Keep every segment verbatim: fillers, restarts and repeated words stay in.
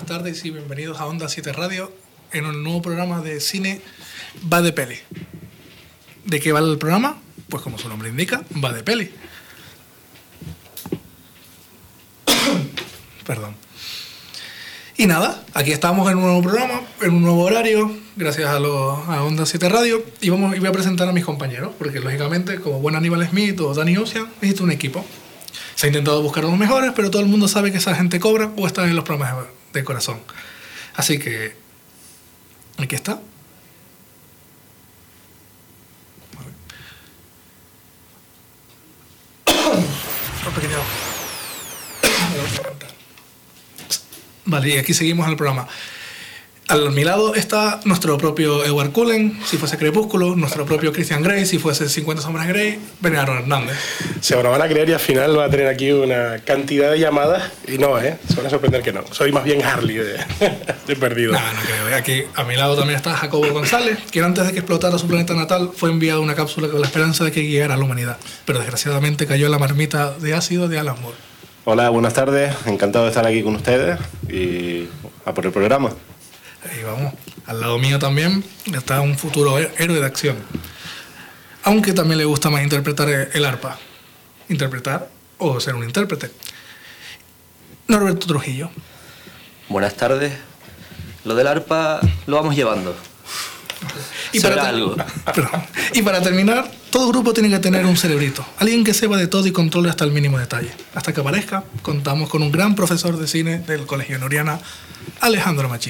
buenas tardes y bienvenidos a Onda siete Radio en un nuevo programa de cine Va de Peli. ¿De qué va el programa? Pues como su nombre indica, va de peli. Perdón. Y nada, aquí estamos en un nuevo programa, en un nuevo horario, gracias a, lo, a Onda siete Radio, y, vamos, y voy a presentar a mis compañeros, porque lógicamente, como buen Aníbal Smith o Danny Ocean, necesito un equipo. Se ha intentado buscar los mejores, pero todo el mundo sabe que esa gente cobra o está en los programas de corazón. Así que, aquí está. Un pequeño... Vale, y aquí seguimos el programa. A mi lado está nuestro propio Edward Cullen, si fuese Crepúsculo, nuestro propio Christian Grey, si fuese cincuenta sombras Grey, Bernardo Hernández. Se van a creer y al final va a tener aquí una cantidad de llamadas y no, ¿eh? Se van a sorprender que no. Soy más bien Harley de, de perdido. No, no creo. Aquí a mi lado también está Jacobo González, quien antes de que explotara su planeta natal fue enviado a una cápsula con la esperanza de que guiara a la humanidad, pero desgraciadamente cayó en la marmita de ácido de Alan Moore. Hola, buenas tardes. Encantado de estar aquí con ustedes y a por el programa. Ahí vamos. Al lado mío también está un futuro héroe de acción. Aunque también le gusta más interpretar el arpa. Interpretar o ser un intérprete. Norberto Trujillo. Buenas tardes. Lo del arpa lo vamos llevando. Y para, algo. Perdón. Y para terminar, todo grupo tiene que tener un cerebrito. Alguien que sepa de todo y controle hasta el mínimo detalle. Hasta que aparezca, contamos con un gran profesor de cine del Colegio Noriana, Alejandro Machín.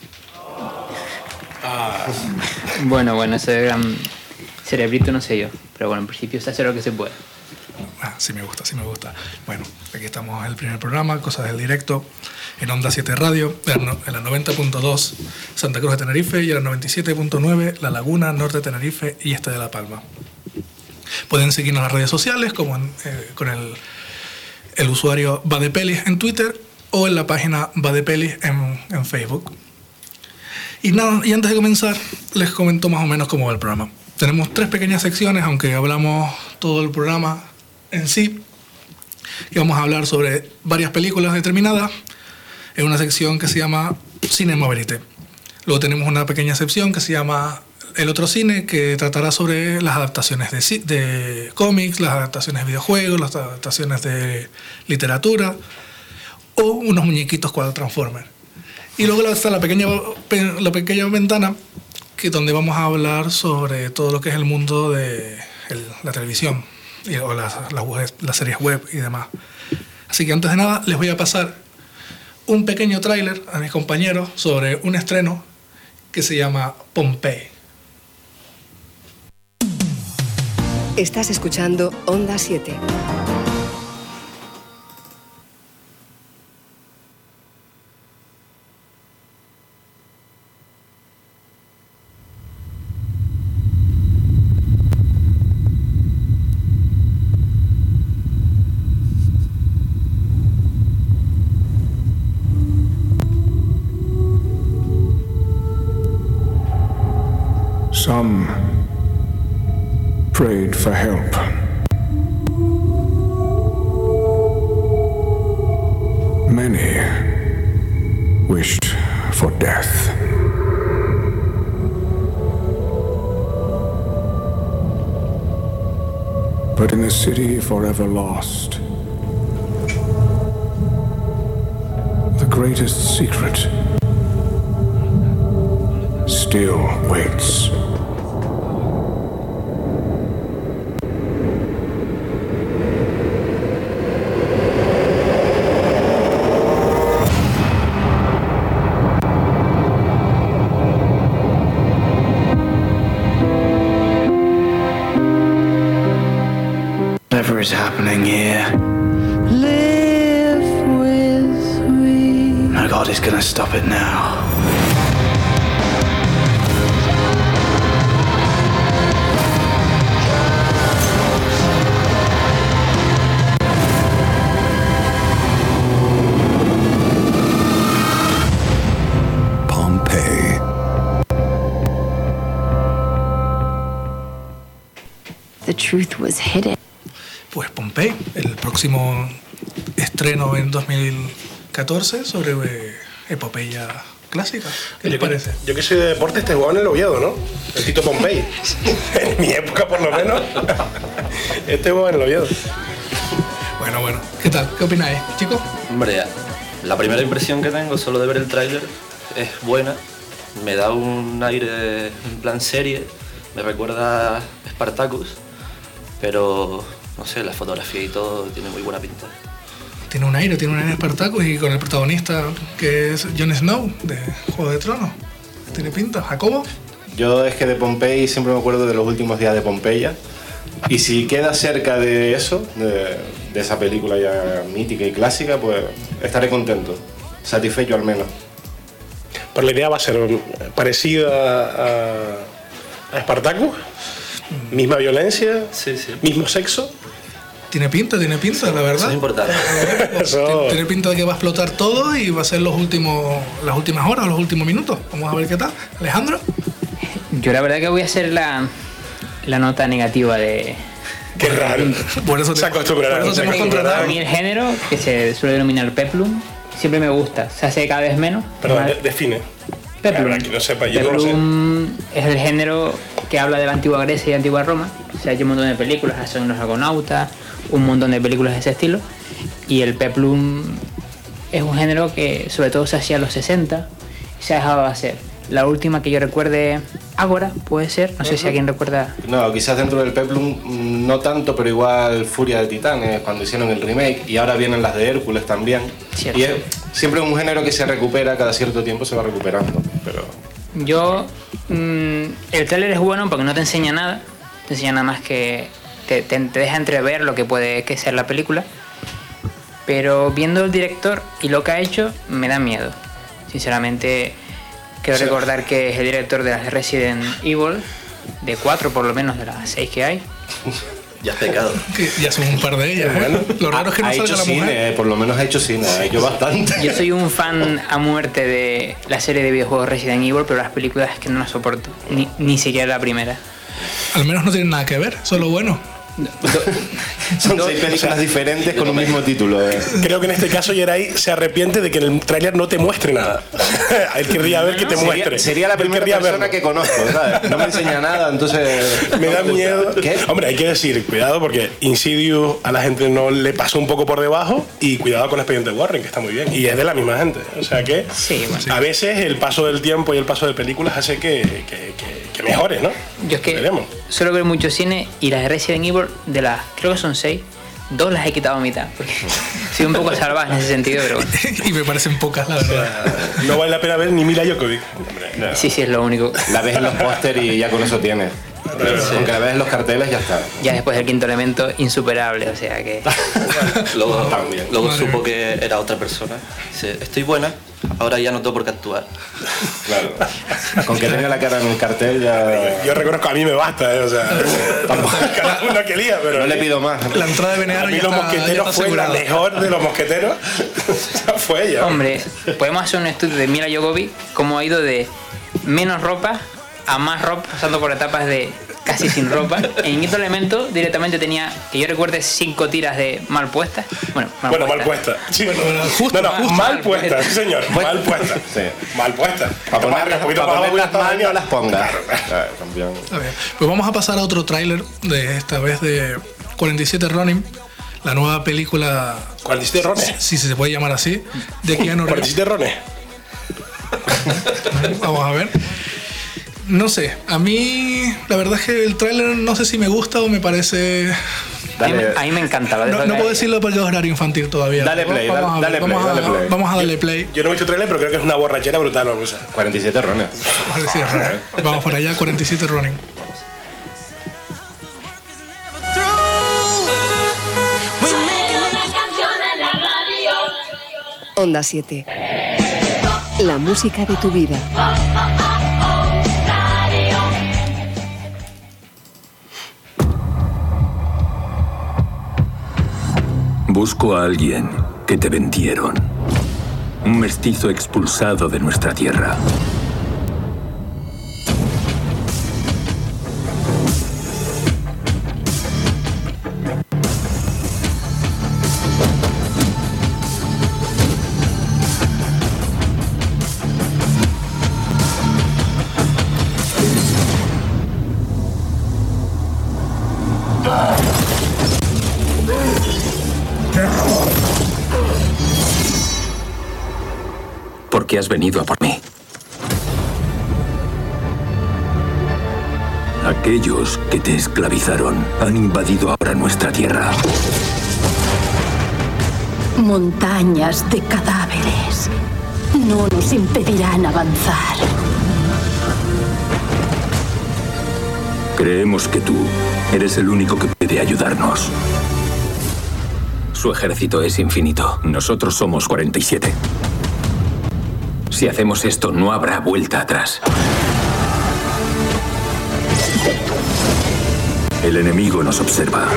Ah. Bueno, bueno, ese gran cerebrito no sé yo, pero bueno, en principio se hace lo que se puede. Ah, sí me gusta, sí me gusta. Bueno, aquí estamos en el primer programa, Cosas del Directo, en Onda siete Radio, en la noventa punto dos Santa Cruz de Tenerife y en la noventa y siete punto nueve La Laguna, Norte de Tenerife y Este de La Palma. Pueden seguirnos en las redes sociales como en, eh, con el, el usuario Vadepelis en Twitter o en la página Vadepelis en, en Facebook. Y nada, y antes de comenzar, les comento más o menos cómo va el programa. Tenemos tres pequeñas secciones, aunque hablamos todo el programa en sí, y vamos a hablar sobre varias películas determinadas en una sección que se llama Cinema Verité. Luego tenemos una pequeña sección que se llama El Otro Cine, que tratará sobre las adaptaciones de, de cómics, las adaptaciones de videojuegos, las adaptaciones de literatura o unos muñequitos cual Transformers. Y luego está la pequeña, la pequeña ventana que donde vamos a hablar sobre todo lo que es el mundo de el, la televisión y, o las, las, web, las series web y demás. Así que antes de nada les voy a pasar un pequeño tráiler a mis compañeros sobre un estreno que se llama Pompeii. Estás escuchando Onda siete. Some prayed for help. Many wished for death. But in a city forever lost, the greatest secret still waits. Whatever is happening here, live with me. My God is gonna stop it now. Pompeii. The truth was hidden. Pues Pompeii, el próximo estreno en dos mil catorce sobre epopeya clásica. ¿Qué Yo les que- parece? Yo que soy de deporte, este jugaba en el Oviedo, ¿no? El Tito Pompey. En mi época, por lo menos. Este jugaba en el Oviedo. Bueno, bueno. ¿Qué tal? ¿Qué opináis, chicos? Hombre, la primera impresión que tengo solo de ver el tráiler es buena. Me da un aire en plan serie. Me recuerda a Spartacus. Pero, no sé, la fotografía y todo tiene muy buena pinta. Tiene un aire, tiene un aire Spartacus y con el protagonista que es Jon Snow de Juego de Tronos. Tiene pinta. ¿Jacobo? Yo es que de Pompey siempre me acuerdo de los últimos días de Pompeya. Y si queda cerca de eso, de, de esa película ya mítica y clásica, pues estaré contento. Satisfecho al menos. Pero la idea va a ser parecida a, a Spartacus. Misma violencia, Sí, sí. mismo sexo. Tiene pinta, tiene pinta, la Eso verdad. es importante. Eso. Tiene pinta de que va a explotar todo y va a ser los últimos, las últimas horas, los últimos minutos. Vamos a ver qué tal. Alejandro. Yo la verdad que voy a hacer la, la nota negativa de... Qué raro. Por eso te- Se acostumbrarán, por eso te se hemos acostumbrarán. contratado. A mí el género, que se suele denominar peplum, siempre me gusta. Se hace cada vez menos. Perdón, Más- de- define. Peplum. Para quien no sepa, yo no lo sé. Peplum es el género que habla de la antigua Grecia y antigua Roma. Se ha hecho un montón de películas, son los argonautas, un montón de películas de ese estilo. Y el peplum es un género que sobre todo se hacía en los sesenta y se ha dejado de hacer. La última que yo recuerde, Ágora, puede ser. No sé si alguien recuerda. No, quizás dentro del Peplum mm, no tanto, pero igual Furia de Titanes, cuando hicieron el remake, y ahora vienen las de Hércules también. Cierto. Y es siempre un género que se recupera, cada cierto tiempo se va recuperando. Pero Yo, mm, el tráiler es bueno porque no te enseña nada, te enseña nada más que te, te, te deja entrever lo que puede que ser la película, pero viendo el director y lo que ha hecho me da miedo. Sinceramente, quiero recordar que es el director de las Resident Evil, de cuatro por lo menos de las seis que hay. Ya es pecado. Que ya son un par de ellas. ¿eh? Lo raro es que no ha salga hecho la cine, mujer. eh, por lo menos ha hecho cine, ha hecho bastante. Yo soy un fan a muerte de la serie de videojuegos Resident Evil, pero las películas es que no las soporto, ni, ni siquiera la primera. Al menos no tienen nada que ver. Solo bueno. Son seis películas diferentes con un mismo título. eh. Creo que en este caso Yeray se arrepiente de que en el tráiler no te muestre nada. Él querría ver que te muestre. Sería, sería la Él primera querría persona verlo. que conozco, ¿sabes? No me enseña nada, entonces... Me da no gusta. miedo. ¿Qué? Hombre, hay que decir, cuidado porque Insidious a la gente no le pasó un poco por debajo y cuidado con Expediente Warren, que está muy bien. Y es de la misma gente. O sea que Sí, bueno. a veces el paso del tiempo y el paso de películas hace que, que, que, que mejore, ¿no? Yo es que Veremos. suelo ver mucho cine y las de Resident Evil, de las, creo que son seis, dos las he quitado a mitad. Porque soy un poco salvaje en ese sentido, pero bueno. Y me parecen pocas, la verdad. No vale la pena ver ni Mila Djokovic. Hombre, Sí, sí, es lo único. La ves en los pósteres y ya con eso tienes. Aunque la ves en los carteles, ya está. Ya después del quinto elemento, insuperable, o sea que... Luego, También. luego Madre supo mía. que era otra persona. Dice, estoy buena, ahora ya no tengo por qué actuar. Claro. Con que tenga la cara en el cartel ya... Yo reconozco, a mí me basta, ¿eh? O sea, tampoco cada uno quería, pero... No le pido más. La entrada de A Venearo mí ya los está, ya mosqueteros está fue la asegurada. mejor de los mosqueteros. Fue ella. Hombre, podemos hacer un estudio de Mila Djokovic, cómo ha ido de menos ropa a más ropa, pasando por etapas de casi sin ropa. En quinto elemento directamente tenía, que yo recuerde, cinco tiras de mal puestas. Bueno, mal Bueno, puestas. mal puesta. Sí, Bueno, justo, no, no, justo mal mal puesta, puesta. sí, señor. Mal puesta. Sí. Mal puesta. Para ponerlas, Un poquito para más poner abajo las hubiera manos, estado las pongas. Claro. Claro, campeón. Está bien. Pues vamos a pasar a otro tráiler de esta vez de cuarenta y siete Ronin, la nueva película, cuarenta y siete rones. si se puede llamar así, de Keanu cuarenta y Reeves. siete rones. Vamos a ver. No sé, a mí la verdad es que el tráiler no sé si me gusta o me parece... A mí, me- Dale, a mí me encantaba. No, no puedo decirlo porque es horario infantil todavía. Dale play, Vamos a dale- ver, dale vamos play, a- dale play. Vamos a darle play. Yo no he visto trailer, pero creo que es una borrachera brutal, vamos a cuarenta y siete rones. Sí, vamos para allá, cuarenta y siete Ronin. Onda siete. La música de tu vida. Busco a alguien que te vendieron. Un mestizo expulsado de nuestra tierra. porque has venido a por mí. Aquellos que te esclavizaron han invadido ahora nuestra tierra. Montañas de cadáveres no nos impedirán avanzar. Creemos que tú eres el único que puede ayudarnos. Su ejército es infinito. Nosotros somos cuarenta y siete. Si hacemos esto, no habrá vuelta atrás. El enemigo nos observa.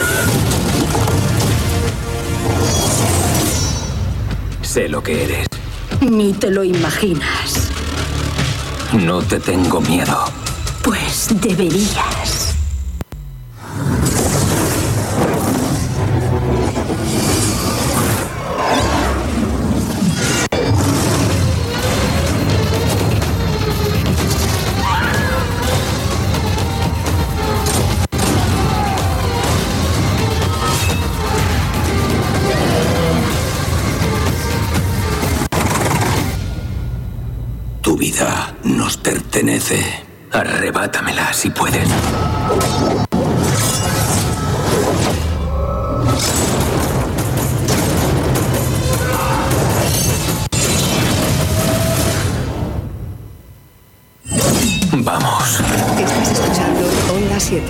Sé lo que eres. Ni te lo imaginas. No te tengo miedo. Pues deberías. Tu vida nos pertenece. Arrebátamela si puedes. Vamos. Estás escuchando Onda siete.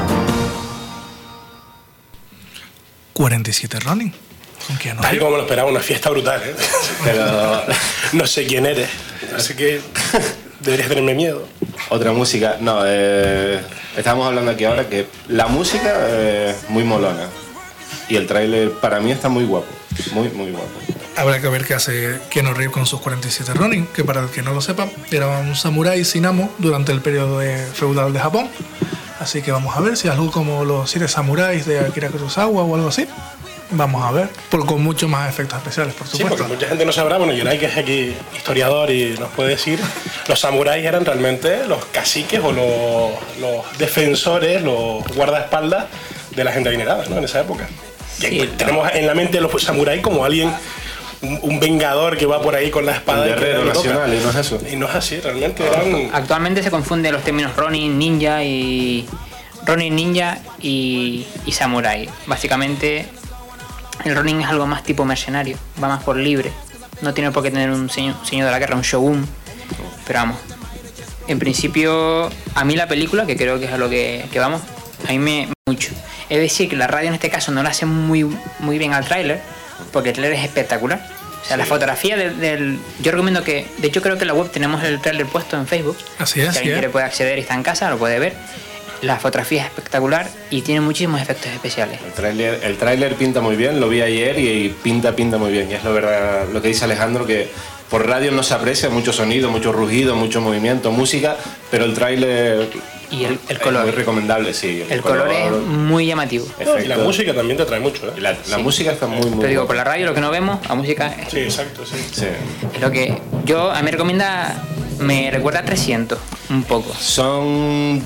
cuarenta y siete Ronin. ¿Con quién no? Tal como me lo esperaba, una fiesta brutal, ¿eh? Pero no sé quién eres. Así que deberías tenerme miedo. Otra música, no, eh, estábamos hablando aquí ahora que la música es eh, muy molona y el tráiler para mí está muy guapo, muy muy guapo. Habrá que ver qué hace Keanu Reeves con sus cuarenta y siete Ronin, que para el que no lo sepa, era un samurái sin amo durante el periodo de feudal de Japón. Así que vamos a ver si algo como los siete samuráis de Akira Kurosawa o algo así. Vamos a ver, pero con mucho más efectos especiales, por Sí, supuesto. porque mucha gente no sabrá, bueno, Yonai, que es aquí historiador y nos puede decir, los samuráis eran realmente los caciques o los, los defensores, los guardaespaldas de la gente adinerada, ¿no? En esa época. Sí, Y tenemos en la mente los samuráis como alguien, un, un vengador que va por ahí con la espada. Un y que guerrero le toca. nacional, y no es eso. Y no es así, realmente eran... Actualmente se confunden los términos Ronin, ninja y... Ronin, ninja y, y samurai. Básicamente, el Ronin es algo más tipo mercenario, va más por libre. No tiene por qué tener un señor, señor de la guerra, un shogun. Pero vamos, en principio, a mí la película, que creo que es a lo que, que vamos, a mí me mucho. Es decir, que la radio en este caso no la hace muy, muy bien al tráiler, porque el tráiler es espectacular. O sea, sí. La fotografía del, del... Yo recomiendo que... De hecho, creo que en la web tenemos el tráiler puesto en Facebook. Así es, Si alguien sí, quiere ¿eh? puede acceder y está en casa, lo puede ver. La fotografía es espectacular y tiene muchísimos efectos especiales. El tráiler, el tráiler pinta muy bien, lo vi ayer y, y pinta, pinta muy bien. Y es lo, verdad, lo que dice Alejandro, que por radio no se aprecia mucho sonido, mucho rugido, mucho movimiento, música, pero el tráiler y el, el color es muy recomendable, sí. El, el color, color es muy llamativo. No, y la música también te atrae mucho, ¿eh? La, la sí. música está muy, muy Pero digo, buena. por la radio lo que no vemos, la música es... Sí, exacto, sí. sí. Es lo que yo, a mí me recomienda... Me recuerda a trescientos, un poco. Son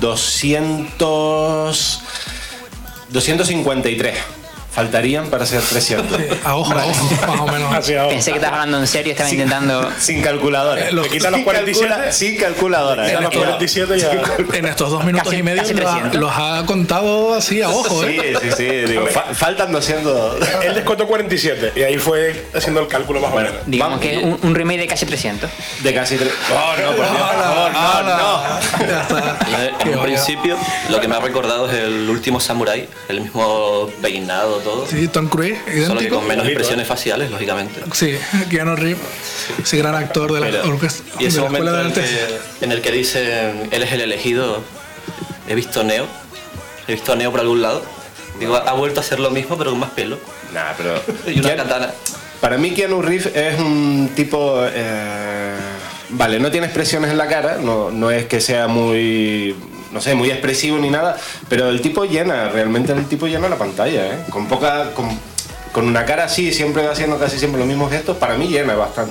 doscientos... doscientos cincuenta y tres. Faltarían para ser trescientos. Sí, a ojo, a ojo, más o menos. Así, a ojo. Pensé que estabas hablando en serio, estaba sin, intentando... Sin calculadora. Eh, los quitan los cuarenta y siete. Calcula, sin calculadora. En los cuarenta y siete ya... En estos dos minutos Casi- y medio casi los ha, trescientos. los ha contado así a ojo, Sí, ¿eh? sí, sí. Digo, fa- faltan doscientos. Él descontó cuarenta y siete y ahí fue haciendo el cálculo más Bueno, o menos. Digamos Vamos. que es un, un remake de casi trescientos. De casi tres. Oh, no, por Dios, por favor, no, no. Ya está. En Qué un vaya. principio, lo que me ha recordado es el último Samurai, el mismo peinado, todo. Sí, Tom Cruise, Solo que idéntico. con menos Ojito, expresiones faciales, lógicamente. Sí, Keanu Reeves, ese gran actor de la, Pero- orquesta, y ese de la momento escuela de en el, artes. que, en el que dicen, él es el elegido, he visto Neo, he visto a Neo por algún lado. Digo, ha vuelto a hacer lo mismo, pero con más pelo. Nah, pero. Y una Keanu- katana. Para mí, Keanu Reeves es un tipo. eh, Vale, no tiene expresiones en la cara, no, no es que sea muy. No sé, muy expresivo ni nada, pero el tipo llena, realmente el tipo llena la pantalla, ¿eh? Con poca. Con, con una cara así, siempre haciendo casi siempre los mismos gestos, para mí llena bastante.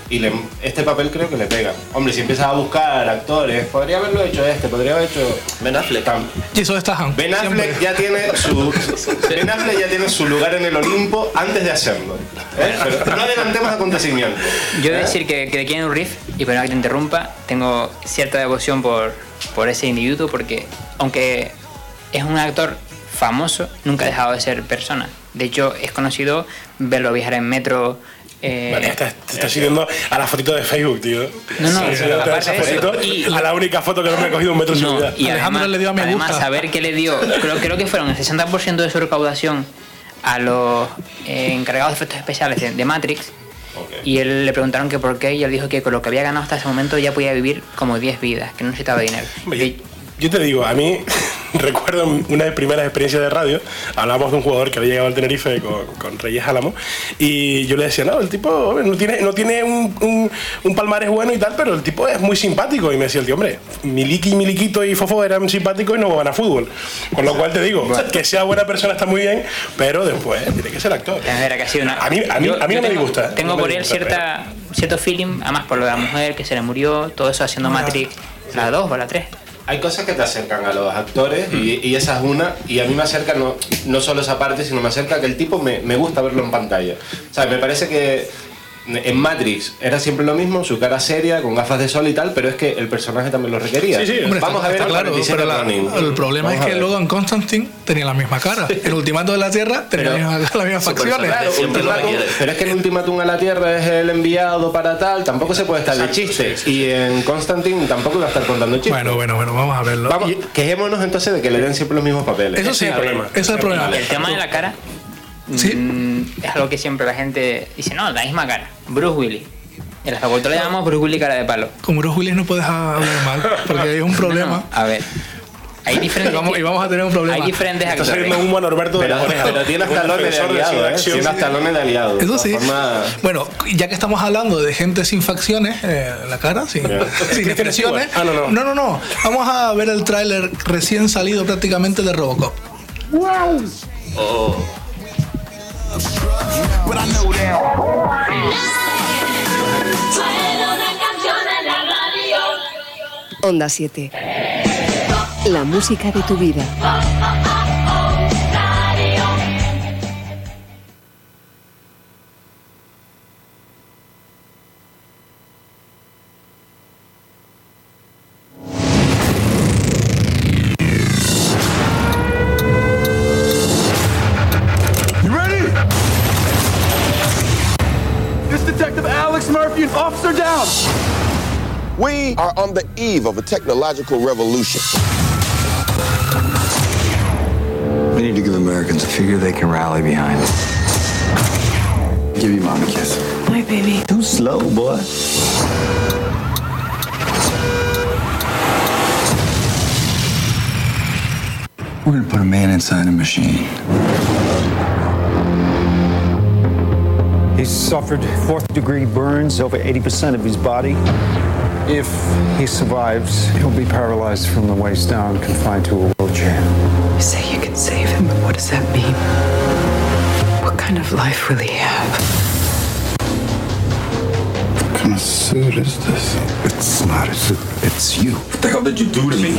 y le, este papel creo que le pega. Hombre, si empiezas a buscar actores, podría haberlo hecho este, podría haber hecho Ben Affleck. Y eso Statham. Ben Affleck ya tiene su Ben Affleck ya tiene su lugar en el Olimpo antes de hacerlo. ¿eh? Pero no adelantemos acontecimientos. Yo he de ¿eh? decir que, que de Keanu Reeves, y perdón que te interrumpa, tengo cierta devoción por, por ese individuo porque, aunque es un actor famoso, nunca ha dejado de ser persona. De hecho, es conocido verlo viajar en metro. Eh, Vale, te, te estás siguiendo a la fotito de Facebook, tío. No, no, sí, sí, aparte te esa de eso, fotito, y- a la única foto que no me ha cogido un metro de no, seguridad. y Alejandro además, le dio a me además gusta. saber que le dio, creo, creo que fueron el sesenta por ciento de su recaudación a los eh, encargados de efectos especiales de, de Matrix. Okay. Y él le preguntaron que por qué, y él dijo que con lo que había ganado hasta ese momento ya podía vivir como diez vidas, que no necesitaba dinero. Oye, yo te digo, a mí recuerdo una de mis primeras experiencias de radio, hablábamos de un jugador que había llegado al Tenerife con, con Reyes Álamo, y yo le decía, no, el tipo hombre, no tiene, no tiene un, un, un palmarés bueno y tal, pero el tipo es muy simpático. Y me decía el tío, hombre, Miliki, Miliquito y Fofo eran simpáticos y no van a fútbol. Con lo cual te digo, que sea buena persona está muy bien, pero después tiene que ser actor. Es verdad que ha sido una... A mí, a mí, yo- a mí yo no me tengo- disgusta. Tengo no me por él disgusta, cierta, cierto feeling, además por lo de la mujer que se le murió, todo eso haciendo Matrix, la dos o la tres. Hay cosas que te acercan a los actores y, y esa es una, y a mí me acerca no, no solo esa parte, sino me acerca que el tipo me, me gusta verlo en pantalla. O sea, me parece que en Matrix era siempre lo mismo, su cara seria, con gafas de sol y tal, pero es que el personaje también lo requería. Sí, sí, Hombre, Vamos está, a ver está el claro, cuarenta y siete pero la- Ronin. el problema Vamos es a que ver. luego en Constantine tenía la misma cara. El Ultimato de la Tierra tenía Pero- la misma- las mismas Su facciones. personaje siempre lo Ultimátum- requiere. pero es que el Ultimátum a la Tierra es el enviado para tal, tampoco se puede estar de chiste. Y en Constantine tampoco iba a estar contando chistes. Bueno, bueno, bueno, vamos a verlo. Vamos, Y- quejémonos entonces de que le den siempre los mismos papeles. Eso sí, Ese es el problema. ese es el problema. Y el tema de la cara Sí. mm, es algo que siempre la gente dice, no, la misma cara, Bruce Willis. En la facultad le llamamos Bruce Willis cara de palo. Con Bruce Willis no puedes hablar mal, porque hay un problema. No, no, a ver, hay Y diferentes, vamos, y vamos a tener un problema. hay diferentes Está actores. saliendo humo a Norberto de Pero, las orejas. pero tienes Un talones de defensor aliado, cine de ¿eh? acción. Tienes talones de aliado. Eso De sí. todas formas- Bueno, ya que estamos hablando de gente sin facciones, eh, la cara, sin, Yeah. sin expresiones. Ah, no, no. no, no, no. Vamos a ver el tráiler recién salido prácticamente de Robocop. Oh. Onda siete. La música de tu vida. You ready? This is Detective Alex Murphy and Officer Down. We are on the eve of a technological revolution. We need to give Americans a figure they can rally behind. Give your mom a kiss. My baby. Too slow, boy. We're gonna put a man inside a machine. He's suffered fourth degree burns, over eighty percent of his body. If he survives, he'll be paralyzed from the waist down, confined to a wheelchair. You say you can save him, but what does that mean? What kind of life will he have? What kind of suit is this? It's not a suit. It's you. What the hell did you do to me?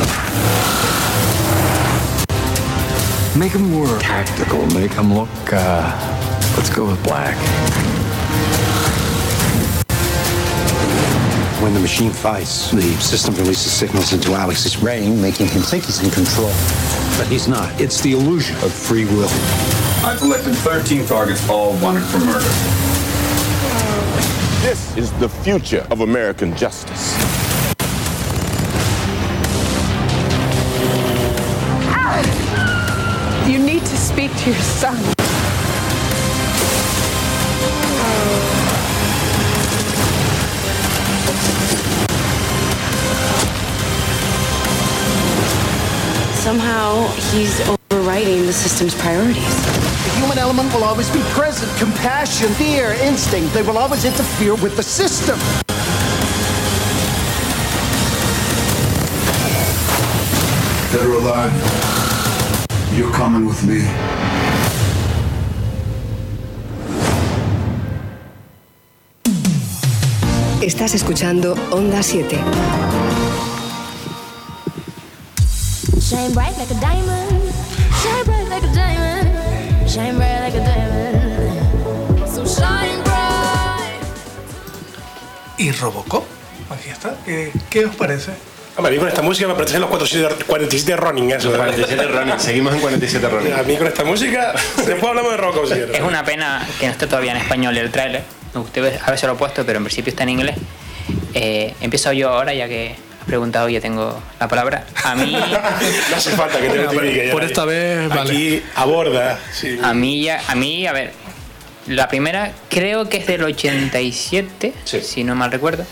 Make him work tactical. Make him look, uh, let's go with black. When the machine fights, the system releases signals into Alex's brain, making him think he's in control. But he's not. It's the illusion of free will. I've selected thirteen targets, all wanted for murder. This is the future of American justice. You need to speak to your son. Somehow, he's overriding the system's priorities. The human element will always be present. Compassion, fear, instinct, they will always interfere with the system. Dead or alive, you're coming with me. Estás escuchando Onda siete. Shine bright like a diamond, shine bright like a diamond, shine bright like a diamond, so shine bright. Y Robocop, aquí está. ¿Qué, qué os parece? Hombre, a mí con esta música me parecen los cuarenta y siete Ronin, eso. cuarenta y siete Ronin, seguimos en cuarenta y siete Ronin. A mí con esta música, después hablamos de Robocop si quieres. Es una pena que no esté todavía en español el tráiler. Me gustaría haberse lo puesto, pero en principio está en inglés. Eh, empiezo yo ahora, ya que has preguntado y ya tengo la palabra. A mí... no hace falta que te lo por, por esta vez, vale. Aquí aborda. Sí. A mí, ya, a mí, a ver, la primera creo que es del ochenta y siete, sí. Si no mal recuerdo.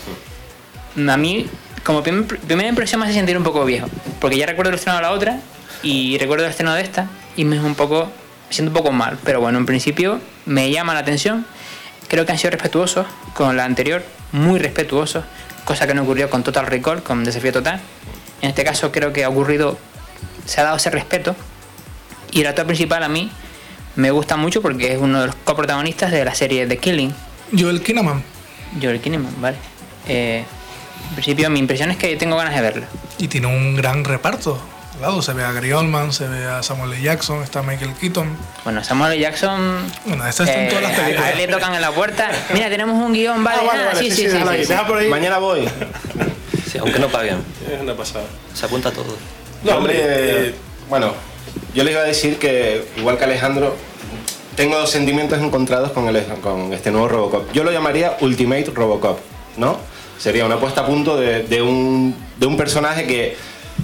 A mí, como prim primera impresión, me hace sentir un poco viejo, porque ya recuerdo el estreno de la otra y recuerdo el estreno de esta y me es un poco, me siento un poco mal, pero bueno, en principio me llama la atención. Creo que han sido respetuosos con la anterior, muy respetuosos, cosa que no ocurrió con Total Recall, con Desafío Total. En este caso creo que ha ocurrido, se ha dado ese respeto, y el actor principal a mí me gusta mucho porque es uno de los coprotagonistas de la serie The Killing. Joel Kinnaman. Joel Kinnaman, vale. Eh, en principio mi impresión es que tengo ganas de verla. Y tiene un gran reparto. Al lado se ve a Gary Oldman, se ve a Samuel L. Jackson, está Michael Keaton. Bueno, Samuel L. Jackson... Bueno, estas están eh, todas las películas. A él le tocan en la puerta. Mira, tenemos un guión, vale. Ah, vale, vale, ah, sí, sí, sí, sí, sí, sí. Por ahí. Mañana voy. Sí, aunque no paguen. Es una pasada. Se apunta todo. No, hombre, eh, bueno, yo les iba a decir que, igual que Alejandro, tengo dos sentimientos encontrados con, el, con este nuevo Robocop. Yo lo llamaría Ultimate Robocop, ¿no? Sería una puesta a punto de, de, un, de un personaje que,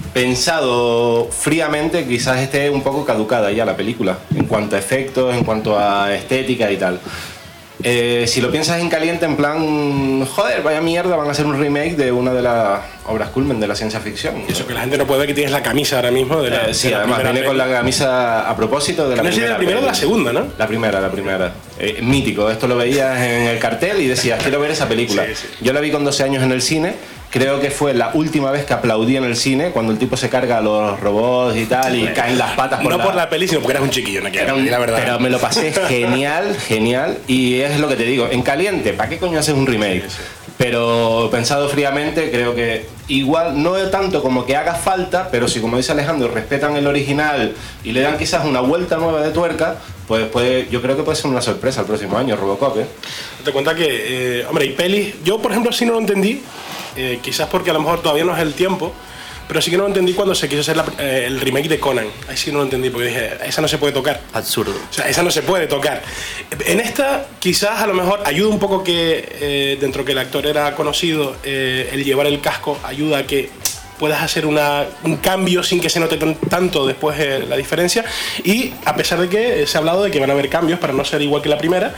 pensado fríamente, quizás esté un poco caducada ya la película, en cuanto a efectos, en cuanto a estética y tal. Eh, si lo piensas en caliente, en plan, joder, vaya mierda, van a hacer un remake de una de las obras culmen de la ciencia ficción. Y eso que la gente no puede ver, que tienes la camisa ahora mismo. De la, eh, sí, de la además viene con la camisa a propósito de la no primera. No sé, la primera o la segunda, ¿no? La primera, la primera. Eh, mítico, esto lo veías en el cartel y decías, quiero ver esa película. Sí, sí. Yo la vi con doce años en el cine. Creo que fue la última vez que aplaudí en el cine, cuando el tipo se carga a los robots y tal, y caen las patas por No la... por la peli, sino porque eras un chiquillo, no quiero, la verdad. Pero me lo pasé genial, genial, y es lo que te digo, en caliente, ¿para qué coño haces un remake? Sí, sí. Pero pensado fríamente, creo que igual, no tanto como que haga falta, pero si, como dice Alejandro, respetan el original y le dan quizás una vuelta nueva de tuerca, pues puede, yo creo que puede ser una sorpresa el próximo año, Robocop, ¿eh? Te cuenta que, eh, hombre, y pelis, yo por ejemplo sí no lo entendí, eh, quizás porque a lo mejor todavía no es el tiempo, pero sí que no lo entendí cuando se quiso hacer la, eh, el remake de Conan. Ahí sí no lo entendí, porque dije, esa no se puede tocar. Absurdo. O sea, esa no se puede tocar. En esta, quizás a lo mejor ayuda un poco que, eh, dentro que el actor era conocido, eh, el llevar el casco ayuda a que puedas hacer una, un cambio sin que se note tan, tanto después eh, la diferencia. Y a pesar de que se ha hablado de que van a haber cambios para no ser igual que la primera,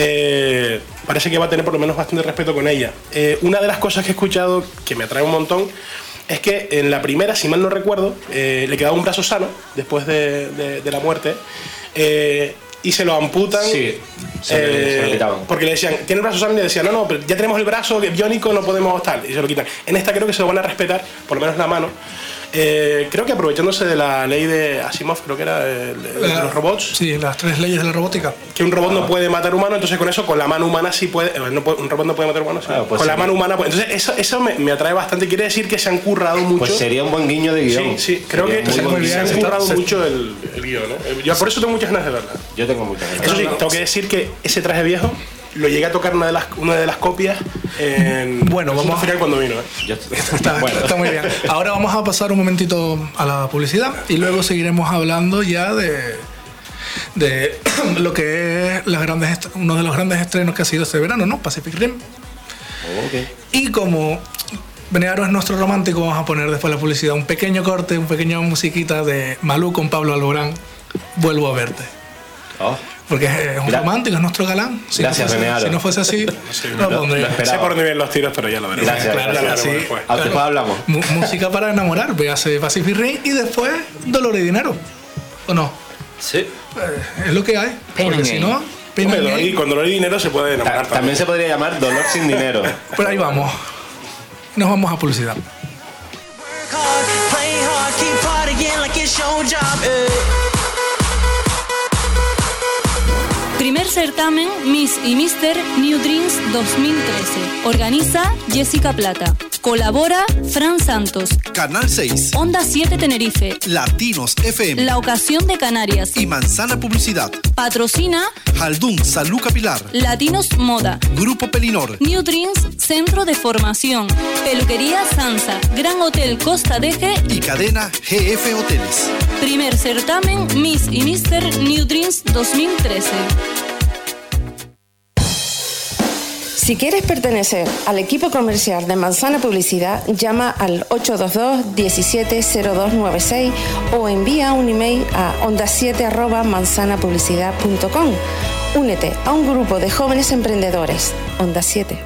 eh, parece que va a tener por lo menos bastante respeto con ella. Eh, una de las cosas que he escuchado que me atrae un montón es que en la primera, si mal no recuerdo, eh, le quedaba un brazo sano después de, de, de la muerte, eh, y se lo amputan. Sí, se, eh, le, se lo quitaban. Porque le decían, ¿tiene el brazo sano? Y le decían, no, no, pero ya tenemos el brazo biónico, no podemos tal, y se lo quitan. En esta creo que se lo van a respetar, por lo menos la mano. Eh, creo que aprovechándose de la ley de Asimov, creo que era de, de, de los robots. Sí, las tres leyes de la robótica. Que un robot ah. no puede matar humano, entonces con eso, con la mano humana sí puede. Eh, no puede un robot no puede matar humano, sí. ah, pues con sí. la mano humana. Pues, entonces eso, eso me, me atrae bastante. Quiere decir que se han currado mucho. Pues sería un buen guiño de guión. Sí, sí, creo sería que se, muy se han currado se mucho el, el guión. ¿eh? Yo por eso tengo muchas ganas de verla. Yo tengo muchas ganas. Eso sí, tengo que decir que ese traje viejo lo llegué a tocar una de las, una de las copias en bueno, vamos a final cuando vino. ¿eh? Está, bueno. está muy bien. Ahora vamos a pasar un momentito a la publicidad y luego seguiremos hablando ya de, de lo que es las grandes, uno de los grandes estrenos que ha sido este verano, ¿no? Pacific Rim. Oh, okay. Y como Benearo es nuestro romántico, vamos a poner después de la publicidad un pequeño corte, un pequeño musiquita de Malú con Pablo Alborán, Vuelvo a verte. Oh. Porque es un romántico, es nuestro galán. Si Gracias, no fuese, si no fuese así, sí, no lo pondría. No sé por dónde vienen los tiros, pero ya lo veremos. Gracias, claro, gracias. Sí, después. claro. Después hablamos. M música para enamorar, véase Pacific Rim y después Dolor y Dinero. ¿O no? Sí. Eh, es lo que hay. Pain Porque si no, Pain Hombre, dolor y, con Dolor y Dinero se puede enamorar. Ta también se podría llamar Dolor sin Dinero. Pero ahí vamos. Nos vamos a publicidad. Primer certamen Miss y míster New Dreams dos mil trece. Organiza Jessica Plata. Colabora Fran Santos. Canal seis. Onda siete Tenerife. Latinos F M. La Ocasión de Canarias. Y Manzana Publicidad. Patrocina Jaldún Salud Capilar. Latinos Moda. Grupo Pelinor. New Dreams Centro de Formación. Peluquería Sansa. Gran Hotel Costa Deje. Y cadena G F Hoteles. Primer certamen Miss y míster New Dreams dos mil trece. Si quieres pertenecer al equipo comercial de Manzana Publicidad, llama al ocho dos dos, diecisiete cero dos noventa y seis o envía un email a onda siete arroba manzanapublicidad punto com. Únete a un grupo de jóvenes emprendedores. Onda siete.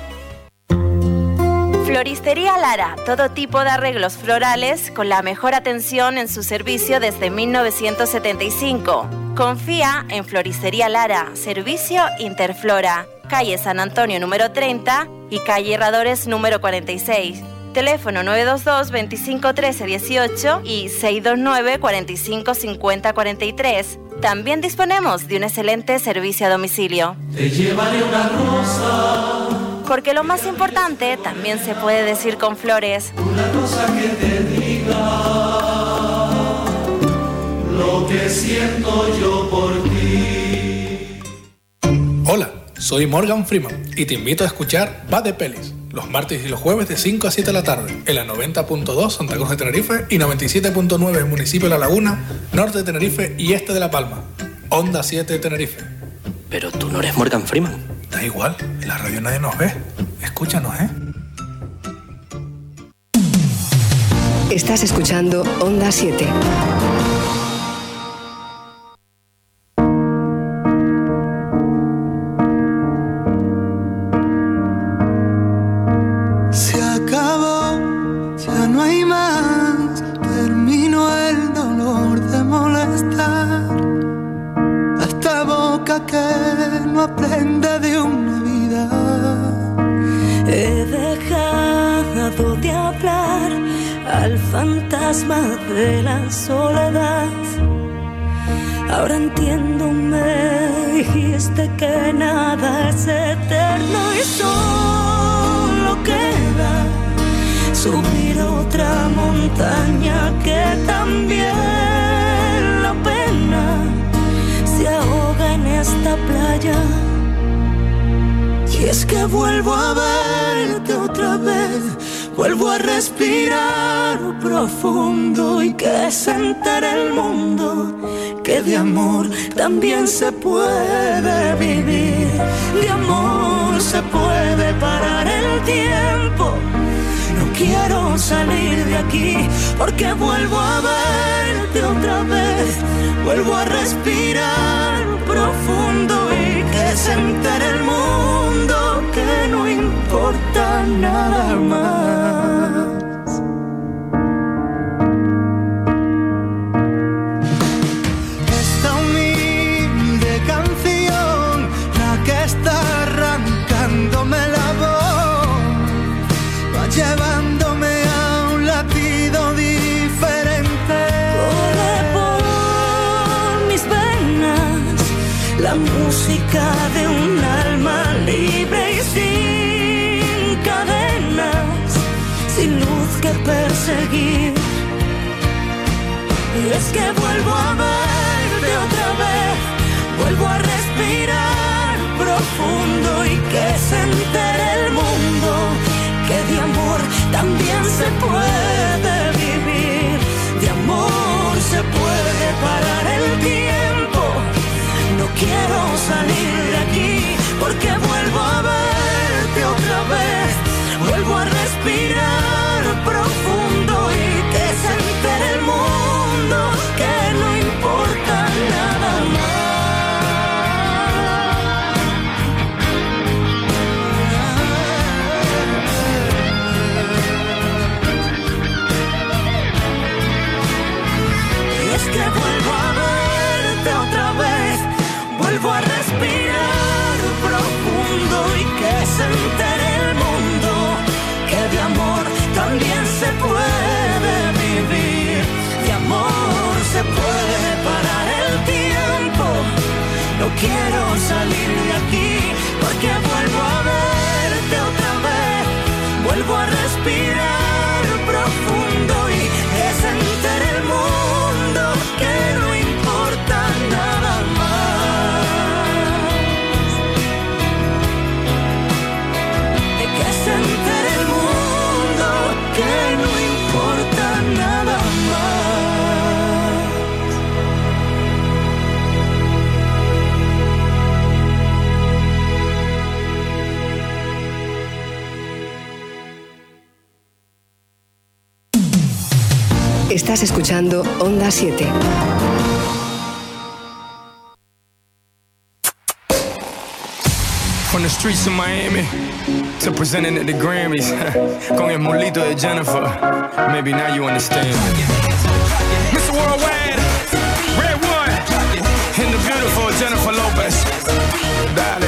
Floristería Lara, todo tipo de arreglos florales con la mejor atención en su servicio desde mil novecientos setenta y cinco. Confía en Floristería Lara, servicio Interflora, calle San Antonio número treinta y calle Herradores número cuarenta y seis. Teléfono nueve dos dos, veinticinco trece dieciocho y seis dos nueve, cuarenta y cinco cincuenta cuarenta y tres. También disponemos de un excelente servicio a domicilio. Te llevaré una rosa. Porque lo más importante también se puede decir con flores. Una rosa que te diga lo que siento yo por ti. Hola, soy Morgan Freeman y te invito a escuchar Va de Pelis, los martes y los jueves de cinco a siete de la tarde, en la noventa punto dos Santa Cruz de Tenerife y noventa y siete punto nueve municipio de La Laguna, norte de Tenerife y este de La Palma. Onda siete Tenerife. Pero tú no eres Morgan Freeman. Da igual, en la radio nadie nos ve. Escúchanos, ¿eh? Estás escuchando Onda siete. Se acabó, ya no hay más. Terminó el dolor de molestar a esta boca que no aprende de una vida. He dejado de hablar al fantasma de la soledad. Ahora entiendo, me dijiste que nada es eterno y solo queda subir otra montaña que también la pena se ahoga en esta playa. Y es que vuelvo a verte otra vez, vuelvo a respirar profundo y que se entere el mundo que de amor también se puede vivir. De amor se puede parar el tiempo. No quiero salir de aquí porque vuelvo a verte otra vez, vuelvo a respirar profundo y que se entere el mundo que no importa nada más. Esta humilde canción, la que está arrancándome la voz, va llevándome a un latido diferente. Corre por mis venas la música de un alma libre y sin cadenas, sin luz que perseguir. Y es que vuelvo a verte otra vez, vuelvo a respirar profundo y que se entere el mundo que de amor también se puede vivir. De amor se puede parar el tiempo. No quiero salir de aquí porque vuelvo a verte otra vez, vuelvo a respirar profundo y que se entere el mundo que no importa nada más. Y es que vuelvo a verte otra vez, vuelvo a respirar profundo y que se entere el mundo que de amor Estás escuchando Onda siete. From the streets of Miami to presenting at the Grammys con el molito de Jennifer. Maybe now you understand. mister Worldwide, Red One, and the beautiful Jennifer Lopez. Dale.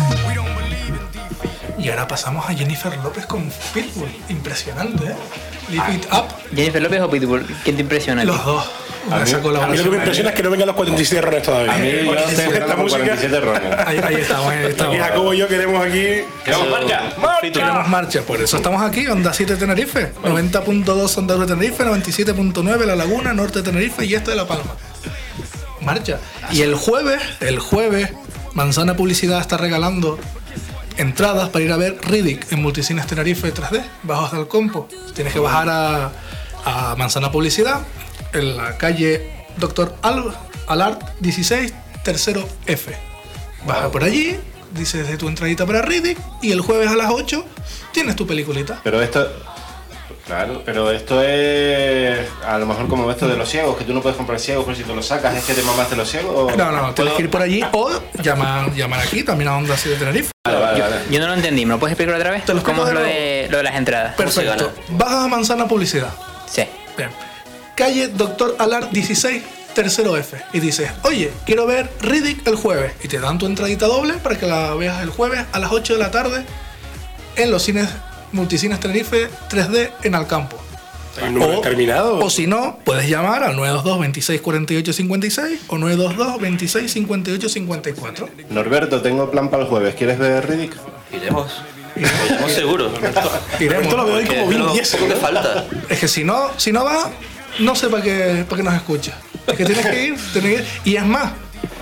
Y ahora pasamos a Jennifer López con Pitbull. Impresionante, ¿eh? Lift It Up. ¿Jennifer López o Pitbull? ¿Quién te impresiona? Los dos. A mí, a mí lo que me impresiona es que no vengan los cuarenta y siete rones todavía. A mí yo estoy esperando los cuarenta y siete rones. Ahí, ahí estamos, ahí estamos. Y Jacobo y yo queremos aquí... ¡Queremos marcha! Queremos marcha, por eso estamos aquí, Onda siete Tenerife, noventa punto dos Onda de Tenerife, noventa y siete punto nueve La Laguna, Norte de Tenerife y Este de La Palma. Marcha. Y el jueves, el jueves, Manzana Publicidad está regalando entradas para ir a ver Riddick en Multicines Tenerife tres D, bajos del Compo. Tienes que bajar a, a Manzana Publicidad, en la calle Doctor Al, Alart dieciséis, tercero F. Baja por allí, dices de tu entradita para Riddick y el jueves a las ocho tienes tu peliculita. Pero esto... Claro, pero esto es a lo mejor como esto de los ciegos, que tú no puedes comprar ciegos, pero si te los sacas es que te mamaste los ciegos. ¿O? No, no, tienes que ir por allí o llamar, llamar aquí también a Onda siete Tenerife. Vale, vale, yo, vale. yo no lo entendí, ¿me lo puedes explicar otra vez? Te lo ¿Cómo es explico lo de de, lo de las entradas? Perfecto. Bajas a Manzana Publicidad. Sí. Bien. Calle Doctor Alart dieciséis, tercero F. Y dices, oye, quiero ver Riddick el jueves. Y te dan tu entradita doble para que la veas el jueves a las ocho de la tarde en los cines Multicines Tenerife tres D en Alcampo. ¿Hay un número o, terminado? O si no, puedes llamar al nueve dos dos, veintiséis cuarenta y ocho cincuenta y seis o nueve dos dos, veintiséis cincuenta y ocho cincuenta y cuatro. Norberto, tengo plan para el jueves. ¿Quieres ver Riddick? Iremos. Iremos seguro. Iremos. Esto lo veo ahí como Vin Diesel. ¿Qué falta? Es que si no, si no vas, no sé para qué, para qué nos escuchas. Es que tienes que ir, tienes que ir. Y es más,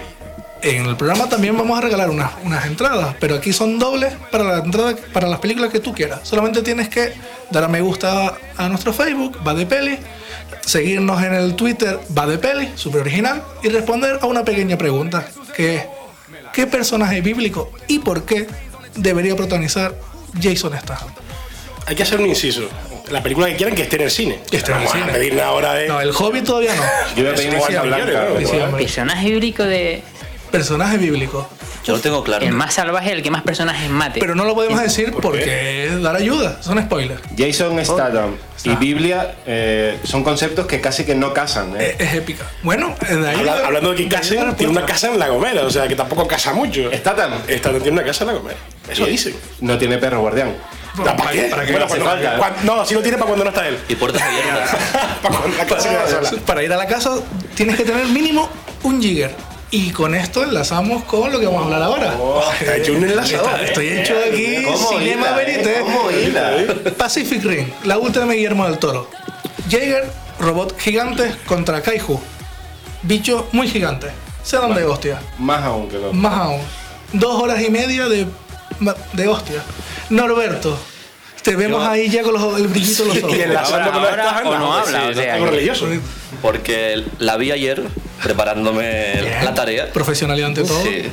en el programa también vamos a regalar unas, unas entradas, pero aquí son dobles para la entrada, para las películas que tú quieras. Solamente tienes que dar a me gusta a nuestro Facebook, Va de Peli, seguirnos en el Twitter, Va de Peli, súper original, y responder a una pequeña pregunta, que es ¿qué personaje bíblico y por qué debería protagonizar Jason Statham? Hay que hacer un inciso. La película que quieran que esté en el cine. Que esté en el Vamos cine. a pedir una hora de... No, el Hobbit todavía no. Yo voy a pedir Eso Guardia sí, Blanca. millones, ¿no? pero Sí, bueno. hombre. Personaje bíblico de... Personaje bíblico. Yo lo tengo claro. El más salvaje, el que más personajes mate. Pero no lo podemos decir porque es dar ayuda, son spoilers. Jason Statham y Biblia eh, son conceptos que casi que no casan. ¿eh? Es, es épica. Bueno, de ahí Habla- hablando de que casen, tiene una casa en La Gomera, o sea que tampoco casa mucho. Statham Statham tiene una casa en La Gomera. Eso Y dicen. no tiene perro guardián. ¿Para, ¿Para qué? ¿Para qué Bueno, hace pues no, falta, eh? cuan- no, si lo tiene para cuando no está él. Y puertas abiertas. Para cuando la casa queda sola. Para ir a la casa tienes que tener mínimo un jigger. Y con esto enlazamos con lo que vamos a hablar ahora. Oh, está hecho un enlazador. Está- Estoy hecho aquí ¿Cómo Cinema hila, eh? Verité. ¿Cómo hila? Pacific Rim, la última de Guillermo del Toro. Jaeger, robot gigante contra Kaiju. Bichos muy gigantes. Se dan de hostia. Más aún que lo. Más aún. Dos horas y media de, de hostia. Norberto, te vemos Yo- ahí ya con los, el brillito en los ojos. Y enlazando con Ahora esta o no habla, sí, o sea, algo que- religioso. Porque la vi ayer preparándome Bien. la tarea. Profesionalidad ante todo. Sí.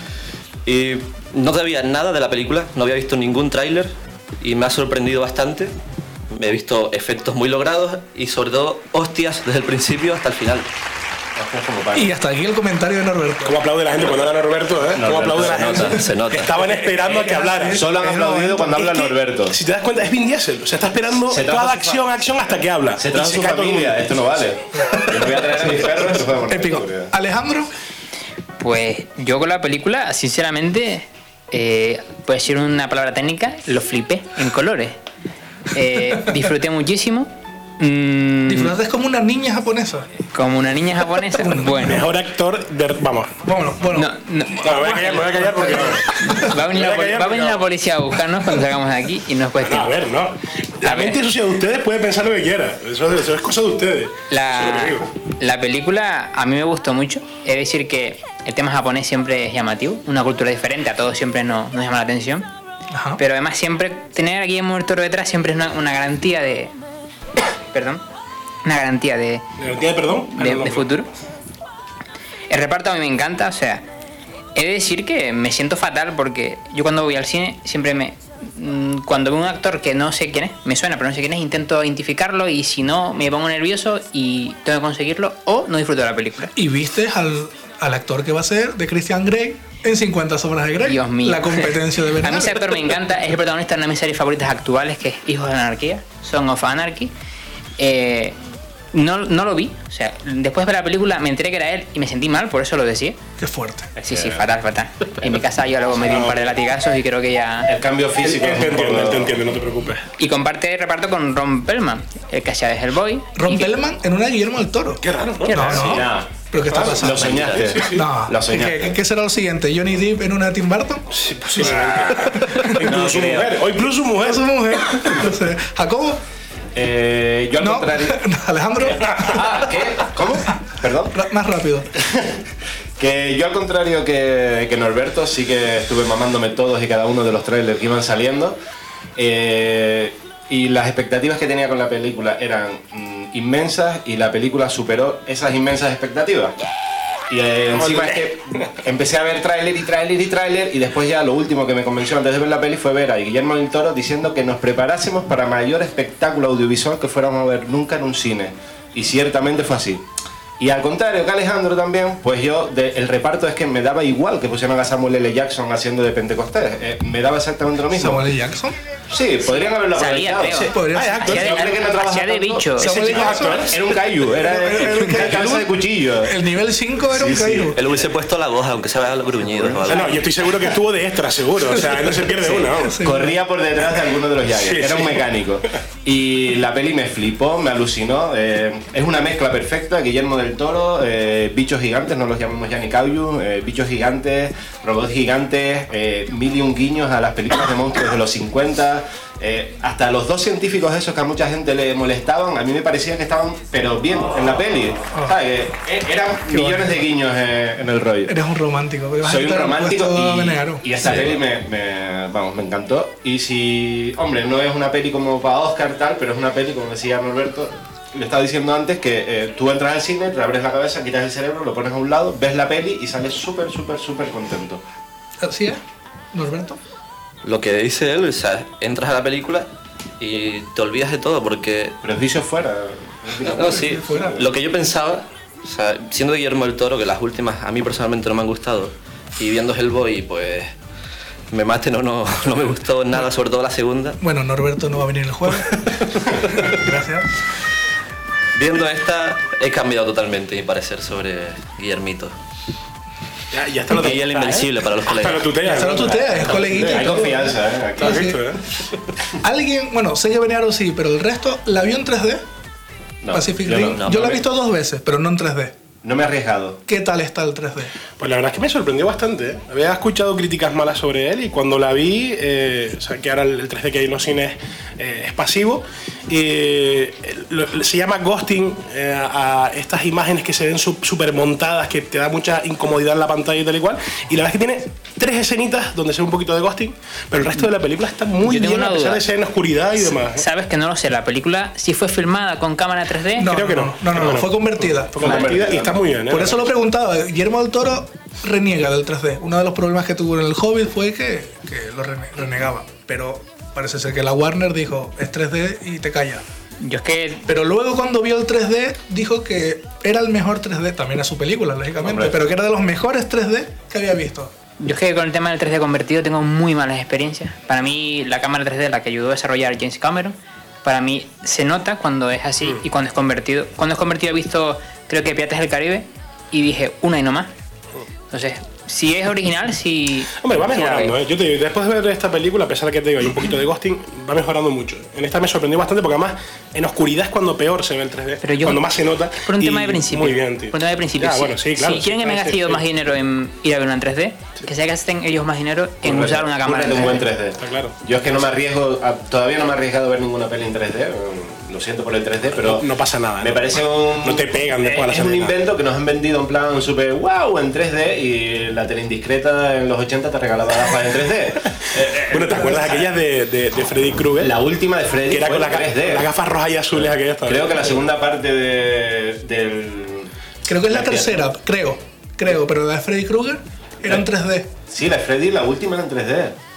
Y no sabía nada de la película, no había visto ningún tráiler y me ha sorprendido bastante. Me he visto efectos muy logrados y sobre todo hostias desde el principio hasta el final. Y hasta aquí el comentario de Norberto. ¿Cómo aplaude la gente cuando habla Norberto? ¿eh? ¿Cómo Norberto, aplaude la se gente? nota, se nota. Estaban esperando a que hablara. Solo han Es aplaudido momento. cuando habla Es que, Norberto. Si te das cuenta, es Vin Diesel. O sea, está esperando Se trajo toda su acción, fa- acción hasta que habla. Se trajo Y su cae todo el familia, mundo. esto no vale. Yo voy a traer a mis perros y los podemos Épico. Alejandro, Pues yo con la película, sinceramente, eh, puede ser una palabra técnica, lo flipé en colores. Eh, disfruté muchísimo. Mm, disfrutaste como una niña japonesa. como una niña japonesa. Bueno, Mejor actor de... Vamos. Bueno, bueno. no, no. No, me voy a callar, me voy a callar porque... Va a venir, Me la, voy a poli- callar va a venir porque- la policía a buscarnos cuando salgamos de aquí y nos No, cuestiona. a ver, no. La A ver. mente sucia de ustedes puede pensar lo que quiera. Eso, eso es cosa de ustedes. Eso es La, lo que digo. la película a mí me gustó mucho. Es decir, que el tema japonés siempre es llamativo. Una cultura diferente, a todos siempre nos, nos llama la atención. Ajá. Pero además siempre tener a Guillermo del Toro detrás siempre es una, una garantía de... Perdón. Una garantía de, ¿Garantía de perdón? Ah, de, no, no, de no. futuro. El reparto a mí me encanta, o sea, he de decir que me siento fatal porque yo cuando voy al cine siempre me, mm, cuando veo un actor que no sé quién es, me suena pero no sé quién es, intento identificarlo y si no me pongo nervioso y tengo que conseguirlo o no disfruto de la película. ¿Y viste al, al actor que va a ser de Christian Grey en cincuenta sombras de Grey? Dios mío. La competencia de A verdad. mí ese actor me encanta, es el protagonista de una de mis series favoritas actuales que es Hijos de la Anarquía, Son of Anarchy. Eh, no, no lo vi, o sea, después de ver la película me enteré que era él y me sentí mal, por eso lo decía. Qué fuerte. Sí, sí, fatal, fatal. En mi casa yo luego me di un par de latigazos y creo que ya... El cambio físico. Él te entiende, él te entiende, no te preocupes. Y comparte reparto con Ron Perlman, el que hacía de Hellboy. Ron y que- Perlman en una de Guillermo del Toro. Qué raro, ¿no? Qué raro. No, no. Ya. ¿Pero qué está Claro, pasando? Lo soñaste. Sí, sí. No. Lo soñaste. ¿Qué, ¿Qué será lo siguiente? ¿Johnny Depp en una de Tim Burton? Sí, posiblemente. Incluso su mujer. O incluso su mujer. Su mujer. No sé. ¿Jacobo? Eh, yo al No. contrario. ¿Alejandro? Ah, ¿qué? ¿Cómo? Perdón. Ra- Más rápido. Que yo al contrario que, que Norberto, sí que estuve mamándome todos y cada uno de los trailers que iban saliendo. Eh, y las expectativas que tenía con la película eran mm, inmensas y la película superó esas inmensas expectativas. Y eh, encima es que empecé a ver tráiler y tráiler y tráiler y después ya lo último que me convenció antes de ver la peli fue ver a Guillermo del Toro diciendo que nos preparásemos para mayor espectáculo audiovisual que fuéramos a ver nunca en un cine. Y ciertamente fue así. Y al contrario que Alejandro también, pues yo, de- el reparto es que me daba igual que pusieran a Samuel L. Jackson haciendo de Pentecostés. Eh, me daba exactamente lo mismo. ¿Samuel L. Jackson? Sí, podrían haberlo Salía, aprovechado. creo. Sí, Podría ser. actor, Hacía de- hombre que no trabaja hacía de tanto. bicho. Ese Samuel chico L. actor Jackson. era un kaiju, era Era- era un una kaiju. cabeza de cuchillo. El nivel cinco era Sí, un sí. caído. Él hubiese puesto la voz, aunque se vea los gruñidos o Ah, algo. no, yo estoy seguro que estuvo de extra, seguro. O sea, no se pierde una, vamos. Sí. Corría por detrás de alguno de los Jaggers, Sí, era un sí. mecánico. Y la peli me flipó, me alucinó. eh, es una mezcla perfecta, Guillermo del Toro, eh, bichos gigantes, no los llamamos ya ni kaiju, eh, bichos gigantes, robots gigantes, eh, mil y un guiños a las películas de monstruos de los cincuenta. Eh, hasta los dos científicos esos que a mucha gente le molestaban, a mí me parecía que estaban, pero bien, en la peli. ¿Sabes? Eh, eran millones de guiños eh, en el rollo. Eres un romántico. pero vas a Soy un estar romántico puesto a y, Venearo. y esta Sí. peli me, me- vamos, me encantó. Y si, hombre, no es una peli como para Oscar tal, pero es una peli, como decía Norberto, le estaba diciendo antes, que eh, tú entras al cine, te abres la cabeza, quitas el cerebro, lo pones a un lado, ves la peli y sales súper, súper, súper contento. ¿Así es? ¿Norberto? Lo que dice él, o sea, entras a la película y te olvidas de todo porque... Pero es dicho fuera. No, sí, fuera. lo que yo pensaba, o sea, siendo Guillermo del Toro, que las últimas a mí personalmente no me han gustado, y viendo Hellboy, pues me mate, no, no, no me gustó nada, sobre todo la segunda. Bueno, Norberto no va a venir el jueves. Gracias. Viendo esta, he cambiado totalmente mi parecer sobre Guillermito. Ya, ya está lo Y el invencible para los Hasta colegas. lo tutea. Hasta lo tutea, es coleguita y Hay todo. confianza, ¿eh? Aquí. ¿Lo has Sí. visto, eh? Alguien, bueno, sé que Venearo sí, pero el resto, ¿la vio en tres D? No, Pacific yo Rim. no, no, yo no la he me- visto dos veces, pero no en tres D. No me he arriesgado. ¿Qué tal está el tres D? Pues la verdad es que me sorprendió bastante. ¿eh? Había escuchado críticas malas sobre él y cuando la vi, eh, o sea, que ahora el tres D que hay en los cines eh, es pasivo, eh, lo- se llama ghosting eh, a estas imágenes que se ven súper montadas, que te da mucha incomodidad en la pantalla y tal y cual. Y la verdad es que tiene tres escenitas donde se ve un poquito de ghosting, pero el resto de la película está muy Yo tengo bien una a pesar duda. de ser en oscuridad y demás. ¿eh? Sabes que no lo sé, la película sí fue filmada con cámara tres D. No, Creo que no. no, no, no, Creo que no. fue convertida. Fue convertida y está muy bien. ¿eh? Por eso lo preguntaba. Guillermo del Toro reniega del tres D. Uno de los problemas que tuvo en el Hobbit fue que, que lo rene- renegaba. Pero parece ser que la Warner dijo, es tres D y te calla. Yo es que Pero luego cuando vio el tres D, dijo que era el mejor tres D, también a su película, lógicamente, Hombre. pero que era de los mejores tres D que había visto. Yo es que con el tema del tres D convertido tengo muy malas experiencias. Para mí la cámara tres D, la que ayudó a desarrollar James Cameron, para mí se nota cuando es así y cuando es convertido. Cuando es convertido he visto, creo que Piratas del Caribe y dije una y no más. Entonces, si es original, si... Hombre, va si la mejorando, veo. ¿eh? Yo te digo, después de ver esta película, a pesar de que te digo, hay un poquito de ghosting, va mejorando mucho. En esta me sorprendió bastante porque además en oscuridad es cuando peor se ve el tres D, Pero yo- cuando más se nota. Por un y tema de principio. Muy bien, tío. Por un tema de principio. Ya, sí. bueno, sí, claro. Si sí, quieren que me claro, gaste sí, yo sí. más dinero en ir a ver una en tres D, que se gasten ellos más dinero en usar una cámara de un buen tres D. Está claro. Yo es que no me arriesgo, a- todavía no me he arriesgado a ver ninguna peli en tres D. eh, Lo siento por el tres D, pero No, no pasa nada. me ¿no? parece un. No te pegan después a la Es un salida. invento que nos han vendido en plan super wow en tres D y la tele indiscreta en los ochenta te regalaba gafas en tres D. Bueno, ¿te acuerdas aquellas de, de, de Freddy Krueger? La última de Freddy que era fue con la, en tres D. las gafas rojas y azules aquellas también. Creo que la segunda parte de, del. Creo que es la tercera, creo, creo, pero la de Freddy Krueger era en tres D. Sí, la de Freddy, la última era en tres D.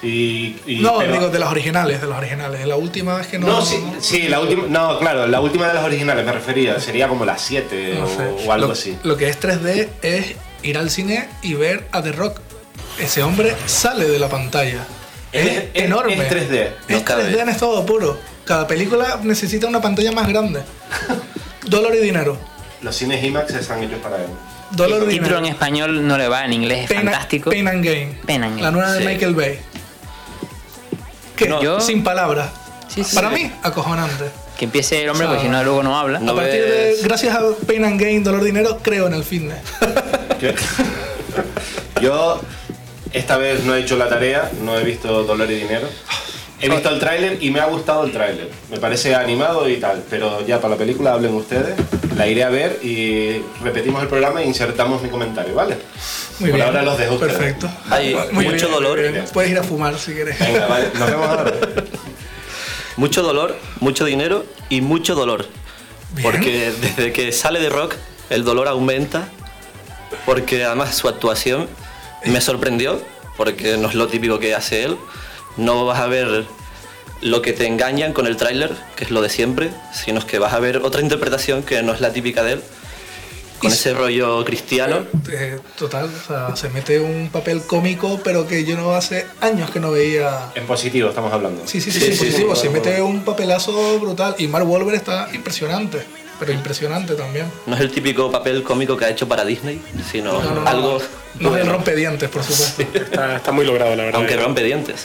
Y, y- No, pero- digo de las originales, de las originales. La última es que no. No, sí, sí, la última, no, claro, la última de las originales me refería, sería como la siete No o, sé. o algo lo, así. Lo que es tres D es ir al cine y ver a The Rock. Ese hombre sale de la pantalla. Es, Es- es- enorme. es tres D. Es No cabe. tres D en estado puro. Cada película necesita una pantalla más grande. Dólar y dinero. Los cines IMAX están hechos para él. Dólar y El título en dinero. español no le va, en inglés es Pain, fantástico. Pain and Gain. Pain and Gain. La nueva de Sí. Michael Bay. Que No, yo- sin palabras. Sí, sí. Para mí, acojonante. Que empiece el hombre, O sea, porque si no, luego no habla. a partir de, gracias a Pain and Gain, Dolor Dinero, creo en el fitness. Yo esta vez no he hecho la tarea, no he visto Dolor y Dinero. He visto el tráiler y me ha gustado el tráiler. Me parece animado y tal, pero ya para la película hablen ustedes. La iré a ver y repetimos el programa e insertamos mi comentario, ¿vale? Muy Por bien. ahora los dejo a ustedes. Perfecto. Hay Muy mucho bien, dolor. muy bien. Puedes ir a fumar si quieres. Venga, vale, nos vemos ahora. Mucho dolor, mucho dinero y mucho dolor. Bien. Porque desde que sale de Rock, el dolor aumenta. Porque además su actuación me sorprendió, porque no es lo típico que hace él. No vas a ver lo que te engañan con el tráiler, que es lo de siempre, sino que vas a ver otra interpretación que no es la típica de él, con Y- ese rollo cristiano. Eh, total, o sea, se mete un papel cómico, pero que yo no hace años que no veía. En positivo estamos hablando. Sí, sí, sí, Sí, sí, sí, positivo. sí, se sí. mete un papelazo brutal. Y Mark Wahlberg está impresionante, pero impresionante también. No es el típico papel cómico que ha hecho para Disney, sino No, no, no. algo... No es el bueno, rompedientes, por supuesto. Está, está muy logrado, la verdad. aunque rompe dientes.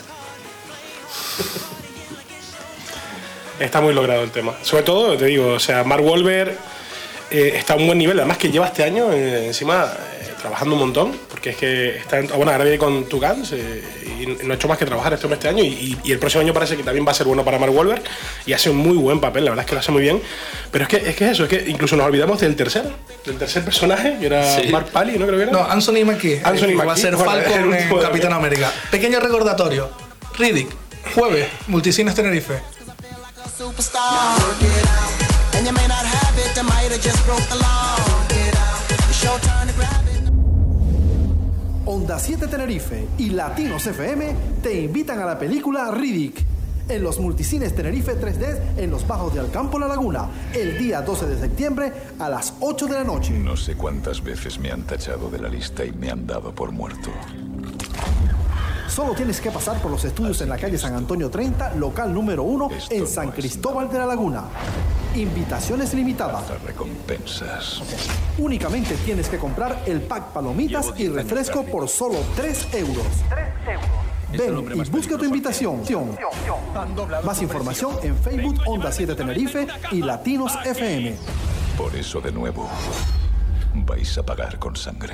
Está muy logrado el tema. Sobre todo, te digo, o sea, Mark Wahlberg eh, está a un buen nivel. Además que lleva este año eh, encima eh, trabajando un montón, porque es que está en, bueno, ahora viene con Two Guns eh, y no ha hecho más que trabajar este hombre este año y, y- y el próximo año parece que también va a ser bueno para Mark Wahlberg y hace un muy buen papel, la verdad es que lo hace muy bien. Pero es que es que eso, es que incluso nos olvidamos del tercero, del tercer personaje, que era Sí. Mark Pally, ¿no? Creo que era. No, Anthony Mackie. Anthony eh, va a Mackie, ser bueno, el Falcon en último de- Capitán América. Pequeño recordatorio. Riddick, jueves, Multicines Tenerife. Superstar. Work it out. And you may not have it, I might have just broke the law. Work it out. It's your turn to grab it. Onda siete Tenerife y Latinos F M te invitan a la película Riddick en los multicines Tenerife tres D en los Bajos de Alcampo La Laguna el día doce de septiembre a las ocho de la noche. No sé cuántas veces me han tachado de la lista y me han dado por muerto. Solo tienes que pasar por los estudios en la calle San Antonio treinta, local número uno, Esto en no San es Cristóbal de la Laguna. Invitaciones limitadas. Las recompensas. Únicamente tienes que comprar el pack palomitas y refresco por solo tres euros. Ven y busca tu invitación. Más información en Facebook Onda siete Tenerife y Latinos F M. Por eso, de nuevo, vais a pagar con sangre.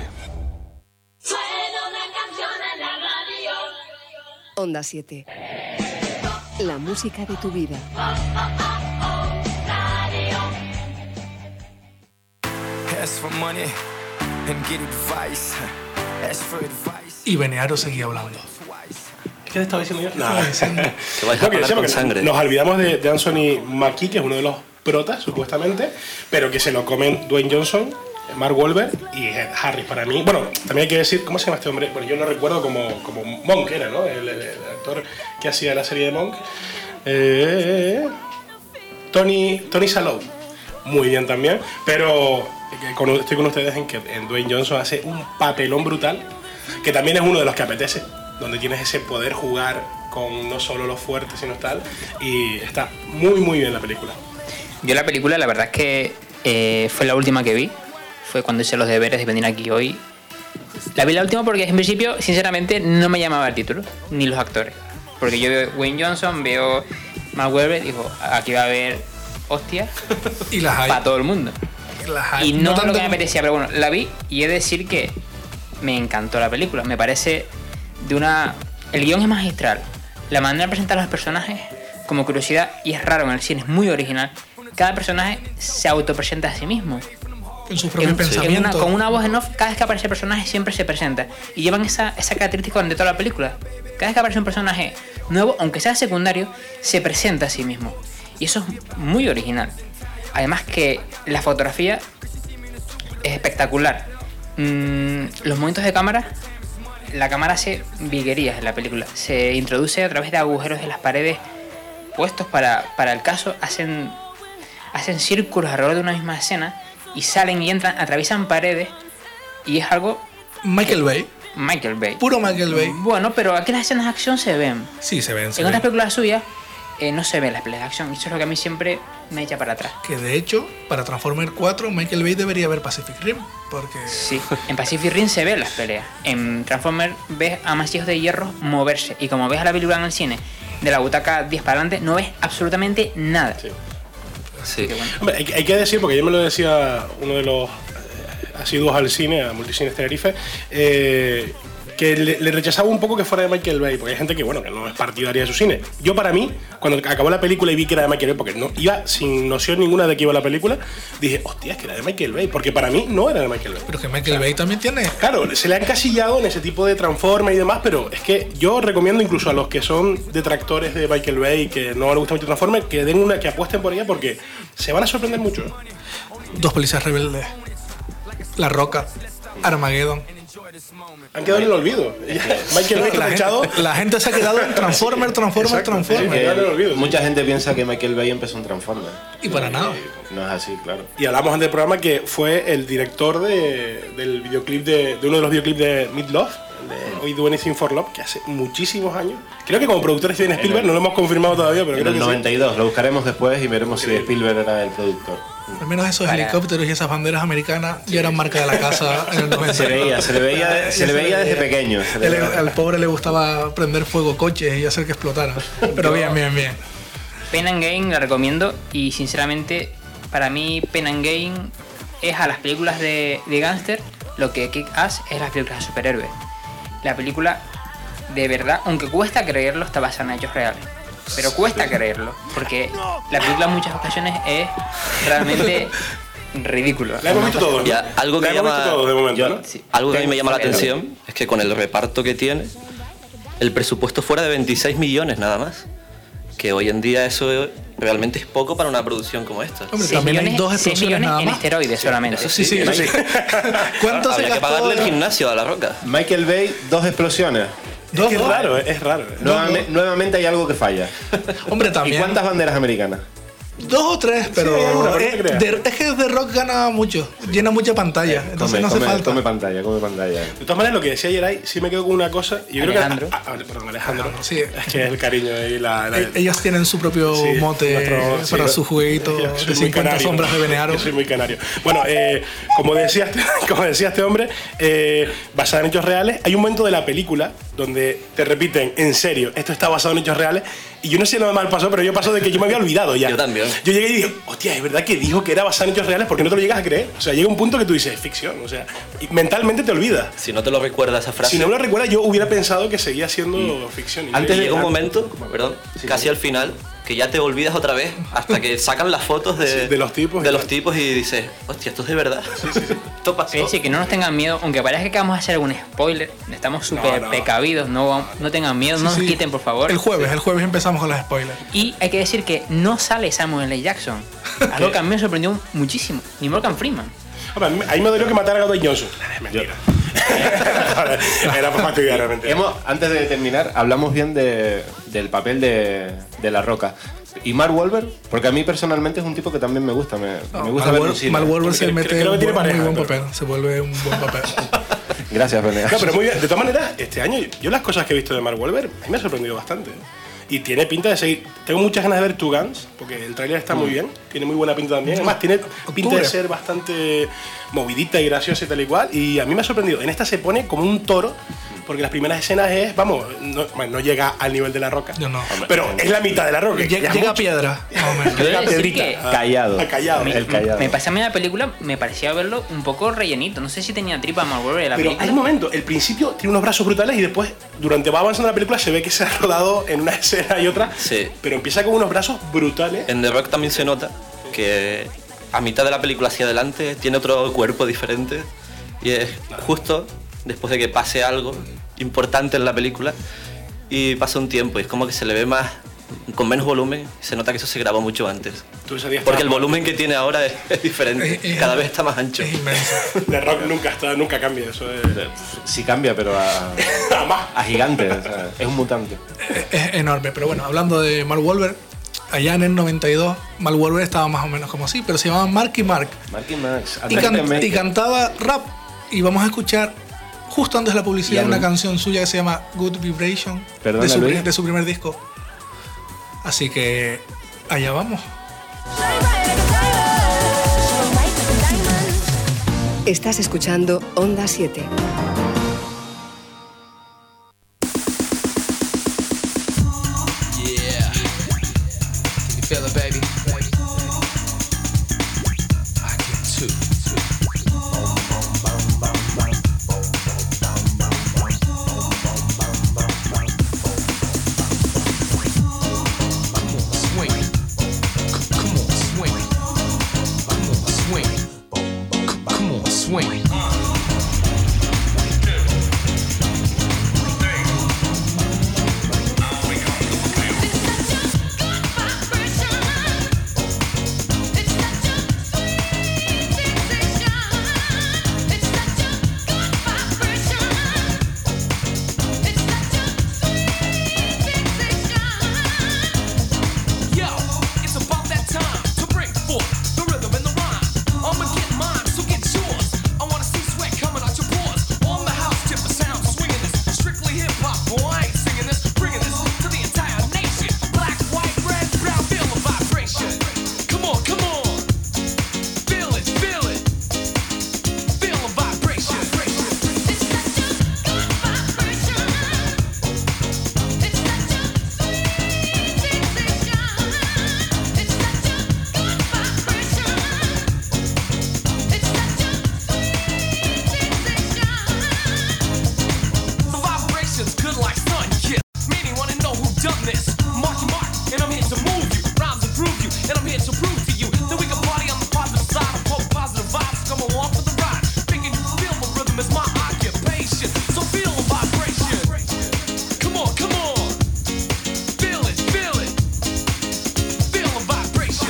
Onda siete. La música de tu vida. Ask for money and get advice. Ask for advice. Y Benearo seguía hablando. ¿Qué te estaba diciendo yo? Estaba diciendo. Que vais a No, que pagar decía, con porque sangre. Nos olvidamos de, de Anthony Mackie, que es uno de los protas, supuestamente, pero que se lo comen Dwayne Johnson, Mark Wahlberg y Ed Harris para mí. Bueno, también hay que decir, ¿cómo se llama este hombre? Bueno, yo no recuerdo como, como Monk era, ¿no? El, el- el actor que hacía la serie de Monk. Eh, Tony, Tony Shalhoub. Muy bien también, pero que con- estoy con ustedes en que en Dwayne Johnson hace un papelón brutal, que también es uno de los que apetece, donde tienes ese poder jugar con no solo los fuertes, sino tal, y está muy, muy bien la película. Yo la película, la verdad es que eh, fue la última que vi. Fue cuando hice los deberes de venir aquí hoy. La vi la última porque en principio, sinceramente, no me llamaba el título, ni los actores. Porque yo veo Wayne Johnson, veo Mark Wahlberg, digo, aquí va a haber hostia Y las hay. para todo el mundo. Las hay. Y no, es tanto lo que me como- apetecía, pero bueno, la vi y he de decir que me encantó la película. Me parece de una... El guión es magistral. La manera de presentar a los personajes, como curiosidad, y es raro en el cine, es muy original. Cada personaje se autopresenta a sí mismo. En sus propios En- en pensamientos. una- con una voz en off, cada vez que aparece el personaje siempre se presenta. Y llevan esa, esa característica durante toda la película. Cada vez que aparece un personaje nuevo, aunque sea secundario, se presenta a sí mismo. Y eso es muy original. Además que la fotografía es espectacular. Mm, los momentos de cámara, la cámara hace virguerías en la película. Se introduce a través de agujeros en las paredes puestos para, para el caso, hacen, hacen círculos alrededor de una misma escena y salen y entran, atraviesan paredes y es algo... Michael Bay. Michael Bay. Puro Michael Bay. Bueno, pero aquí las escenas de acción se ven. Sí, se ven. Se en ven. otras películas suyas eh, no se ven las películas de acción y eso es lo que a mí siempre me echa para atrás. Que de hecho, para Transformers cuatro, Michael Bay debería ver Pacific Rim. Porque... Sí, en Pacific Rim se ven las peleas. En Transformers ves a Macías de Hierro moverse y como ves a la película en el cine, de la butaca diez para adelante, no ves absolutamente nada. Sí. Sí. Bueno. Hombre, hay, hay que decir, porque ayer me lo decía uno de los eh, asiduos al cine, a Multicines Tenerife, eh, que le, le rechazaba un poco que fuera de Michael Bay, porque hay gente que, bueno, que no es partidaria de su cine. Yo, para mí, cuando acabó la película y vi que era de Michael Bay, porque no iba sin noción ninguna de que iba la película, dije, hostia, es que era de Michael Bay, porque para mí no era de Michael Bay. Pero que Michael o sea, Bay también tiene... Claro, se le ha encasillado en ese tipo de Transformers y demás, pero es que yo recomiendo incluso a los que son detractores de Michael Bay, que no les gusta mucho Transformers, que den una, que apuesten por ella, porque se van a sorprender mucho. Dos policías rebeldes, La Roca, Armageddon. Han quedado en el olvido. Michael Bay la, echado. gente, la gente se ha quedado en Transformer, Transformer, Transformer. Sí, mucha gente piensa que Michael Bay empezó en Transformer. Y para nada. No es así, claro. Y hablamos antes del programa que fue el director de, del videoclip de, de uno de los videoclips de Meat Love, de We Do Anything for Love, que hace muchísimos años. Creo que como productor es Steven Spielberg, no lo hemos confirmado todavía, pero en creo el que noventa y dos, sí. Lo buscaremos después y veremos si Spielberg era el productor. Al menos esos Para. helicópteros y esas banderas americanas ya eran marca de la casa en el noventa. Se veía, se le veía, se le veía desde pequeño. Le veía. Al pobre le gustaba prender fuego coches y hacer que explotaran. Pero bien, bien, bien. Pain and Gain la recomiendo y sinceramente para mí Pain and Gain es a las películas de, de gángster lo que Kick-Ass es las películas de superhéroes. La película, de verdad, aunque cuesta creerlo, está basada en hechos reales. Pero cuesta creerlo, porque la película en muchas ocasiones es realmente ridículo. La hemos visto todos, ¿no? Ya, algo que, la hemos llama, visto todos de momento, yo, ¿no? Sí. Algo que a mí me llama la atención es que con el reparto que tiene, el presupuesto fuera de veintiséis millones nada más. Que hoy en día eso realmente es poco para una producción como esta. Hombre, también hay dos explosiones nada más. En esteroides sí, solamente. Eso sí, sí. sí, sí. ¿Cuánto se Habría que pagarle el gimnasio a La Roca. Michael Bay, dos explosiones. Es que es raro, es raro. Nuevamente, nuevamente hay algo que falla. Hombre, también. ¿Y cuántas banderas americanas? Dos o tres, pero sí, alguna, es, de, es que The Rock gana mucho, llena mucha pantalla, eh, entonces come, no hace come, falta. Come pantalla, come pantalla. De todas maneras, lo que decía ayer ahí, sí me quedo con una cosa. Yo Alejandro. creo que. Ah, perdón, Alejandro. Sí. Es que es el cariño y la, la. Ellos tienen su propio sí, mote nuestro, para sí, su jueguito de cincuenta canario, sombras de Benearo. Yo soy muy canario. Bueno, eh, como, decía este, como decía este hombre, eh, basada en hechos reales, hay un momento de la película donde te repiten, en serio, esto está basado en hechos reales. Y yo no sé lo mal pasó, pero yo pasó de que yo me había olvidado ya. Yo también. Yo llegué y dije, hostia, es verdad que dijo que era basado en hechos reales porque no te lo llegas a creer. O sea, llega un punto que tú dices, es ficción. O sea, y mentalmente te olvidas. Si no te lo recuerdas esa frase. Si no me lo recuerdas, yo hubiera pensado que seguía siendo mm. ficción. Antes llega un momento, perdón, sí, casi sí. al final, que ya te olvidas otra vez hasta que sacan las fotos de, sí, de los tipos. De y los tipos y dices, hostia, esto es de verdad. Sí, sí, sí. Esto pasó. Es decir, que no nos tengan miedo, aunque parezca que vamos a hacer algún spoiler, estamos súper no, no. precavidos, no, no tengan miedo, sí, no nos sí. quiten, por favor. El jueves, el jueves empezamos con los spoilers. Y hay que decir que no sale Samuel L. Jackson, algo que a mí me sorprendió muchísimo, ni Morgan Freeman. Hombre, ahí me dolió que matara a Dwayne Johnson. Es mentira. Era por fastidiar, realmente. Hemos, antes de terminar, hablamos bien de, del papel de, de La Roca. ¿Y Mark Wahlberg? Porque a mí personalmente es un tipo que también me gusta. Me, no, me gusta Mark verlo. Mark Wahlberg se mete en un buen, pareja, muy buen pero... papel. Se vuelve un buen papel. Gracias, René. No, pero muy bien. De todas maneras, este año, yo las cosas que he visto de Mark Wahlberg, a mí me ha sorprendido bastante. Y tiene pinta de seguir. Tengo muchas ganas de ver Two Guns, porque el tráiler está mm. muy bien. Tiene muy buena pinta también. Además, tiene pinta de ser bastante movidita y graciosa y tal y cual. Y a mí me ha sorprendido. En esta se pone como un toro, porque las primeras escenas es, vamos, no, bueno, no llega al nivel de La Roca. Yo no. Pero es la mitad de La Roca. Llega, llega a piedra. Llega a piedrita. A, callado. A callado. Me, el callado. Me pasé a mí la película, me parecía verlo un poco rellenito. No sé si tenía tripa Mark Wahlberg en la Pero película. hay un momento, el principio tiene unos brazos brutales y después, durante va avanzando la película, se ve que se ha rodado en una escena y otra. Sí. Pero empieza con unos brazos brutales. En The Rock también se nota que a mitad de la película hacia adelante tiene otro cuerpo diferente y es justo después de que pase algo importante en la película y pasa un tiempo y es como que se le ve más, con menos volumen, se nota que eso se grabó mucho antes. Tú ese día Porque el estabas- volumen que tiene ahora es, es diferente, Es- es- cada vez está más ancho. De rock nunca está, nunca cambia, eso es... Sí cambia, pero a, a gigante, o sea, es un mutante. Es enorme, pero bueno, hablando de Mark Wahlberg, allá en el noventa y dos, Mark Wahlberg estaba más o menos como así, pero se llamaba Marky Mark. Marky Max. Y, can- y cantaba rap. Y vamos a escuchar, justo antes de la publicidad, Ya una no- canción suya que se llama Good Vibration, Perdona, de su, Luis. de su primer disco. Así que allá vamos. Estás escuchando Onda siete. Yeah. Can you feel it, baby? I can too. Come on, swing it. C- Come on, swing it. Come on, swing it. C- Come on, swing it. Yo, it's about that time to bring forth the rhythm and the rhyme. I'ma get mine, so get yours. I wanna see sweat coming out your pores. On the house tip, the sound swinging this. Strictly hip hop, boy, I ain't singing this. Bringing this to the entire nation. Black, white, red, brown, feel the vibration. Come on, come on. Feel it, feel it. Feel the vibration. The vibration's good like sun kiss. Meaning wanna know who done this. Marky Mark, and I'm here to move you. Rhymes improve you, and I'm here to prove to you that we can party on the positive side of hope, positive vibes. Come along for the ride. Thinking you feel the rhythm is my occupation. So feel the vibration. Come on, come on. Feel it, feel it. Feel the vibration.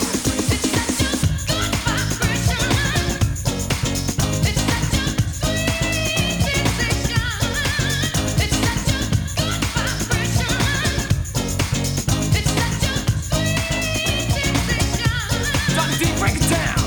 Donnie D, break it down.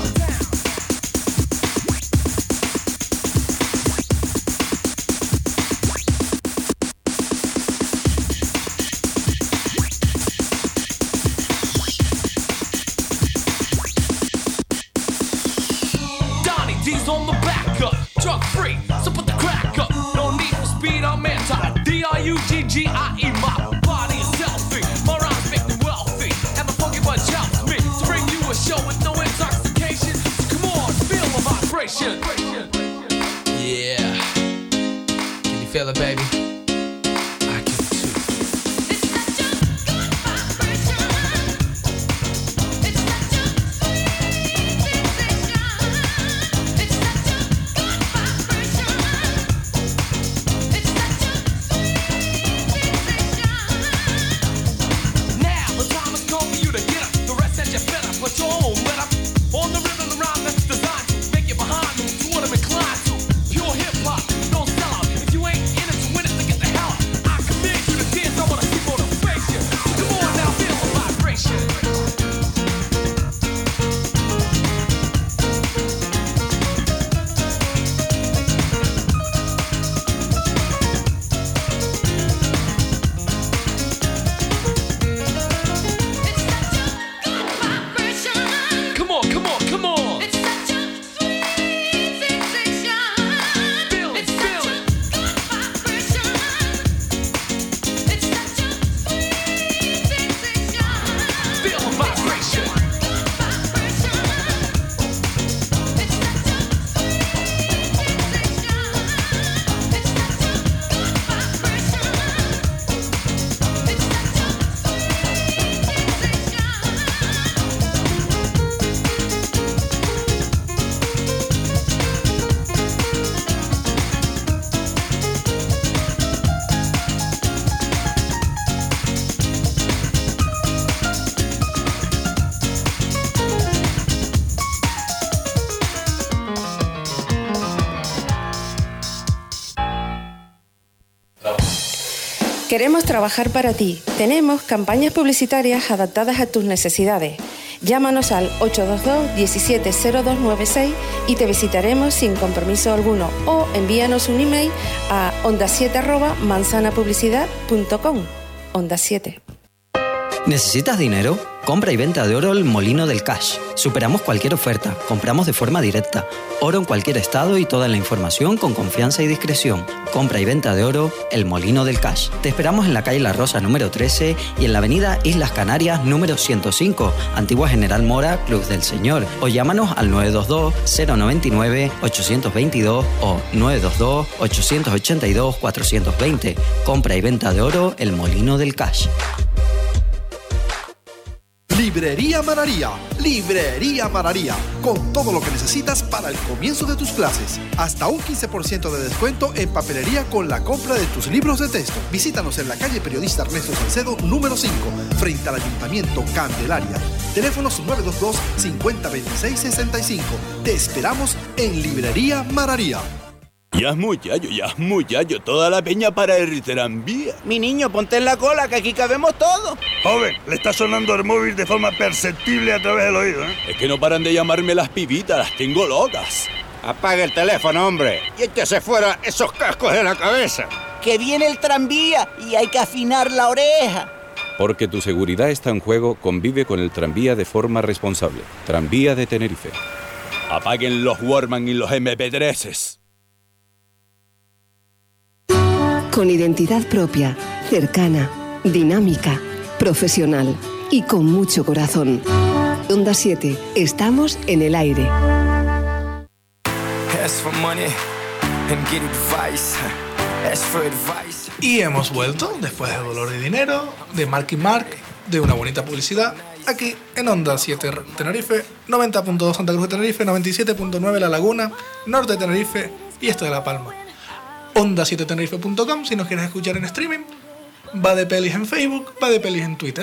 Donnie D's on the back up, drug free, so put the crack up. No need for speed, I'm anti. D R U G G I E, my body is healthy. My rhymes make me wealthy, and the funky bunch helps me to bring you a show with no intoxication. So come on, feel the vibration. Yeah. Can you feel it, baby? I can too. Now the time has come for you to get up. The rest said you better put your own let up. On the rhythm around that's designed to make you behind them to what I'm inclined to. Pure hip hop, don't sell out. If you ain't in it to Queremos trabajar para ti. Tenemos campañas publicitarias adaptadas a tus necesidades. Llámanos al ocho dos dos, diecisiete cero dos nueve seis y te visitaremos sin compromiso alguno, o envíanos un email a onda siete arroba manzanapublicidad punto com. Onda siete. ¿Necesitas dinero? Compra y venta de oro El Molino del Cash. Superamos cualquier oferta, compramos de forma directa. Oro en cualquier estado y toda la información con confianza y discreción. Compra y venta de oro El Molino del Cash. Te esperamos en la calle La Rosa número trece y en la avenida Islas Canarias número ciento cinco, Antigua General Mora, Cruz del Señor. O llámanos al nueve dos dos, cero nueve nueve, ocho dos dos o nueve dos dos, ocho ocho dos, cuatro dos cero. Compra y venta de oro El Molino del Cash. Librería Mararía, Librería Mararía, con todo lo que necesitas para el comienzo de tus clases. Hasta un quince por ciento de descuento en papelería con la compra de tus libros de texto. Visítanos en la calle Periodista Ernesto Salcedo, número cinco, frente al Ayuntamiento Candelaria. Teléfonos nueve dos dos, cincuenta, veintiséis, sesenta y cinco. Te esperamos en Librería Mararía. Ya es muchacho, ya es muchacho, toda la peña para el tranvía. Mi niño, ponte en la cola, que aquí cabemos todos. Joven, le está sonando el móvil de forma perceptible a través del oído, ¿eh? Es que no paran de llamarme las pibitas, las tengo locas. Apague el teléfono, hombre, y échese fuera esos cascos de la cabeza. Que viene el tranvía y hay que afinar la oreja. Porque tu seguridad está en juego, convive con el tranvía de forma responsable. Tranvía de Tenerife. Apaguen los Walkman y los eme pe tres. Con identidad propia, cercana, dinámica, profesional y con mucho corazón. Onda siete, estamos en el aire. Y hemos vuelto, después de Dolor y Dinero, de Mark y Mark, de una bonita publicidad, aquí en Onda siete Tenerife, noventa punto dos Santa Cruz de Tenerife, noventa y siete punto nueve La Laguna, Norte de Tenerife y este de La Palma. onda siete tenerife punto com si nos quieres escuchar en streaming. Va de pelis en Facebook, va de pelis en Twitter.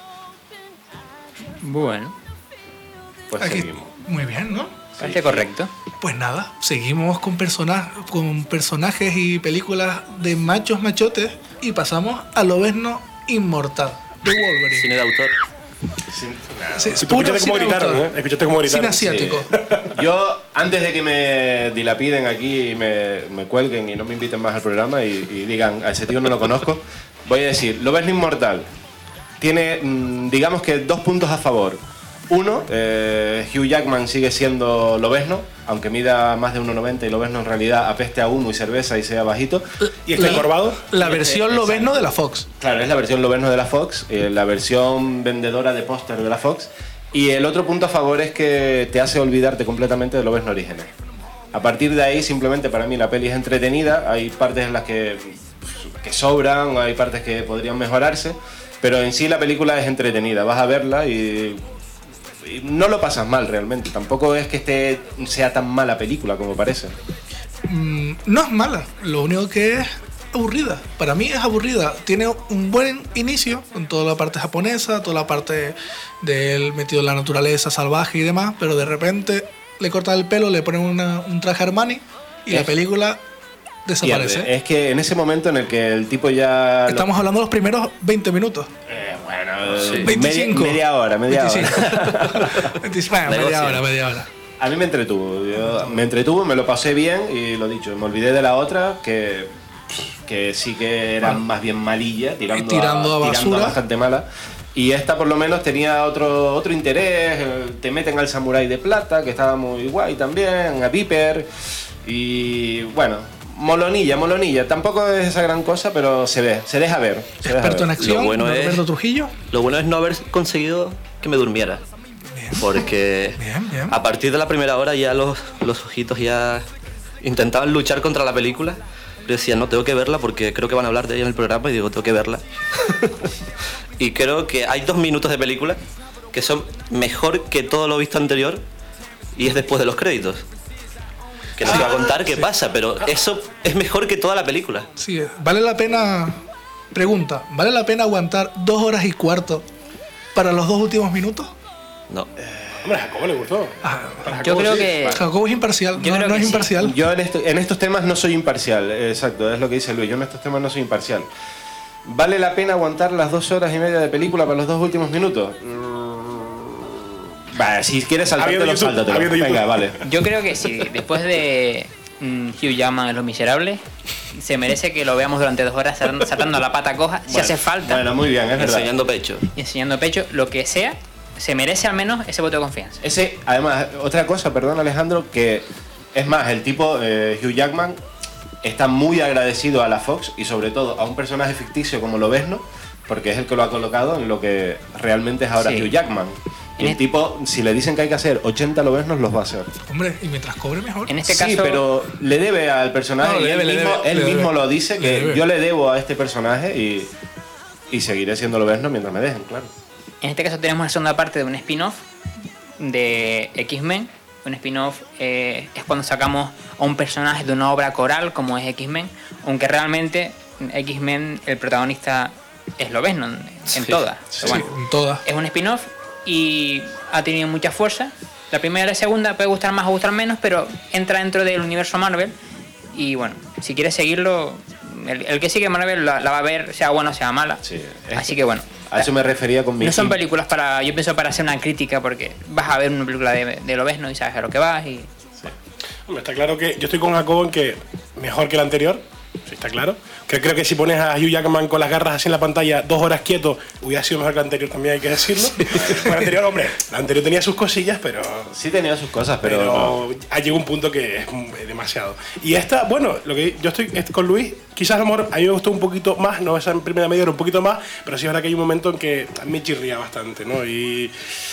Bueno, pues aquí, seguimos. Muy bien, ¿no? Parece correcto. Pues nada, seguimos con, persona con personajes y películas de machos machotes y pasamos a Lobezno Inmortal de Wolverine. Cine de autor. Sí, sí, escúchate cómo gritaron, ¿eh? Escúchate cómo gritaron. Cine asiático. Sí. Yo, antes de que me dilapiden aquí y me, me cuelguen y no me inviten más al programa y, y digan, a ese tío no lo conozco, voy a decir, Lobezno Inmortal tiene, digamos que dos puntos a favor. Uno, eh, Hugh Jackman sigue siendo Lobezno, aunque mida más de uno noventa y Lobezno en realidad apeste a humo y cerveza y sea bajito. ¿Y está encorvado? La versión Lobezno de la Fox. Claro, es la versión Lobezno de la Fox, eh, la versión vendedora de póster de la Fox. Y el otro punto a favor es que te hace olvidarte completamente de Lobezno Orígenes. A partir de ahí, simplemente para mí la peli es entretenida, hay partes en las que, que sobran, hay partes que podrían mejorarse, pero en sí la película es entretenida, vas a verla y... y no lo pasas mal realmente, tampoco es que este sea tan mala película como parece. Mm, no es mala, lo único que es aburrida. Para mí es aburrida. Tiene un buen inicio con toda la parte japonesa, toda la parte del metido en la naturaleza salvaje y demás, pero de repente le cortan el pelo, le ponen una, un traje Armani y es, la película desaparece. Pierde. Es que en ese momento en el que el tipo ya... Estamos hablando de los primeros veinte minutos. Eh, bueno, sí. veinticinco. Media, media hora, media veinticinco. hora. bueno, media hora, media hora. A mí me entretuvo. Yo, me entretuvo, me lo pasé bien y lo dicho, me olvidé de la otra que, que sí que era bueno, más bien malilla, tirando, tirando a, a basura. Tirando a bastante mala. Y esta por lo menos tenía otro, otro interés. Te meten al samurái de plata, que estaba muy guay también, a Viper. Y bueno, molonilla, molonilla. Tampoco es esa gran cosa, pero se ve, se deja ver. Se Experto deja ver. en acción, lo bueno Roberto es, Trujillo. Lo bueno es no haber conseguido que me durmiera. Bien. Porque bien, bien. a partir de la primera hora ya los, los ojitos ya intentaban luchar contra la película. Yo decía, no, tengo que verla porque creo que van a hablar de ella en el programa y digo, tengo que verla. Y creo que hay dos minutos de película que son mejor que todo lo visto anterior y es después de los créditos. Que no te voy a contar qué sí. pasa, pero eso es mejor que toda la película. Sí, vale la pena, pregunta, ¿vale la pena aguantar dos horas y cuarto para los dos últimos minutos? No. Hombre, a Jacobo le gustó. Ah, yo creo sí. que... Jacobo es imparcial, yo no, creo no que es sí. imparcial. Yo en, esto, en estos temas no soy imparcial, exacto, es lo que dice Luis, yo en estos temas no soy imparcial. ¿Vale la pena aguantar las dos horas y media de película para los dos últimos minutos? Vale, si quieres saltártelo, sáltatelo. Venga, vale. Yo creo que sí, después de mm, Hugh Jackman en Los Miserables, se merece que lo veamos durante dos horas saltando, saltando la pata coja, si Bueno, hace falta. Bueno, muy bien, es verdad. Enseñando pecho. Y enseñando pecho, lo que sea, se merece al menos ese voto de confianza. Ese, además, otra cosa, perdón Alejandro, que es más, el tipo, eh, Hugh Jackman, está muy agradecido a la Fox y sobre todo a un personaje ficticio como Lobezno, porque es el que lo ha colocado en lo que realmente es ahora Sí. Hugh Jackman. Y el tipo, si le dicen que hay que hacer ochenta Lobeznos, los va a hacer. Hombre, y mientras cobre mejor. En este Sí, caso, pero le debe al personaje, No, le y debe, él le mismo, debe, él le mismo debe. lo dice, Le que debe. yo le debo a este personaje y, y seguiré siendo Lobezno mientras me dejen, claro. en este caso tenemos la segunda parte de un spin-off de X-Men. Un spin-off eh, es cuando sacamos a un personaje de una obra coral como es X-Men, aunque realmente X-Men, el protagonista es Lobezno en, en Sí, todas. Sí, Pero bueno, en todas. es un spin-off y ha tenido mucha fuerza. La primera y la segunda puede gustar más o gustar menos, pero entra dentro del universo Marvel. Y bueno, si quieres seguirlo, el, el que sigue Marvel la, la va a ver, sea buena o sea mala. Sí, es- Así que bueno. A eso me refería con mi... No son películas para, yo pienso, para hacer una crítica, porque vas a ver una película de, de Lobezno y sabes a lo que vas y... Hombre, está claro que yo estoy con Jacobo en que mejor que el anterior, sí, está claro. Que creo que si pones a Hugh Jackman con las garras así en la pantalla dos horas quieto, hubiera sido mejor que el anterior, también hay que decirlo. El anterior, hombre, el anterior tenía sus cosillas, pero... Sí tenía sus cosas, pero... Pero ha llegado un punto que es demasiado. Y esta, bueno, lo que yo estoy con Luis, quizás a lo mejor a mí me gustó un poquito más, no esa en primera media hora un poquito más, pero sí es verdad que hay un momento en que a mí me chirría bastante, ¿no? Y...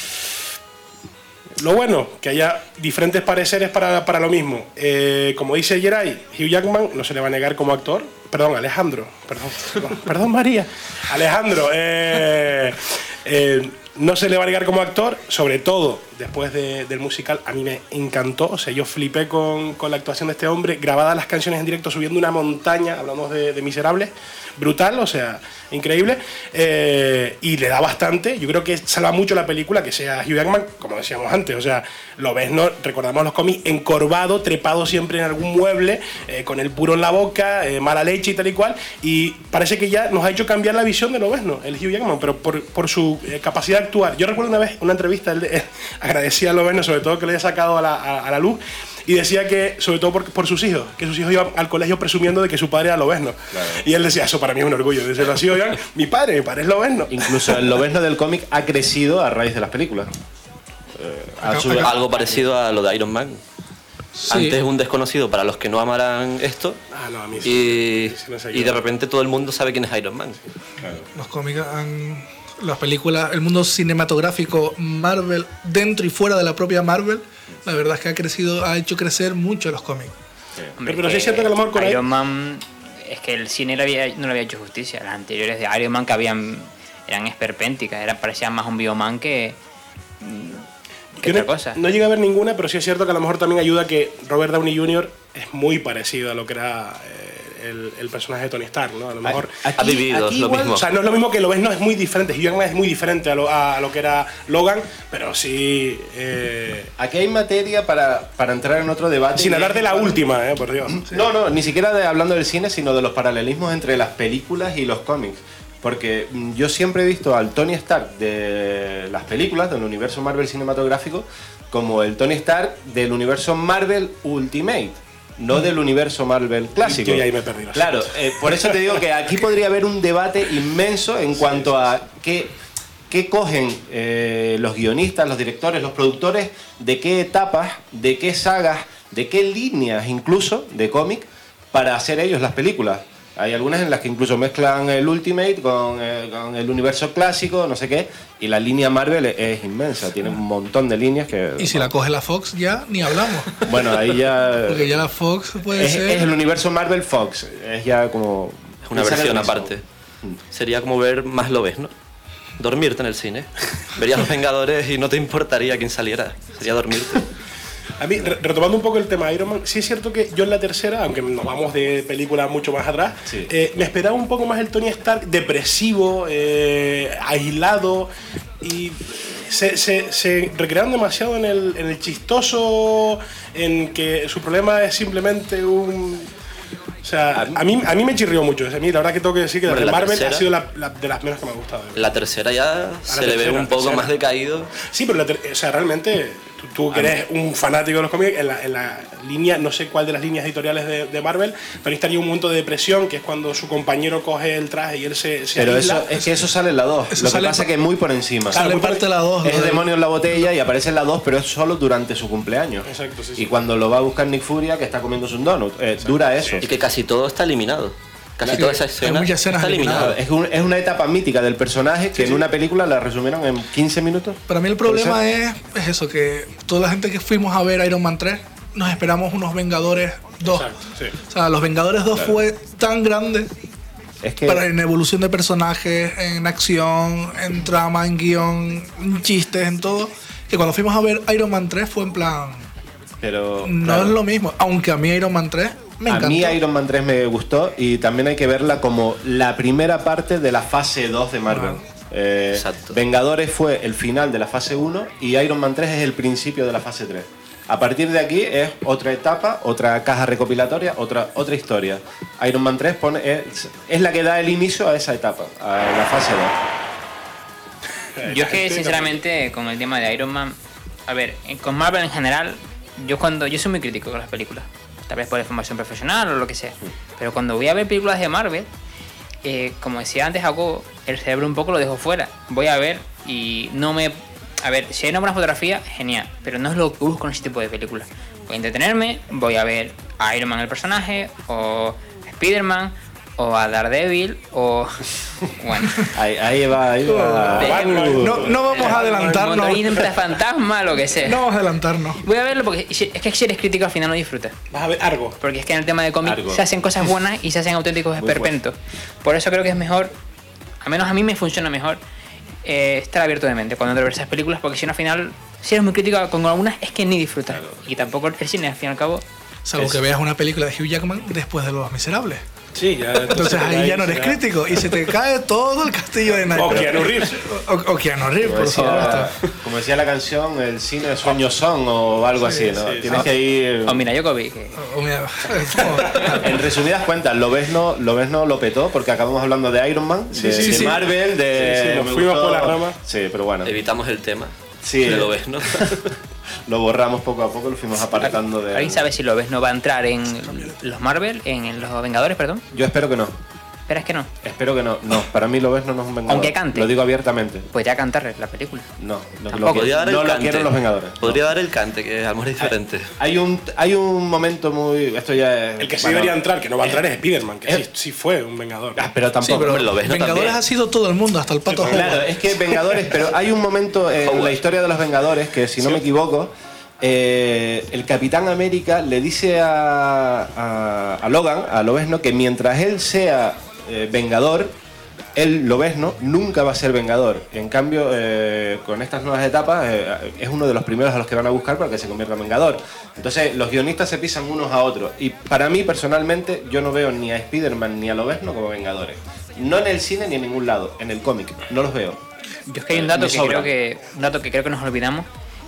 Lo bueno, que haya diferentes pareceres para, para lo mismo. Eh, como dice Geray, Hugh Jackman no se le va a negar como actor. Perdón, Alejandro. Perdón, perdón, perdón María. Alejandro, eh, eh, no se le va a negar como actor, sobre todo después de- del musical. A mí me encantó, o sea, yo flipé con, con la actuación de este hombre, grabadas las canciones en directo subiendo una montaña, hablamos de, de Miserables, brutal, o sea, increíble, eh, y le da bastante. Yo creo que salva mucho la película que sea Hugh Jackman, como decíamos antes, o sea, lo ves, ¿no? Recordamos los cómics, encorvado, trepado siempre en algún mueble, eh, con el puro en la boca, eh, mala leche y tal y cual, y parece que ya nos ha hecho cambiar la visión de lo ves, ¿no? El Hugh Jackman, pero por, por su eh, capacidad de actuar. Yo recuerdo una vez una entrevista, él, él agradecía a Lobezno, sobre todo que le haya sacado a la, a, a la luz, y decía que, sobre todo por, por sus hijos, que sus hijos iban al colegio presumiendo de que su padre era Lobezno. Y él decía, eso para mí es un orgullo. Decirlo así, oigan, mi padre, mi padre es Lobezno. Incluso el Lobezno del cómic ha crecido a raíz de las películas. Eh, ha Algo, subido- algo parecido a lo de Iron Man. Sí. Antes un desconocido para los que no amaran esto Ah, no, a mí y, sí, sí, no sé y yo. de repente todo el mundo sabe quién es Iron Man. Los cómics han... Las películas, el mundo cinematográfico Marvel, dentro y fuera de la propia Marvel, la verdad es que ha crecido, ha hecho crecer mucho los cómics. Hombre, Pero sí es cierto que a lo mejor con Iron Man, es que el cine le había- no le había hecho justicia. Las anteriores de Iron Man que habían eran esperpénticas, eran, parecían más un Bioman que, que Yo otra no, cosa. no llegué a ver ninguna, pero sí es cierto que a lo mejor también ayuda que Robert Downey junior es muy parecido a lo que era eh, el, el personaje de Tony Stark, ¿no? A lo mejor... Ha vivido lo mismo. O sea, no es lo mismo que lo ves, no es muy diferente. Hugh Jackman es muy diferente a lo, a lo que era Logan, pero sí... eh, Aquí hay materia para, para entrar en otro debate. sin hablar de la última, eh, por Dios. No, no, ni siquiera de, hablando del cine, sino de los paralelismos entre las películas y los cómics. Porque mm, yo siempre he visto al Tony Stark de las películas, del universo Marvel cinematográfico, como el Tony Stark del universo Marvel Ultimate, no del universo Marvel clásico. Yo ya ahí me perdí, lo Claro, siento. eh, por eso te digo que aquí podría haber un debate inmenso en cuanto a qué, qué cogen eh, los guionistas, los directores, los productores, de qué etapas, de qué sagas, de qué líneas incluso de cómic para hacer ellos las películas. Hay algunas en las que incluso mezclan el Ultimate con, eh, con el universo clásico, no sé qué, y la línea Marvel es, es inmensa, tiene un montón de líneas que... Y si la coge la Fox, ya ni hablamos. Bueno, ahí ya... Porque ya la Fox puede es, ser... es el universo Marvel Fox, es ya como... Es una pensar versión el mismo. aparte. Sería como ver más Lobes, ¿no? Dormirte en el cine. Verías Los Vengadores y no te importaría quién saliera. Sería dormirte. A mí, re- retomando un poco el tema de Iron Man, sí es cierto que yo en la tercera, aunque nos vamos de película mucho más atrás, Sí. eh, me esperaba un poco más el Tony Stark depresivo, eh, aislado, y se, se, se recrearon demasiado en el, en el chistoso, en que su problema es simplemente un... O sea, a mí, a mí me chirrió mucho. A mí la verdad que tengo que decir que Hombre, de la Marvel tercera- ha sido la, la- de las menos que me ha gustado. La tercera ya se le ve tercera, un poco tercera. más decaído. Sí, pero la ter- o sea, realmente tú, tú que eres un fanático de los cómics, en la, en la línea, no sé cuál de las líneas editoriales de, de Marvel, pero estaría un momento de depresión, que es cuando su compañero coge el traje y él se, se Pero aísla. eso, es que eso sale en la dos. Eso Lo que sale pasa en- es que es muy por encima. Sale en parte la dos. Es el demonio en la botella y aparece en la dos, pero es solo durante su cumpleaños. Exacto, sí, sí. Y cuando lo va a buscar Nick Furia, que está comiéndose un donut. Eh, dura eso. Y que casi todo está eliminado. Casi Sí, toda esa hay escena muchas escenas está eliminada. Es, un- es una etapa mítica del personaje que en una película la resumieron en quince minutos. Para mí el problema es, es eso, que toda la gente que fuimos a ver Iron Man tres, nos esperamos unos Vengadores dos. O sea, los Vengadores dos Claro. fue tan grande Es que para en evolución de personajes, en acción, en trama, en guión, en chistes, en todo, que cuando fuimos a ver Iron Man tres fue en plan, pero no claro. es lo mismo. Aunque a mí Iron Man tres me a encantó. mí Iron Man tres me gustó y también hay que verla como la primera parte de la fase dos de Marvel. Eh, Vengadores fue el final de la fase uno y Iron Man tres es el principio de la fase tres. A partir de aquí es otra etapa, otra caja recopilatoria, otra, otra historia. Iron Man tres pone, es, es la que da el inicio a esa etapa, a la fase dos. Yo es que sinceramente con el tema de Iron Man, a ver, en- con Marvel en general, yo cuando yo soy muy crítico con las películas, tal vez por formación profesional o lo que sea, pero cuando voy a ver películas de Marvel, eh, como decía antes Jacobo, el cerebro un poco lo dejo fuera. Voy a ver y no me... A ver, si hay una buena fotografía, genial, pero no es lo que busco en ese tipo de películas. Voy a entretenerme, voy a ver a Iron Man el personaje, o a Spider-Man, o a Daredevil, o... Bueno. Ahí, ahí va, ahí va. No, no vamos a adelantarnos. Motorín de fantasma, lo que sea. No vamos a adelantarnos. Voy a verlo porque si- es que si eres crítico al final no disfrutas. Vas a ver algo. Porque es que en el tema de cómic Argo. se hacen cosas buenas y se hacen auténticos Muy esperpentos. Por eso creo que es mejor, al menos a mí me funciona mejor, eh, estar abierto de mente cuando entro a ver esas películas, porque si no al final, si eres muy crítico con algunas, es que ni disfrutas. Y tampoco el cine, al fin y al cabo. Salvo que veas una película de Hugh Jackman después de Los Miserables. Sí, ya. Entonces ahí ya no eres crítico y se te cae todo el castillo de naipes. O Keanu Reeves. O, o Keanu Reeves, Como por decía, supuesto. como decía la canción, el cine de sueños son o algo Sí, así, ¿no? sí, Tienes sí. que ir. O mira, Jokovic. que- O mira, En resumidas cuentas, Lobezno, Lobezno lo petó porque acabamos hablando de Iron Man, Sí, de, sí, de sí. Marvel, de. Sí, sí, nos me fuimos gustó- por las ramas. Sí, pero bueno. Evitamos el tema. Sí. de Lobezno. Lo borramos poco a poco, lo fuimos apartando de. ¿Alguien sabe si lo ves no va a entrar en los Marvel, en, en los Vengadores, perdón? Yo espero que no. Pero es que no. Espero que no. No, para mí Lobezno no es un Vengador. Aunque cante. Lo digo abiertamente. Podría cantar la película. No, no, Tampoco. lo, quiero- Podría dar el no lo cante. quieren los Vengadores. Podría dar el cante, que amor es diferente. Hay un, hay un momento muy. Esto ya es. El que sí bueno, debería entrar, que no va a entrar, es Spider-Man, que sí, sí fue un Vengador. Ah, pero tampoco. Sí, pero Vengadores ha sido todo el mundo, hasta el Pato Howard. Claro, es que Vengadores, pero hay un momento en la historia de los Vengadores que, si no me equivoco, eh, el Capitán América le dice a, a, a Logan, a Lobezno, que mientras él sea eh, Vengador, él, Lobezno, nunca va a ser Vengador. En cambio, eh, con estas nuevas etapas, eh, es uno de los primeros a los que van a buscar para que se convierta en Vengador. Entonces, los guionistas se pisan unos a otros. Y para mí, personalmente, yo no veo ni a Spider-Man ni a Lobezno como Vengadores. No en el cine ni en ningún lado, en el cómic. No los veo. Yo es que hay un dato Me que sobra. creo que un dato que creo que nos olvidamos.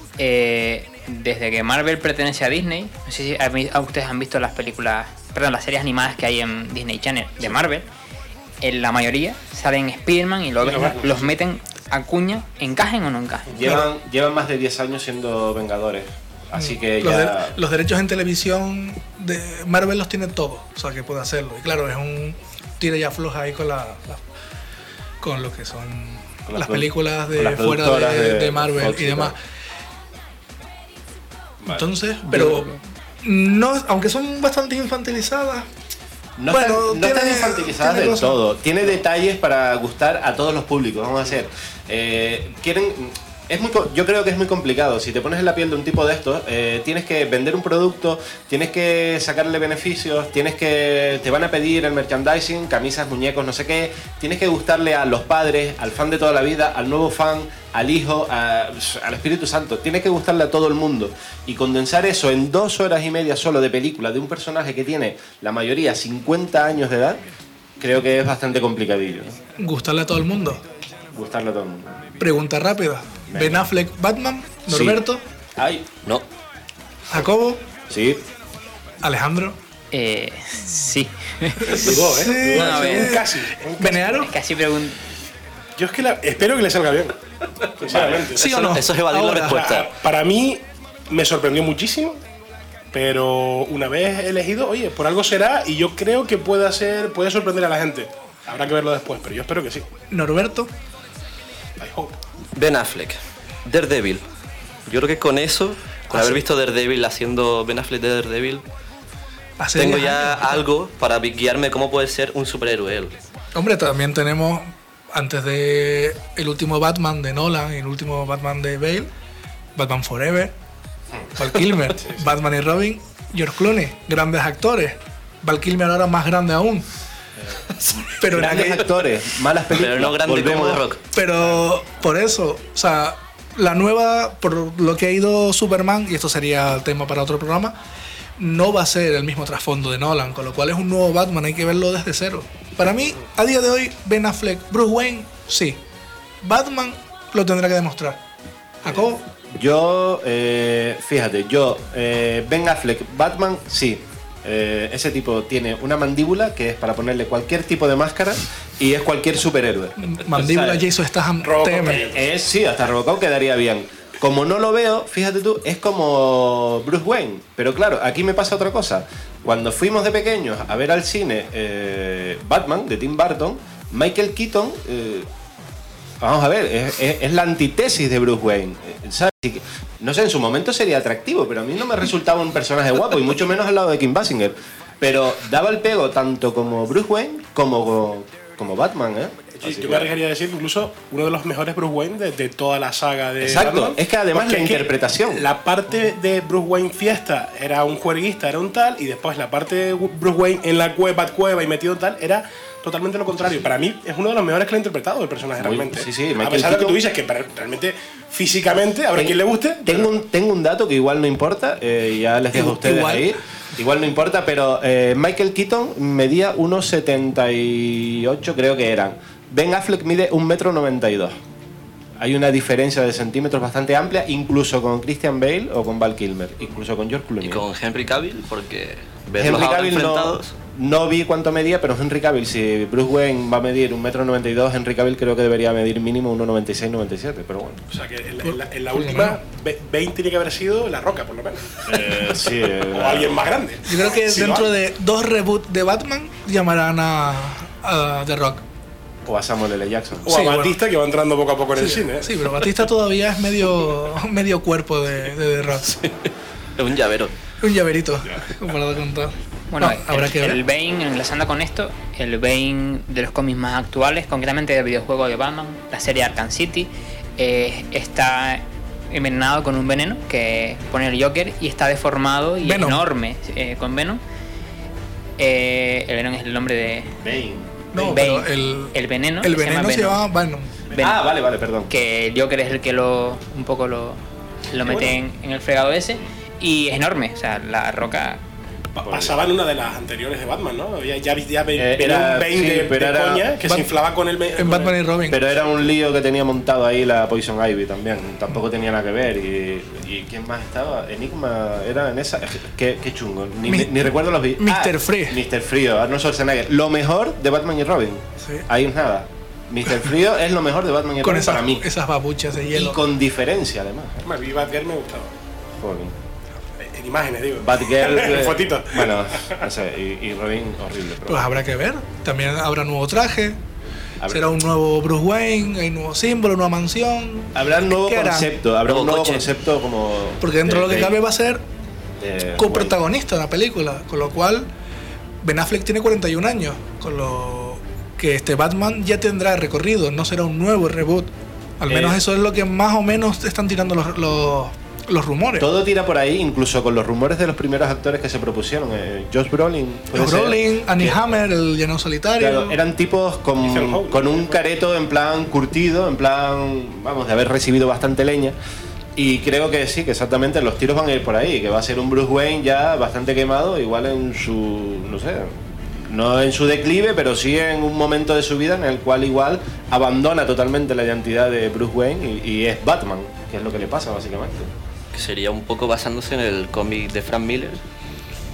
Eh, desde que Marvel pertenece a Disney, no sé si a mí- a ustedes han visto las películas, perdón, las series animadas que hay en Disney Channel de Marvel. En la mayoría salen Spider-Man y luego Y Lobezno, los sí. meten a cuña, encajen o no encajen. Llevan, llevan más de diez años siendo Vengadores. Así que Los, ya. de- los derechos en televisión de Marvel los tiene todos, o sea que puede hacerlo. Y claro, es un tira y afloja ahí con la, la- con lo que son Con las las produ- películas de con las fuera productoras de, de de Marvel Fox y y demás. tal. Entonces, pero no, aunque son bastante infantilizadas. No, bueno, están, no están tiene- infantilizadas tiene del cosas. todo. Tiene detalles para gustar a todos los públicos. Vamos a hacer. Eh, quieren. Es muy, co- yo creo que es muy complicado. Si te pones en la piel de un tipo de estos, eh, tienes que vender un producto, tienes que sacarle beneficios, tienes que te van a pedir el merchandising, camisas, muñecos, no sé qué. Tienes que gustarle a los padres, al fan de toda la vida, al nuevo fan, al hijo, a- al Espíritu Santo. Tienes que gustarle a todo el mundo. Y condensar eso en dos horas y media solo de película de un personaje que tiene la mayoría cincuenta años de edad, creo que es bastante complicadillo, ¿no? Gustarle a todo el mundo. Gustarle a todo el mundo. Pregunta rápida. Ben Affleck, Batman, Norberto, Ay, no. Jacobo, Sí. Alejandro. Eh, sí. Dudó, ¿eh? Sí, Dudó, No, a sí, ver. un casi. un casi. ¿Venearo? Casi pregunto. Yo es que la- espero que le salga bien. Sinceramente. ¿Sí o no? Eso es evadir la Ahora. respuesta. Para mí me sorprendió muchísimo, pero una vez elegido, oye, por algo será y yo creo que puede hacer, puede sorprender a la gente. Habrá que verlo después, pero yo espero que sí. Norberto. I hope. Ben Affleck, Daredevil. Yo creo que con eso, con Ah, haber sí. visto Daredevil haciendo Ben Affleck de Daredevil, Hace tengo diez ya años. algo para guiarme cómo puede ser un superhéroe él. Hombre, también tenemos, antes de el último Batman de Nolan y el último Batman de Bale, Batman Forever, Val Kilmer, Batman y Robin, George Clooney, grandes actores. Val Kilmer ahora más grande aún. Pero en Grandes aquel- actores, malas películas. Pero no grande como The Rock. Pero por eso, o sea, la nueva, por lo que ha ido Superman, y esto sería el tema para otro programa, no va a ser el mismo trasfondo de Nolan, con lo cual es un nuevo Batman, hay que verlo desde cero. Para mí, a día de hoy, Ben Affleck, Bruce Wayne, sí. Batman lo tendrá que demostrar. Jacobo, Yo, eh, fíjate, yo, eh, Ben Affleck, Batman, sí. Eh, ese tipo tiene una mandíbula que es para ponerle cualquier tipo de máscara y es cualquier superhéroe. mandíbula, ¿Sabes? Jason Statham, Robocop T M. también. Es, sí, hasta Robocop quedaría bien. Como no lo veo, fíjate tú, es como Bruce Wayne. Pero claro, aquí me pasa otra cosa. Cuando fuimos de pequeños a ver al cine eh, Batman, de Tim Burton, Michael Keaton, eh, vamos a ver, es, es- es la antítesis de Bruce Wayne. eh, ¿sabes? Y que- No sé, en su momento sería atractivo, pero a mí no me resultaba un personaje guapo, y mucho menos al lado de Kim Basinger. Pero daba el pego tanto como Bruce Wayne como, como Batman, ¿eh? Yo, Así yo que- me arriesgaría a decir incluso uno de los mejores Bruce Wayne de, de toda la saga de Exacto, Batman. es que además Porque la es que interpretación. La parte de Bruce Wayne fiesta era un juerguista, era un tal, y después la parte de Bruce Wayne en la cueva, cueva y metido tal, era totalmente lo contrario. Para mí es uno de los mejores que le ha interpretado el personaje Muy- realmente. sí, sí, a Michael pesar de lo que Keaton- tú dices, que para- realmente físicamente, habrá Ten- quien le guste. Tengo un, tengo un dato que igual no importa, eh, ya les dejo a Igual- ustedes igual. ahí. Igual no importa, pero eh, Michael Keaton medía uno setenta y ocho, creo que eran. Ben Affleck mide un metro noventa y dos. Hay una diferencia de centímetros bastante amplia, incluso con Christian Bale o con Val Kilmer, incluso con George Clooney. Y con Henry Cavill, porque verlos Henry ahora Cavill no, enfrentados. no vi cuánto medía, pero Henry Cavill, si Bruce Wayne va a medir un metro noventa y dos, Henry Cavill creo que debería medir mínimo uno noventa y seis noventa y siete, pero bueno. O sea que en la, en la- en la última, Be- Bane tiene que haber sido La Roca, por lo menos. Eh, sí, eh, O alguien más grande. Yo creo que Sí, lo dentro hay. de dos reboots de Batman llamarán a, a The Rock. o a Samuel L. Jackson. O a Sí, Batista, que va entrando poco a poco en el Sí, cine. ¿eh? sí, pero Batista todavía es medio, medio cuerpo de, de The Rock. Es un llavero. Un llaverito, comparado con todo. Bueno, No, habrá el, que ver. el Bane, enlazando con esto, el Bane de los cómics más actuales, concretamente del videojuego de Batman, la serie Arkham City, eh, está envenenado con un veneno que pone el Joker y está deformado y Venom. enorme eh, con Venom. Eh, el Venom es el nombre de Bane. No, Bane. pero el, el veneno. el que se llama veneno se Venom. llama Venom. Venom. Ah, vale, vale, perdón. Que el Joker es el que lo un poco lo, lo mete en, en el fregado ese y es enorme, o sea, la roca. Pa- Pasaba en una de las anteriores de Batman, ¿no? Había- Ya, ya, ve- Eh, venía era- un Bane sí, de, pero de era- coña que Bat- se inflaba con el... En con Batman el- y Robin. Pero era un lío que tenía montado ahí la Poison Ivy también. Tampoco tenía nada que ver. ¿Y, y quién más estaba? Enigma era en esa. Qué, qué chungo. Ni, Mi- ni- ni recuerdo los vi. mister Ah, Free. mister Frío, Arnold Schwarzenegger. Lo mejor de Batman y Robin. Sí. Ahí es nada. mister Frío es lo mejor de Batman y Con Robin esas, para mí. esas babuchas de Y hielo. con diferencia, además. Me vi Batgirl, me gustaba. Joder. En imágenes, digo. Batgirl. en eh, fotitos. Bueno, no sé. Y, y Robin, horrible. Pero Pues habrá que ver. También habrá nuevo traje. Habrá- Será un nuevo Bruce Wayne, hay un nuevo símbolo, nueva mansión. Habrá un nuevo ¿Qué harán? concepto. Habrá un Nuevo nuevo coche. concepto como. Porque dentro de lo que cabe va a ser de coprotagonista de la película, con lo cual Ben Affleck tiene cuarenta y un años, con lo que este Batman ya tendrá recorrido, no será un nuevo reboot. Al menos Eh. eso es lo que más o menos están tirando los, los, los rumores. Todo tira por ahí, incluso con los rumores de los primeros actores que se propusieron. Eh, Josh Brolin. puede Josh ser, Brolin, Annie que- Hammer, el Llano Solitario. Claro, eran tipos con, Ethan Hawke. con un careto en plan curtido, en plan, vamos, de haber recibido bastante leña. Y creo que sí, que exactamente los tiros van a ir por ahí, que va a ser un Bruce Wayne ya bastante quemado, igual en su, no sé, no en su declive, pero sí en un momento de su vida en el cual igual abandona totalmente la identidad de Bruce Wayne y, y es Batman, que es lo que le pasa básicamente. Que sería un poco basándose en el cómic de Frank Miller,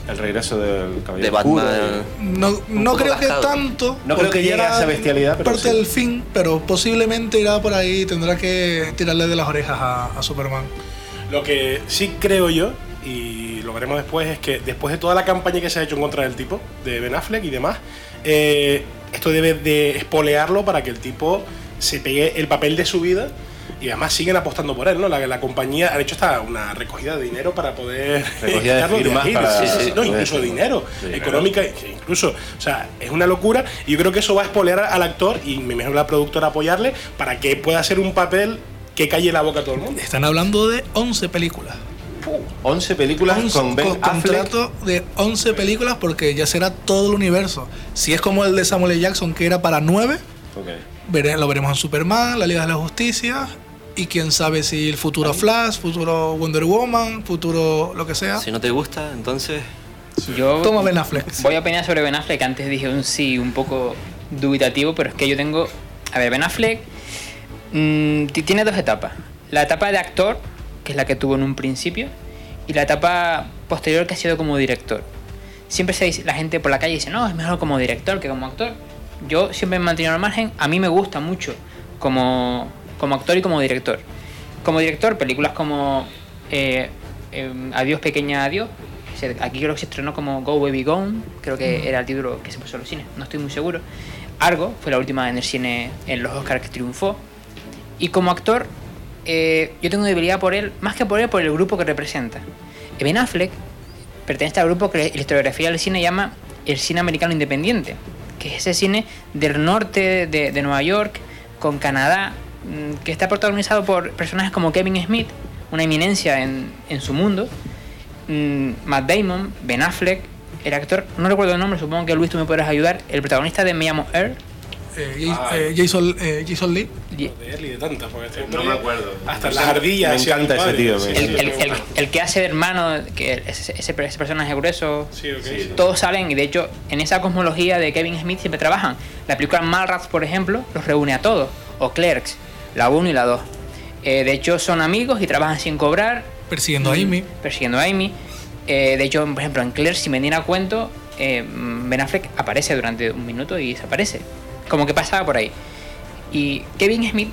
El regreso del Caballero De Oscuro. Batman. No, no poco creo que gastado. tanto, No creo porque que ya llegue a era esa bestialidad, pero parte sí. del fin, pero posiblemente irá por ahí, tendrá que tirarle de las orejas a, a Superman. Lo que sí creo yo, y lo veremos después, es que después de toda la campaña que se ha hecho en contra del tipo, de Ben Affleck y demás, eh, esto debe de espolearlo para que el tipo se pegue el papel de su vida. Y además siguen apostando por él, ¿no? La, la compañía ha hecho hasta una recogida de dinero para poder... Recogida de quitarlo firmas aquí. para- Sí, sí, sí. No, Sí, incluso sí. dinero, Sí, económica, incluso... O sea, es una locura. Y yo creo que eso va a espolear al actor y me imagino la productora apoyarle para que pueda hacer un papel que calle la boca a todo el mundo. Están hablando de once películas. once películas once, con Ben con Affleck. contrato de once películas porque ya será todo el universo. Si es como el de Samuel L. Jackson, que era para nueve, Ok. vere- lo veremos en Superman, la Liga de la Justicia, y quién sabe si el futuro Flash, futuro Wonder Woman, futuro lo que sea. Si no te gusta, entonces... Yo Toma Ben Affleck. voy a opinar sobre Ben Affleck. Antes dije un sí un poco dubitativo, pero es que yo tengo... A ver, Ben Affleck mm, t- tiene dos etapas. La etapa de actor, que es la que tuvo en un principio, y la etapa posterior que ha sido como director. Siempre se dice, la gente por la calle dice, no, es mejor como director que como actor. Yo siempre me he mantenido al margen. A mí me gusta mucho como, como actor y como director. Como director, películas como eh, eh, Adiós Pequeña Adiós. O sea, aquí creo que se estrenó como Go Baby Gone. Creo que era el título que se puso en los cines. No estoy muy seguro. Argo fue la última en el cine en los Oscars que triunfó. Y como actor, eh, yo tengo debilidad por él, más que por él, por el grupo que representa. Ben Affleck pertenece al grupo que la historiografía del cine llama el cine americano independiente, que es ese cine del norte de, de Nueva York, con Canadá, mm, que está protagonizado por personajes como Kevin Smith, una eminencia en, en su mundo, mm, Matt Damon, Ben Affleck, el actor, no recuerdo el nombre, supongo que Luis tú me podrás ayudar, el protagonista de Me llamo Earl. Eh, Jas- eh, Jason, eh, Jason Lee. De él y de tantas, porque este No hombre- me acuerdo. Hasta las ardillas. Me hacía encanta el ese padre. tío, Sí, me- sí, El, el- sí, el- el que hace de hermano, que ese, ese, ese personaje grueso, Sí, ok, sí. todos salen y de hecho en esa cosmología de Kevin Smith siempre trabajan. La película Mallrats, por ejemplo, los reúne a todos, o Clerks, la uno y la dos. Eh, de hecho son amigos y trabajan sin cobrar. Persiguiendo a Amy. Persiguiendo a Amy. Eh, de hecho, por ejemplo, en Clerks, si me diera cuento, eh, Ben Affleck aparece durante un minuto y desaparece. Como que pasaba por ahí. Y Kevin Smith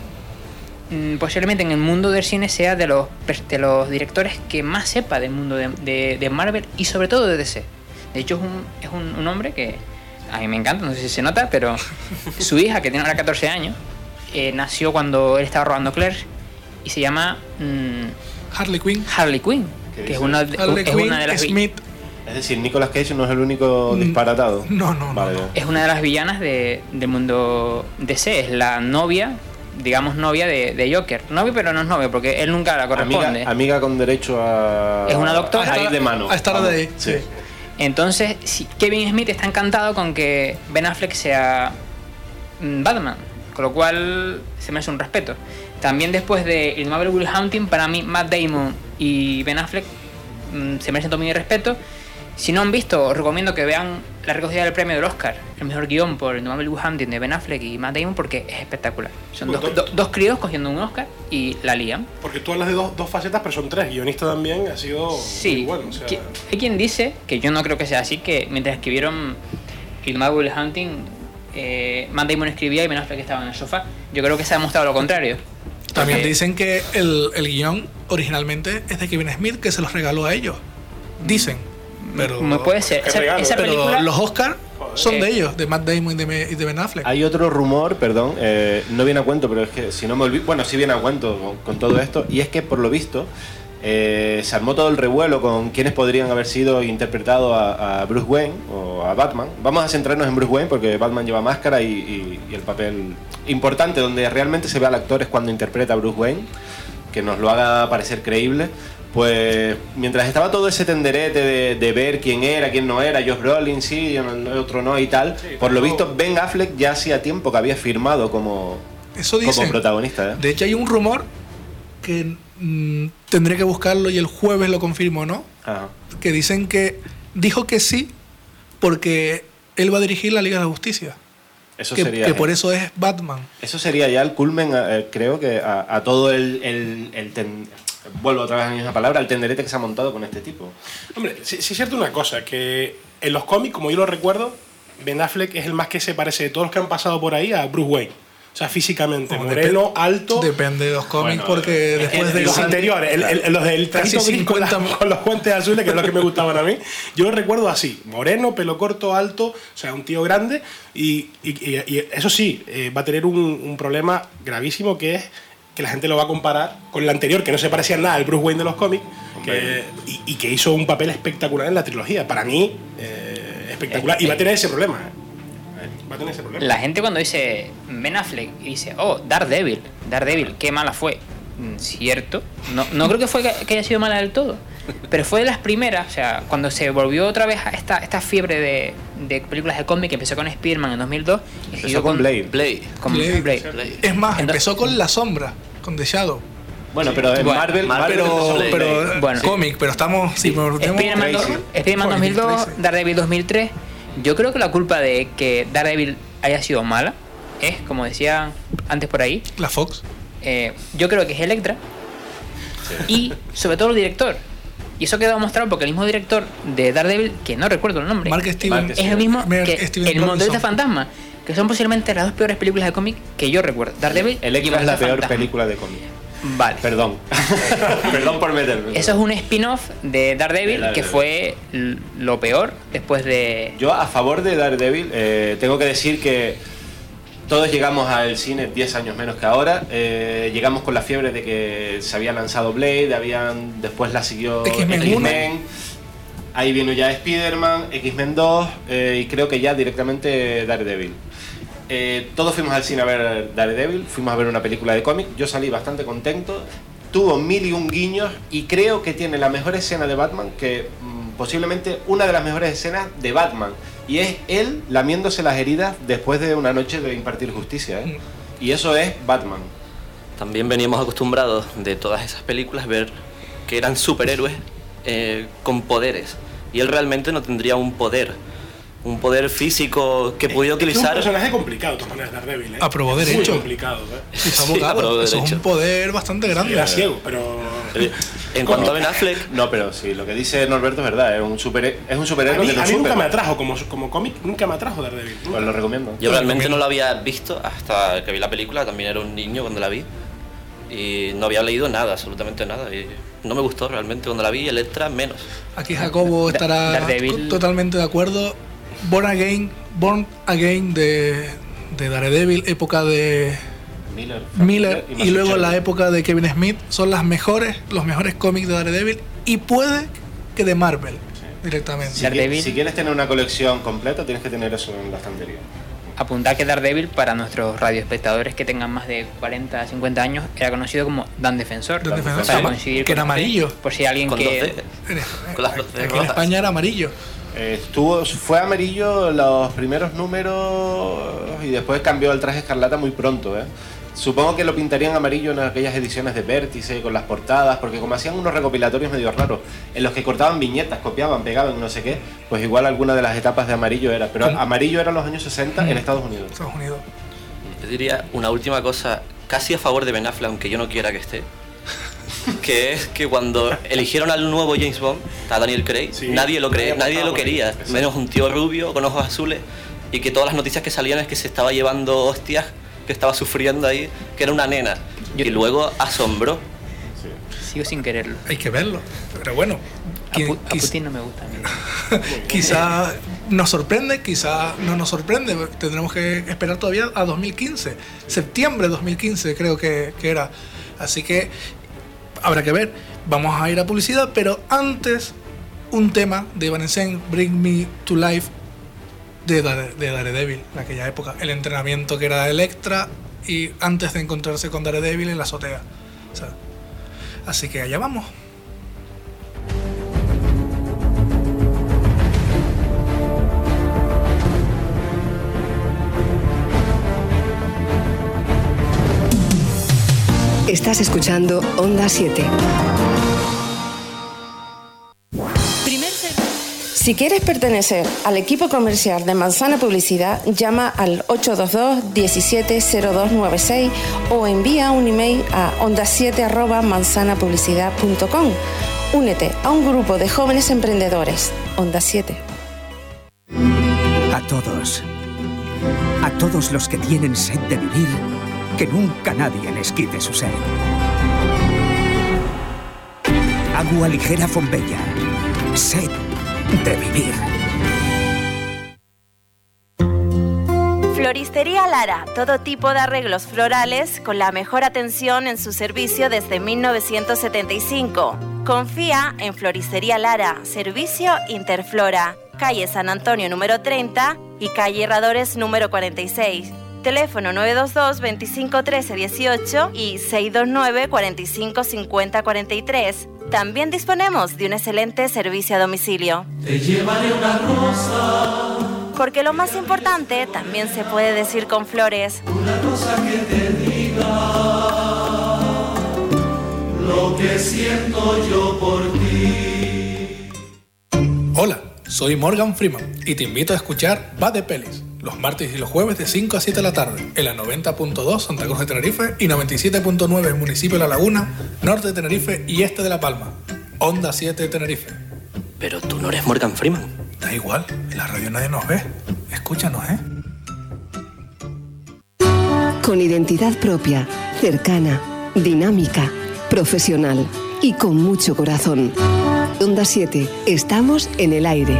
mm, posiblemente en el mundo del cine sea de los, de los directores que más sepa del mundo de, de- de Marvel y sobre todo de D C. De hecho es un, es un, un hombre que a mí me encanta, no sé si se nota, pero su hija, que tiene ahora catorce años, eh, nació cuando él estaba rodando Clerks y se llama mm, Harley Quinn. Harley Quinn, ¿Qué que es dice? una, de- Harley es Quinn, una de las vi- Smith. Es decir, Nicolas Cage no es el único Mm, disparatado. No, no, no. Vale, no. es una de las villanas de, del mundo D C, es la novia, digamos novia de, de Joker. Novia, pero no es novia, porque él nunca la corresponde. Amiga, amiga con derecho a. Es una doctora. A ir de mano. A estar Vamos. de ahí. Sí. Entonces, si Kevin Smith está encantado con que Ben Affleck sea mm, Batman, con lo cual se merece un respeto. También después de Indomable Will Hunting, para mí Matt Damon y Ben Affleck mm, se merecen todo mi respeto. Si no han visto, os recomiendo que vean la recogida del premio del Oscar, el mejor guión por Indomable Will Hunting de Ben Affleck y Matt Damon, porque es espectacular. Son dos, do- dos críos cogiendo un Oscar y la lían. Porque tú hablas de dos, dos facetas, pero son tres. Guionista también ha sido Sí, muy bueno. O sea, que- hay quien dice, que yo no creo que sea así, que mientras escribieron Indomable Will Hunting, eh, Matt Damon escribía y Ben Affleck estaba en el sofá. Yo creo que se ha demostrado lo contrario. También Porque- dicen que el, el guión originalmente es de Kevin Smith, que se los regaló a ellos. Dicen. Pero, No puede ser. Qué Esa, regalo. esa pero película. los Oscars son Eh. de ellos, de Matt Damon y de, Me- y de Ben Affleck. Hay otro rumor, perdón, eh, no viene a cuento, pero es que si no me olvido. Bueno, sí viene a cuento con, con todo esto, y es que por lo visto eh, se armó todo el revuelo con quienes podrían haber sido interpretados a, a Bruce Wayne o a Batman. Vamos a centrarnos en Bruce Wayne porque Batman lleva máscara y, y- y el papel importante donde realmente se ve al actor es cuando interpreta a Bruce Wayne, que nos lo haga parecer creíble. Pues mientras estaba todo ese tenderete de, de ver quién era, quién no era, Josh Brolin sí, otro no y tal, por lo visto Ben Affleck ya hacía tiempo que había firmado como, Eso como dicen. protagonista. ¿eh? De hecho, hay un rumor que mm, tendré que buscarlo y el jueves lo confirmo, ¿no? Ajá. Que dicen que dijo que sí porque él va a dirigir la Liga de la Justicia. Eso que, sería que por eso es Batman. eso sería ya el culmen, eh, creo que a, a todo el, el, el ten- vuelvo otra vez a la misma palabra, al tenderete que se ha montado con este tipo. Hombre, sí, sí es cierto una cosa, que en los cómics, como yo lo recuerdo, Ben Affleck es el más que se parece de todos los que han pasado por ahí a Bruce Wayne. O sea, físicamente, No, moreno, dep- alto. Depende de los cómics, Bueno, porque eh, después eh, de los anteriores, el- el- los del casi trajito gris con, la- cincuenta con los guantes azules, que es lo que me gustaban a mí, yo lo recuerdo así: moreno, pelo corto, alto, o sea, un tío grande. Y, y- y- y eso sí, eh, va a tener un, un problema gravísimo, que es que la gente lo va a comparar con el anterior, que no se parecía en nada al Bruce Wayne de los cómics, que, y, y que hizo un papel espectacular en la trilogía. Para mí, eh, espectacular. Y va a tener ese problema. ¿eh? Va a tener ese problema. La gente cuando dice Ben Affleck y dice, oh, Daredevil, Daredevil, qué mala fue. Mm, Cierto, no, no creo que fue que, que haya sido mala del todo, pero fue de las primeras, o sea, cuando se volvió otra vez a esta, esta fiebre de, de películas de cómic, que empezó con Spider-Man en dos mil dos y Empezó siguió con Blade. Blade. con Blade. Blade. Es más, Entonces- empezó con La Sombra, con The Shadow. Bueno, pero en Bueno, Marvel, Marvel Marvel Pero, empezó pero Blade. Bueno. cómic, pero estamos... Si nos metemos- Spider-Man, do- Crazy. Spider-Man dos mil dos, Crazy. Daredevil dos mil tres. Yo creo que la culpa de que Daredevil haya sido mala es, como decía antes por ahí, La Fox. eh, yo creo que es Electra y sobre todo el director. Y eso quedó demostrado porque el mismo director de Daredevil, que no recuerdo el nombre, Mark Steven. es el mismo Mark que Steven El Motorista Robinson. Fantasma, que son posiblemente las dos peores películas de cómic que yo recuerdo. Daredevil y Electra es la Motorista peor Fantasma. película de cómic. Vale. Perdón. Perdón por meterme. Eso es un spin-off de Daredevil, De Daredevil. que fue l- lo peor después de... Yo, a favor de Daredevil, eh, tengo que decir que todos llegamos al cine diez años menos que ahora. Eh, llegamos con la fiebre de que se había lanzado Blade, habían, después la siguió X-Men X-Men. Ahí vino ya Spider-Man, X-Men dos, eh, y creo que ya directamente Daredevil. Eh, todos fuimos al cine a ver Daredevil, fuimos a ver una película de cómic. Yo salí bastante contento. Tuvo mil y un guiños y creo que tiene la mejor escena de Batman, que mm, posiblemente una de las mejores escenas de Batman. Y es él lamiéndose las heridas después de una noche de impartir justicia, ¿eh? Y eso es Batman. También veníamos acostumbrados de todas esas películas ver que eran superhéroes eh, con poderes. Y él realmente no tendría un poder. Un poder físico que pudiera Es que es un utilizar. personaje complicado, de todas maneras, Daredevil. ¿eh? Aprobó Muy derecho. complicado, ¿eh? Sí, es Sí, abogado. aprobó Eso es derecho. un poder bastante grande. Era ciego, pero... En cuanto a Ben Affleck, No, pero sí, lo que dice Norberto es verdad, es un, super, es un A superhéroe mí, que no a es mí nunca Superman. me atrajo, como, como cómic, nunca me atrajo Daredevil. Pues lo recomiendo. yo realmente recomiendo. no lo había visto hasta que vi la película. También era un niño cuando la vi. Y no había leído nada, absolutamente nada. Y no me gustó realmente cuando la vi. Y Electra menos. Aquí Jacobo Da- estará Daredevil. to- totalmente de acuerdo. Born Again, Born Again de, de Daredevil, época de Miller, Miller y Matthew luego la Shelby. época de Kevin Smith son las mejores, los mejores cómics de Daredevil y puede que de Marvel directamente. Si, Daredevil. qui- si quieres tener una colección completa, tienes que tener eso en la estantería. Apuntar que Daredevil, para nuestros radioespectadores que tengan más de cuarenta, cincuenta años, era conocido como Dan Defensor. Dan Defensor, Para sí, coincidir que era con usted, amarillo. Por si alguien Con que... dos D. En, Con las dos D aquí en rojas. España era amarillo. Eh, estuvo, fue amarillo los primeros números y después cambió el traje escarlata muy pronto, ¿eh? Supongo que lo pintarían amarillo en aquellas ediciones de Vértice con las portadas, porque como hacían unos recopilatorios medio raros, en los que cortaban viñetas, copiaban, pegaban, no sé qué, pues igual alguna de las etapas de amarillo era. Pero ¿Cómo? amarillo era en los años sesenta en Estados Unidos. Estados Unidos. Yo diría una última cosa, casi a favor de Ben Affleck, aunque yo no quiera que esté. Que es que cuando eligieron al nuevo James Bond, a Daniel Craig, Sí, nadie lo cree, nadie nadie apostaba lo por él. quería, Exacto. menos un tío rubio con ojos azules, y que todas las noticias que salían es que se estaba llevando hostias, que estaba sufriendo ahí, que era una nena. Y luego asombró. Sigo sin quererlo. Hay que verlo. Pero bueno, A, qui- Pu- a quiz- Putin no me gusta. a mí. quizá nos sorprende, quizá no nos sorprende. Tendremos que esperar todavía a dos mil quince. Septiembre de dos mil quince creo que, que era. Así que habrá que ver. Vamos a ir a publicidad, pero antes un tema de Evanescence, Bring Me to Life, de, Dare- de Daredevil, en aquella época. El entrenamiento que era de Electra y antes de encontrarse con Daredevil en la azotea. O sea, así que allá vamos. Estás escuchando Onda siete. Primer ser- Si quieres pertenecer al equipo comercial de Manzana Publicidad, llama al ocho dos dos, diecisiete cero dos noventa y seis o envía un email a onda siete arroba manzanapublicidad punto com. Únete a un grupo de jóvenes emprendedores. Onda siete. A todos, a todos los que tienen sed de vivir, que nunca nadie les quite su sed. Agua ligera Fombella. Sed de vivir. Floristería Lara, todo tipo de arreglos florales con la mejor atención en su servicio desde mil novecientos setenta y cinco. Confía en Floristería Lara, servicio Interflora, calle San Antonio número treinta y calle Herradores número cuarenta y seis. Teléfono nueve dos dos, veinticinco trece dieciocho y seis dos nueve, cuarenta y cinco cincuenta cuarenta y tres. También disponemos de un excelente servicio a domicilio. Te llevaré una rosa. Porque lo más importante también se puede decir con flores. Una rosa que te diga lo que siento yo por ti. Hola, soy Morgan Freeman y te invito a escuchar Va de Pelis, los martes y los jueves de cinco a siete de la tarde, en la noventa punto dos Santa Cruz de Tenerife y noventa y siete punto nueve municipio de La Laguna, norte de Tenerife y este de La Palma. Onda siete Tenerife. Pero tú no eres Morgan Freeman. Da igual, en la radio nadie nos ve. Escúchanos, ¿eh? Con identidad propia, cercana, dinámica, profesional y con mucho corazón. Onda siete, estamos en el aire.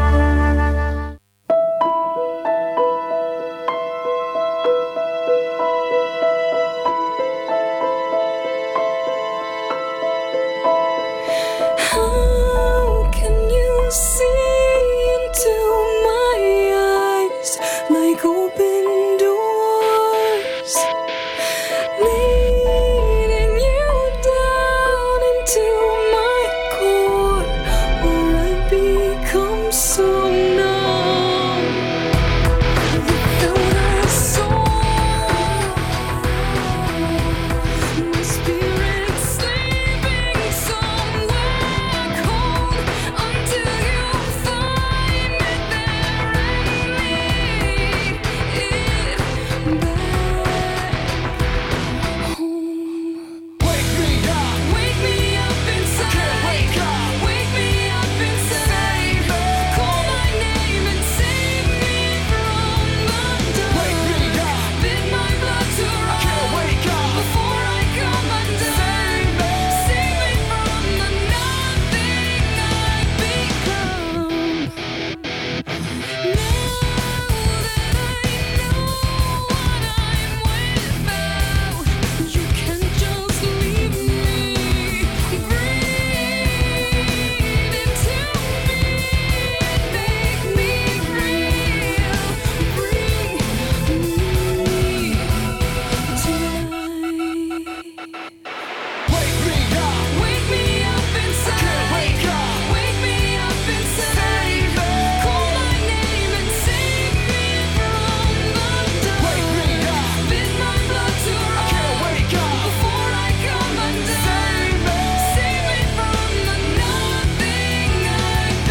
How can you see into my eyes like open doors, leading you down into my core, where I become so numb without a soul. My spirit sleeping somewhere cold until you find it there and lead it back home. Wake me up, wake me up inside. Can't wake up, wake me up inside. Call my name and save me from the dark. Wake me up, bid my blood to run. Can't wake up before I come undone. Save me from the nothing I've become. Now that I know what I'm without, you can just leave me. Breathe into me, make me real. Bring me tonight. Wake me up, wake me up inside. Can't wake up, wake me up inside. Call my name and save me from the dark. Wake me up, bid my blood to run. Can't wake up before I come undone. Save me from the nothing I've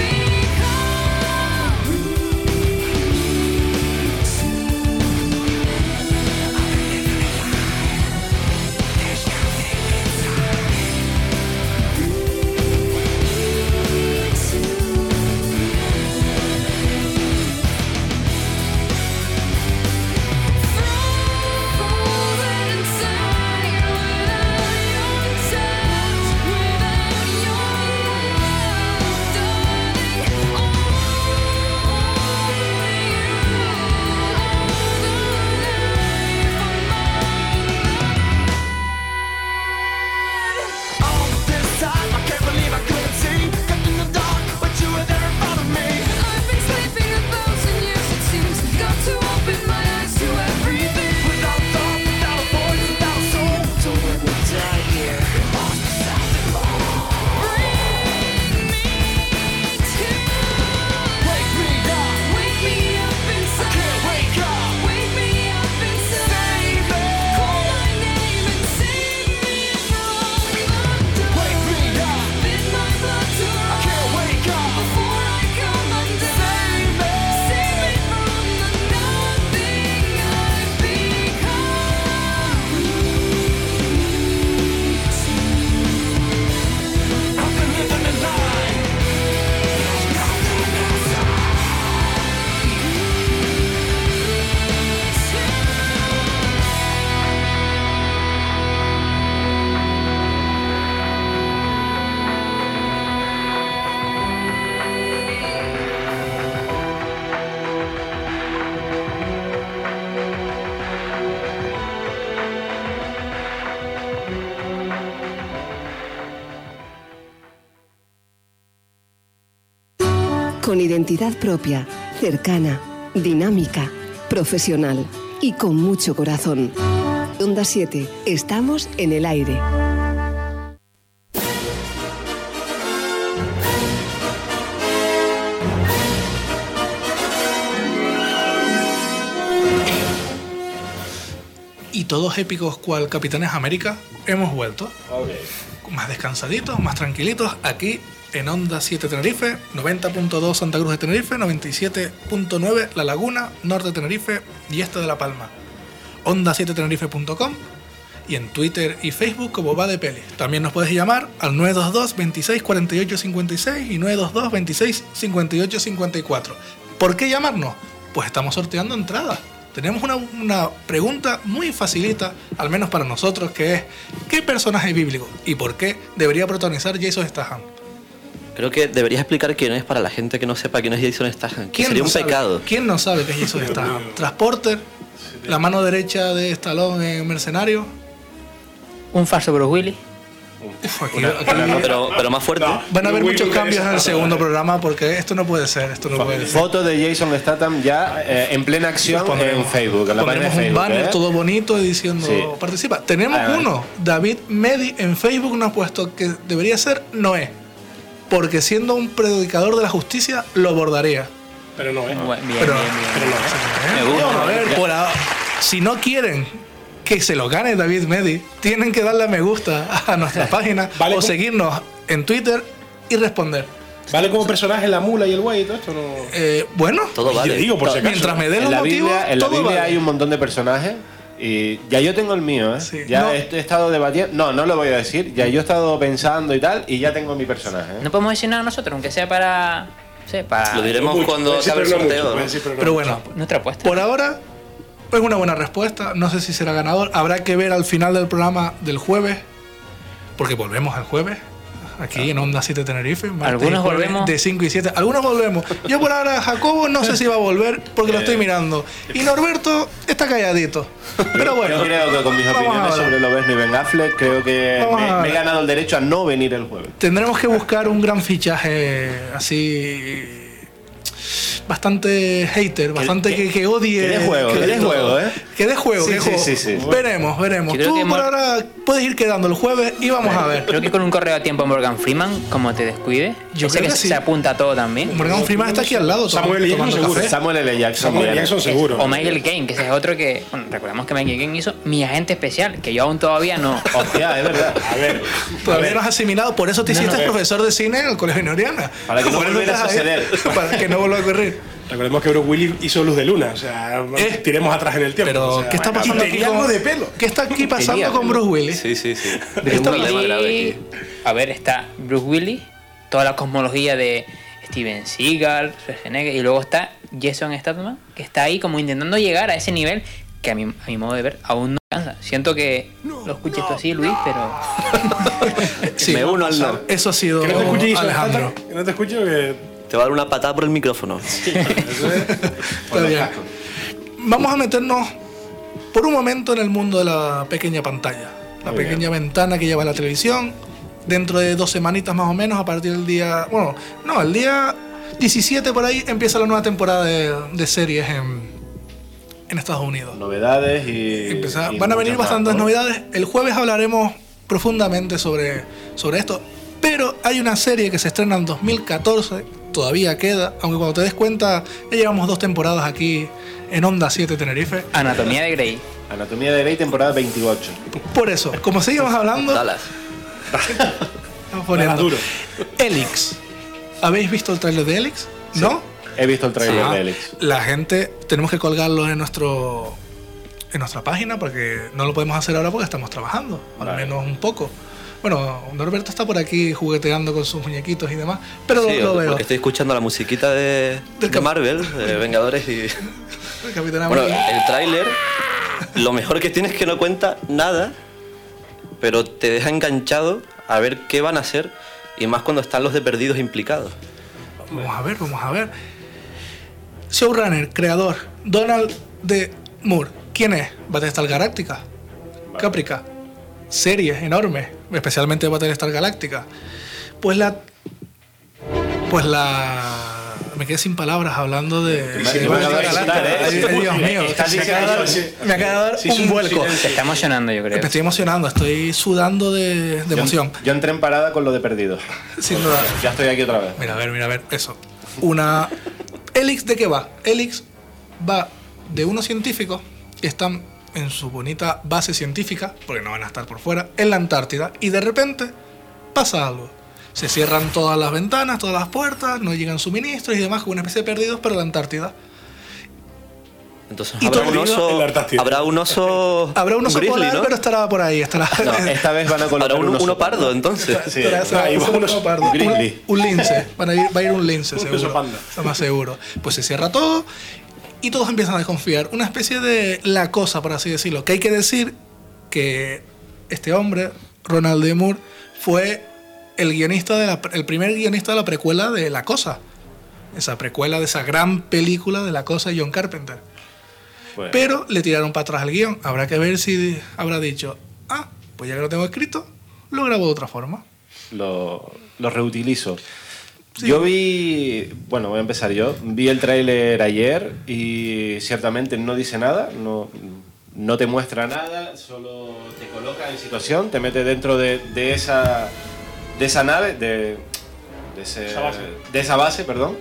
All this time, I can't believe I couldn't see. Got in the dark, but you were there in front of me. I've been sleeping a thousand years, it seems. Got to open my eyes to everything. Without thought, without a voice, without a soul. So when we die here, it must be something more. Bring me to. Wake me up, wake me up inside. I can't wake up, wake me up inside. Save me. Call my name and save me from the dark. Wake me up, bid my blood to run. con identidad propia, cercana, dinámica, profesional y con mucho corazón. Onda siete, estamos en el aire. Y todos épicos cual Capitanes América, hemos vuelto. Okay. Más descansaditos, más tranquilitos, aquí en Onda siete Tenerife, noventa punto dos Santa Cruz de Tenerife, noventa y siete punto nueve La Laguna, Norte de Tenerife y Este de La Palma. onda siete tenerife punto com y en Twitter y Facebook como Va de Peli. También nos puedes llamar al nueve dos dos, veintiséis, cuarenta y ocho cincuenta y seis y nueve dos dos, veintiséis, cincuenta y ocho cincuenta y cuatro. ¿Por qué llamarnos? Pues estamos sorteando entradas. Tenemos una, una pregunta muy facilita, al menos para nosotros, que es ¿qué personaje bíblico y por qué debería protagonizar Jason Statham? Creo que deberías explicar quién es para la gente que no sepa quién es Jason Statham, que sería no un sabe? pecado. ¿Quién no sabe qué es Jason Statham? Transporter, la mano derecha de Stallone en Mercenario. Un falso Bruce Willis. Uf, aquí, Una- aquí- pero, pero más fuerte. No, van a haber muchos cambios en el segundo programa porque esto no puede ser, esto no puede ser. Fotos de Jason Statham ya eh, en plena acción en Facebook, en la página de Ponemos un Facebook. banner ¿eh? todo bonito diciendo Sí. participa. Tenemos Ah, uno, David Medi en Facebook nos ha puesto que debería ser Noé, porque siendo un predicador de la justicia lo bordaría. Pero no es. Bien, Pero, bien, bien. pero no es. Me gusta. Vamos a ver, por ahora, si no quieren que se lo gane David Medi, tienen que darle a me gusta a nuestra página Vale, o como- seguirnos en Twitter y responder. ¿Vale como personaje la mula y el güey y todo esto? No... Eh, bueno, Todo Yo vale. digo, por si acaso. mientras me den En los la motivos, Biblia, en la todo Biblia vale. hay un montón de personajes y ya yo tengo el mío, ¿eh? Sí. Ya No. he, he estado debatiendo. No, no lo voy a decir. Ya yo he estado pensando y tal y ya tengo mi personaje. ¿eh? No podemos decir nada nosotros, aunque sea para. No sé, para. Lo diremos Mucho, cuando puede decir, acabe el pero no sorteo. mucho, ¿no? puede decir, pero no Pero mucho. bueno, Nuestra apuesta. por ahora es una buena respuesta. No sé si será ganador. Habrá que ver al final del programa del jueves, porque volvemos el jueves. Aquí en Onda siete Tenerife. martes Algunos y jueves volvemos. De cinco y siete. Algunos volvemos. Yo por ahora, Jacobo, no sé si va a volver porque lo estoy mirando. Y Norberto está calladito. Pero bueno. Yo creo que con mis vamos a opiniones ver. sobre Lobezno y Ben Affleck, creo que Vamos me, a me he ver. ganado el derecho a no venir el jueves. Tendremos que buscar un gran fichaje así. Bastante hater, bastante que, que odie. que dé juego, que dé todo. juego, ¿eh? Que dé juego, Sí, que sí, juego. sí, sí. Veremos, veremos. Yo creo Tú que por hemos- ahora puedes ir quedando el jueves y vamos a ver. Creo que con un correo a tiempo a Morgan Freeman, como te descuides, Yo ese creo que que sí. se apunta a todo también. Morgan Freeman está aquí al lado. Samuel L. tomando Jackson café. seguro. Samuel L. Jackson. Samuel bien. Jackson seguro. O Michael Caine, que ese es otro que. Bueno, recordemos que Michael Caine hizo Mi Agente Especial, que yo aún todavía no. Hostia, es verdad. A ver. Todavía no has asimilado, por eso te No, hiciste no. profesor de cine en el Colegio Noriana. Para que no Por eso volviera a estás ahí, suceder. Para que no vuelva a ocurrir. Recordemos que Bruce Willis hizo Luz de Luna. O sea, Eh, tiremos atrás en el tiempo. Pero, o sea, ¿qué está bueno, pasando y aquí tenía con- algo de pelo. ¿Qué está aquí pasando Tenía con pelo. Bruce Willis? Sí, sí, sí. Bruce Un problema Willis- grave aquí. A ver, está Bruce Willis, toda la cosmología de Steven Seagal, Schwarzenegger, y luego está Jason Statham, que está ahí como intentando llegar a ese nivel que a mi, a mi modo de ver aún no alcanza. Siento que lo escuché esto así, Luis, pero Sí, Me uno al no. Eso ha sido Que no te escuche Jason Alejandro. Statham, que no te escuche que... Te va a dar una patada por el micrófono. Está bien. Vamos a meternos por un momento en el mundo de la pequeña pantalla. La Muy pequeña ventana que lleva la televisión. Dentro de dos semanitas más o menos, a partir del día... Bueno, no, el día diecisiete por ahí empieza la nueva temporada de, de series en, en Estados Unidos. Novedades y. Empezar- y van a venir muchas más, bastantes ¿no? novedades. El jueves hablaremos profundamente sobre, sobre esto. Pero hay una serie que se estrena en dos mil catorce, todavía queda, aunque cuando te des cuenta, ya llevamos dos temporadas aquí en Onda siete Tenerife. Anatomía de Grey. Anatomía de Grey, temporada veintiocho. Por eso, como seguimos hablando, Dallas. vamos poniendo. Duro. Elix. ¿Habéis visto el tráiler de Elix? ¿No? He visto el trailer Ah, de Alex. La gente, tenemos que colgarlo en nuestro en nuestra página porque no lo podemos hacer ahora porque estamos trabajando, al Vale. menos un poco. Bueno, Norberto está por aquí jugueteando con sus muñequitos y demás, pero Sí, lo, lo veo. porque estoy escuchando la musiquita de, Del de cap- Marvel, de Vengadores y... El Capitán Bueno, América. el tráiler, lo mejor que tiene es que no cuenta nada, pero te deja enganchado a ver qué van a hacer, y más cuando están los de Perdidos implicados. Vamos a ver, vamos a ver. Showrunner, creador, Donald D. Moore. ¿Quién es? Battlestar Galactica. Caprica. Series enormes, especialmente Battlestar Galactica. Pues la. Pues la me quedé sin palabras hablando de... Sí, de- me acabo de de- excitar, ¿eh? Ay, ay, Dios mío, Estás me acaba de dar- me acaba de dar Sí, un sí, vuelco. sí, Se está emocionando, yo creo. Me estoy emocionando, estoy sudando de, de Yo- emoción. Yo entré en parada con lo de perdidos. Sin duda. Ya estoy aquí otra vez. Mira, a ver, mira, a ver, eso. Una... Helix, ¿de qué va? Helix va de unos científicos que están en su bonita base científica, porque no van a estar por fuera, en la Antártida, y de repente pasa algo. Se cierran todas las ventanas, todas las puertas, no llegan suministros y demás, como una especie de perdidos, pero en la Antártida. Entonces Y habrá todo un unido en la oso. Antártida. Habrá un oso. Habrá un oso grizzly, polar, ¿no? pero estará por ahí. Estará... No, esta vez van a colocar Habrá un, un oso uno pardo, entonces. Sí. Estará- estará- Ah, y estará un un oso pardo. Un- grizzly. Un lince. Van a ir, va a ir un lince, Un oso seguro. panda. Está más seguro. Pues se cierra todo y todos empiezan a desconfiar. Una especie de la cosa, por así decirlo. Que hay que decir que este hombre, Ronald D. Moore, fue el guionista de la, el primer guionista de la precuela de La Cosa. Esa precuela de esa gran película de La Cosa de John Carpenter. Pues, Pero le tiraron para atrás el guión. Habrá que ver si habrá dicho, ah, pues ya que lo tengo escrito, lo grabo de otra forma. lo, lo reutilizo. Yo vi, bueno, voy a empezar yo. Vi el tráiler ayer y ciertamente no dice nada, no, no te muestra nada, solo te coloca en situación, te mete dentro de, de esa de esa nave, de, de, ese- Esa base. de esa base, perdón.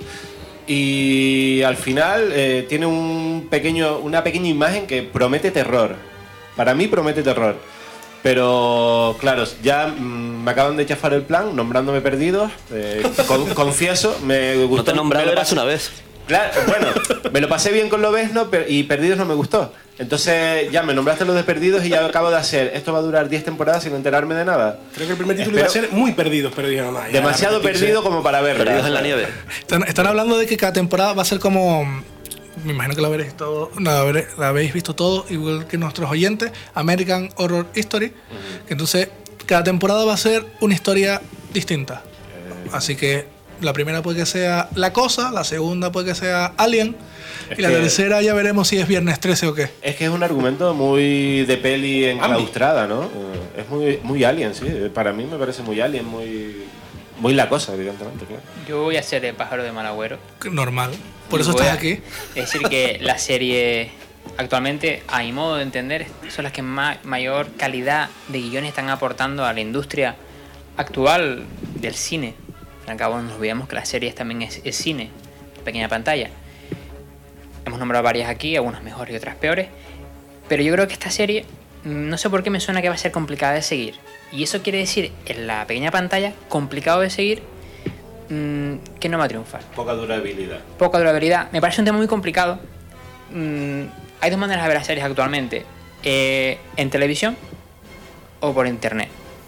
Y al final eh, tiene un pequeño, una pequeña imagen que promete terror. Para mí promete terror. Pero claro, ya mm, me acaban de chafar el plan, nombrándome perdidos. Eh, con- confieso, me gustó. No te he nombrado, me lo eras pasé- una vez. Claro, bueno, me lo pasé bien con Lobezno pero- y Perdidos no me gustó. Entonces ya me nombraste los de Perdidos y ya acabo de hacer. Esto va a durar diez temporadas sin enterarme de nada. Creo que el primer título Espero- iba a ser muy perdidos, pero dijeron, "Ay, ya, Demasiado repetirse". perdido como para verlo. Perdidos en la nieve. Están, están hablando de que cada temporada va a ser como. Me imagino que la habréis, todo, la habré- la habéis visto todo, igual que nuestros oyentes, American Horror Story. Que entonces, cada temporada va a ser una historia distinta. Así que la primera puede que sea La Cosa, la segunda puede que sea Alien, Es y la que- tercera ya veremos si es Viernes trece o qué. Es que es un argumento muy de peli enclaustrada, ¿no? Eh, Es muy, muy alien, sí. Para mí me parece muy alien, muy, muy La Cosa, evidentemente, claro. Yo voy a ser el pájaro de mal agüero. Normal. Por Y eso voy estás a aquí. decir que la serie actualmente, a mi modo de entender, son las que más, mayor calidad de guiones están aportando a la industria actual del cine. Al fin y al cabo nos olvidamos que las series también es, es cine, pequeña pantalla. Hemos nombrado varias aquí, algunas mejores y otras peores. Pero yo creo que esta serie, mm, no sé por qué me suena que va a ser complicada de seguir. Y eso quiere decir, en la pequeña pantalla, complicado de seguir, mm, que no va a triunfar. Poca durabilidad. Poca durabilidad. Me parece un tema muy complicado. Mm, hay dos maneras de ver las series actualmente. Eh, en televisión o por internet.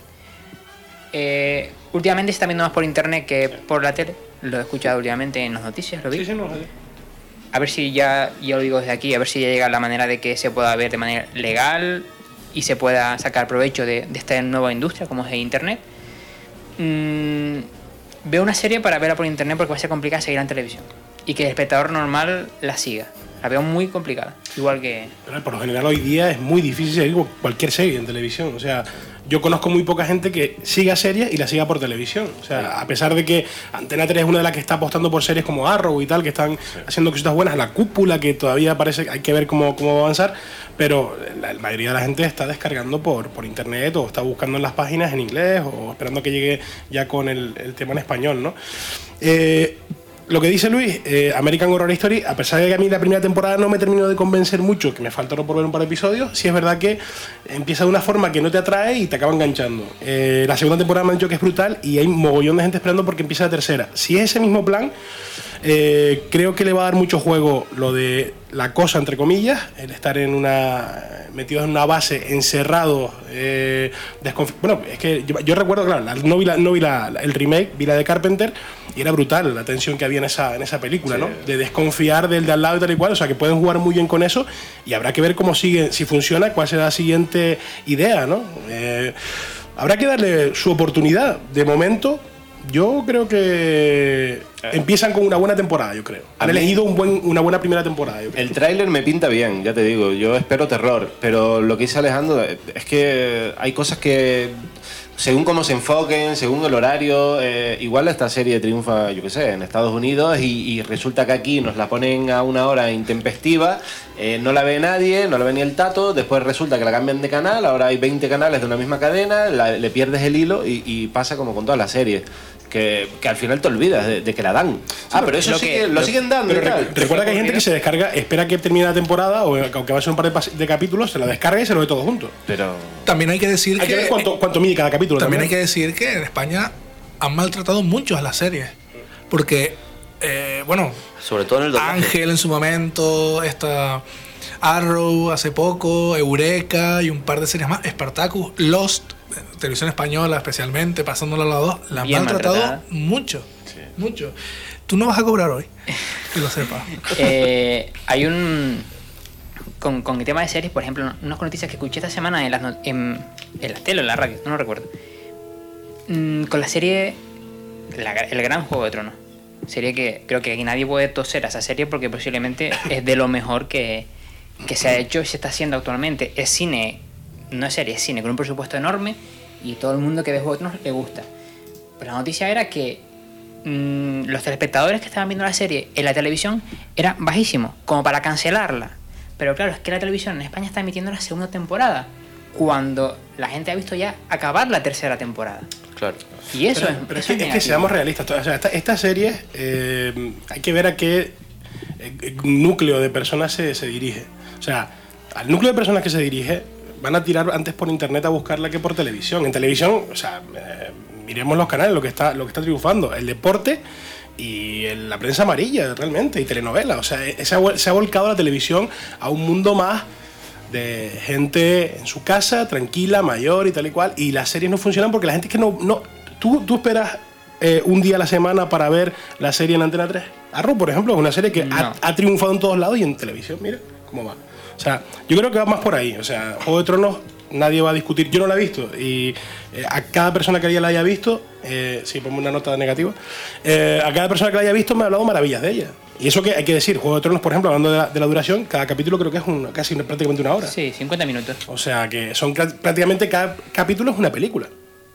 Eh, últimamente se está viendo más por internet que por la tele. Lo he escuchado últimamente en las noticias, lo vi. Sí, sí, no, sí. A ver si ya, ya lo digo desde aquí, a ver si ya llega la manera de que se pueda ver de manera legal y se pueda sacar provecho de, de esta nueva industria como es el internet. Mm, veo una serie para verla por internet porque va a ser complicada seguir en televisión. Y que el espectador normal la siga. La veo muy complicada. Igual que... Pero por lo general hoy día es muy difícil seguir cualquier serie en televisión. O sea, yo conozco muy poca gente que siga series y la siga por televisión. O sea, a pesar de que Antena tres es una de las que está apostando por series como Arrow y tal, que están haciendo cositas buenas, La Cúpula, que todavía parece que hay que ver cómo, cómo va a avanzar, pero la, la mayoría de la gente está descargando por, por internet o está buscando en las páginas en inglés o esperando que llegue ya con el, el tema en español, ¿no? Eh, Lo que dice Luis, eh, American Horror Story, a pesar de que a mí la primera temporada no me terminó de convencer mucho, que me faltaron por ver un par de episodios, sí es verdad que empieza de una forma que no te atrae y te acaba enganchando. Eh, la segunda temporada me han dicho que es brutal y hay un mogollón de gente esperando porque empieza la tercera. Si es ese mismo plan, eh, creo que le va a dar mucho juego lo de La Cosa, entre comillas, el estar en una metidos en una base, encerrados, eh, desconfi- bueno, es que yo, yo recuerdo, claro, la- no vi, la, no vi la, la- el remake, vi la de Carpenter y era brutal la tensión que había en esa, en esa película, Sí. ¿no? De desconfiar del de al lado y tal y cual, o sea que pueden jugar muy bien con eso y habrá que ver cómo sigue, si funciona, cuál será la siguiente idea, ¿no? Eh, habrá que darle su oportunidad. De momento, yo creo que empiezan con una buena temporada, yo creo. Han A mí- elegido un buen, una buena primera temporada, yo creo. El tráiler me pinta bien, ya te digo, yo espero terror, pero lo que dice Alejandro es que hay cosas que según cómo se enfoquen, según el horario, eh, igual esta serie triunfa, yo qué sé, en Estados Unidos y, y resulta que aquí nos la ponen a una hora intempestiva, eh, no la ve nadie, no la ve ni el tato, después resulta que la cambian de canal, ahora hay veinte canales de una misma cadena, la, le pierdes el hilo y, y pasa como con todas las series. Que, que al final te olvidas de, de que la dan. Ah, pero eso lo sí que, que lo siguen dando. Pero y tal. re, recuerda que hay gente que se descarga, espera que termine la temporada o aunque va a ser un par de, pas- de capítulos, se la descarga y se lo ve todo junto. Pero también hay que decir hay que, que ver cuánto, cuánto mide cada capítulo. También, También hay que decir que en España han maltratado mucho a las series. Porque, eh, bueno, sobre todo en el doblaje. Ángel en su momento, esta Arrow hace poco, Eureka y un par de series más, Spartacus, Lost, televisión española especialmente, pasándola a las dos, la han Bien maltratado maltratada. mucho, sí. mucho. Tú no vas a cobrar hoy, que lo sepas. Eh, hay un... Con, con el tema de series, por ejemplo, unas noticias que escuché esta semana en, las not- en, en la tele o en la radio, no lo recuerdo. Mm, con la serie la- El Gran Juego de Tronos. Serie que creo que aquí nadie puede toser a esa serie porque posiblemente es de lo mejor que, que se ha hecho y se está haciendo actualmente. Es cine, no es serie, es cine con un presupuesto enorme y todo el mundo que ve Juego de Tronos le gusta. Pero la noticia era que mmm, los telespectadores que estaban viendo la serie en la televisión era bajísimo, como para cancelarla. Pero claro, es que la televisión en España está emitiendo la segunda temporada, cuando la gente ha visto ya acabar la tercera temporada. Claro. Y eso pero, es, pero eso es, es que seamos realistas. O sea, esta, esta serie eh, hay que ver a qué eh, núcleo de personas se, se dirige. O sea, al núcleo de personas que se dirige van a tirar antes por internet a buscarla que por televisión. En televisión, o sea, eh, miremos los canales, lo que está, lo que está triunfando, el deporte y el, la prensa amarilla realmente, y telenovelas. O sea, se ha, se ha volcado la televisión a un mundo más de gente en su casa, tranquila, mayor y tal y cual, y las series no funcionan porque la gente es que no... no ¿Tú, tú esperas eh, un día a la semana para ver la serie en Antena tres? Arrow, por ejemplo, es una serie que no. ha, ha triunfado en todos lados y en televisión, mira cómo va. O sea, yo creo que va más por ahí. O sea, Juego de Tronos nadie va a discutir. Yo no la he visto y eh, a cada persona que la haya visto, eh, sí, ponme una nota negativa, eh, a cada persona que la haya visto me ha hablado maravillas de ella. Y eso que hay que decir, Juego de Tronos, por ejemplo, hablando de la, de la duración, cada capítulo creo que es un, casi una, prácticamente una hora. Sí, cincuenta minutos. O sea, que son prácticamente cada capítulo es una película.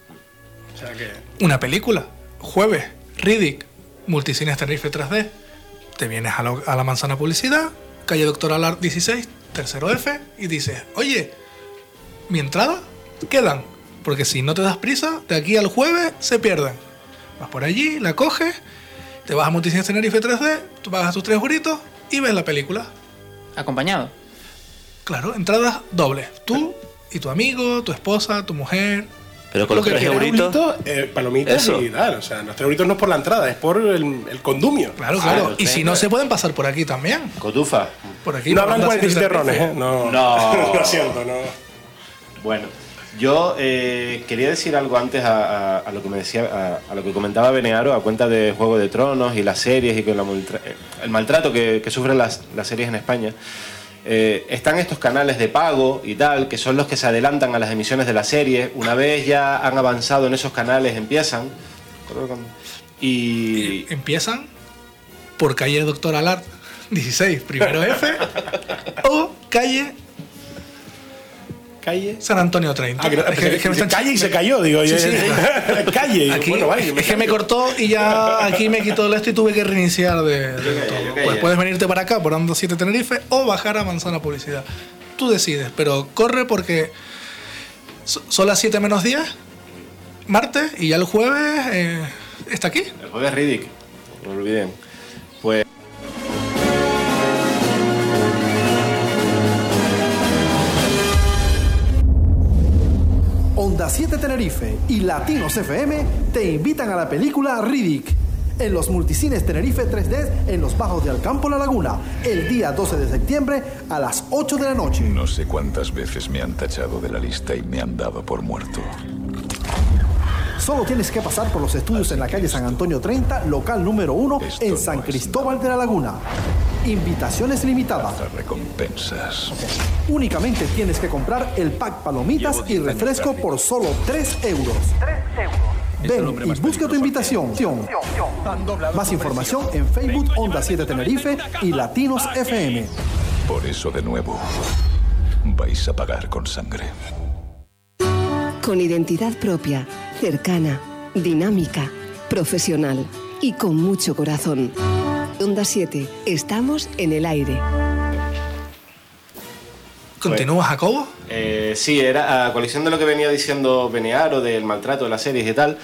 O sea que... Una película. Jueves, Riddick, Multicines Tenerife tres D. Te vienes a, lo, a la Manzana Publicidad, calle Doctor Alar dieciséis, tercero F, y dices, oye, mi entrada quedan, porque si no te das prisa, de aquí al jueves se pierden. Vas por allí, la coges, te vas a Multicines Tenerife tres D, tú pagas tus tres euritos y ves la película. ¿Acompañado? Claro, entradas dobles. Tú y tu amigo, tu esposa, tu mujer. Pero con los tres euritos, eh, palomitas eso. Y tal. O sea, los tres euritos no es por la entrada, es por el, el condumio. Claro, claro. Ah, y si no, se pueden pasar por aquí también. Cotufa. Por aquí. No habrán cuarenta y siete rones, ¿eh? No. No. Lo siento, no. Bueno, yo eh, quería decir algo antes a, a, a lo que me decía, a, a lo que comentaba Benearo a cuenta de Juego de Tronos y las series y que la, el maltrato que, que sufren las, las series en España. Eh, están estos canales de pago y tal, que son los que se adelantan a las emisiones de la serie. Una vez ya han avanzado en esos canales, empiezan. Y. Empiezan por calle Doctor Alar dieciséis, primero F, o calle. Calle San Antonio treinta. Ah, que, es que, es que me están calle y se cayó, digo. Sí, sí. Calle. Aquí, bueno, vale, es que me cortó y ya aquí me quitó el esto y tuve que reiniciar de, de todo. Calle, pues puedes venirte para acá por Onda siete Tenerife o bajar a Manzana Publicidad. Tú decides, pero corre porque son las siete menos diez, martes, y ya el jueves eh, está aquí. El jueves Riddick, no lo olviden. Pues. Onda siete Tenerife y Latinos F M te invitan a la película Riddick en los Multicines Tenerife tres D en los Bajos de Alcampo La Laguna el día doce de septiembre a las ocho de la noche. No sé cuántas veces me han tachado de la lista y me han dado por muerto. Solo tienes que pasar por los estudios en la calle San Antonio treinta, local número uno, Esto en no San es Cristóbal de la Laguna. Invitaciones limitadas. Las recompensas. Únicamente tienes que comprar el pack palomitas y refresco por solo tres euros. Ven y busca tu invitación. Más información en Facebook Onda siete Tenerife y Latinos F M. Por eso de nuevo vais a pagar con sangre. con identidad propia, cercana, dinámica, profesional y con mucho corazón. Onda siete, estamos en el aire. ¿Continúa, Jacobo? Eh, sí, era a colección de lo que venía diciendo Benearo, del maltrato de las series y tal,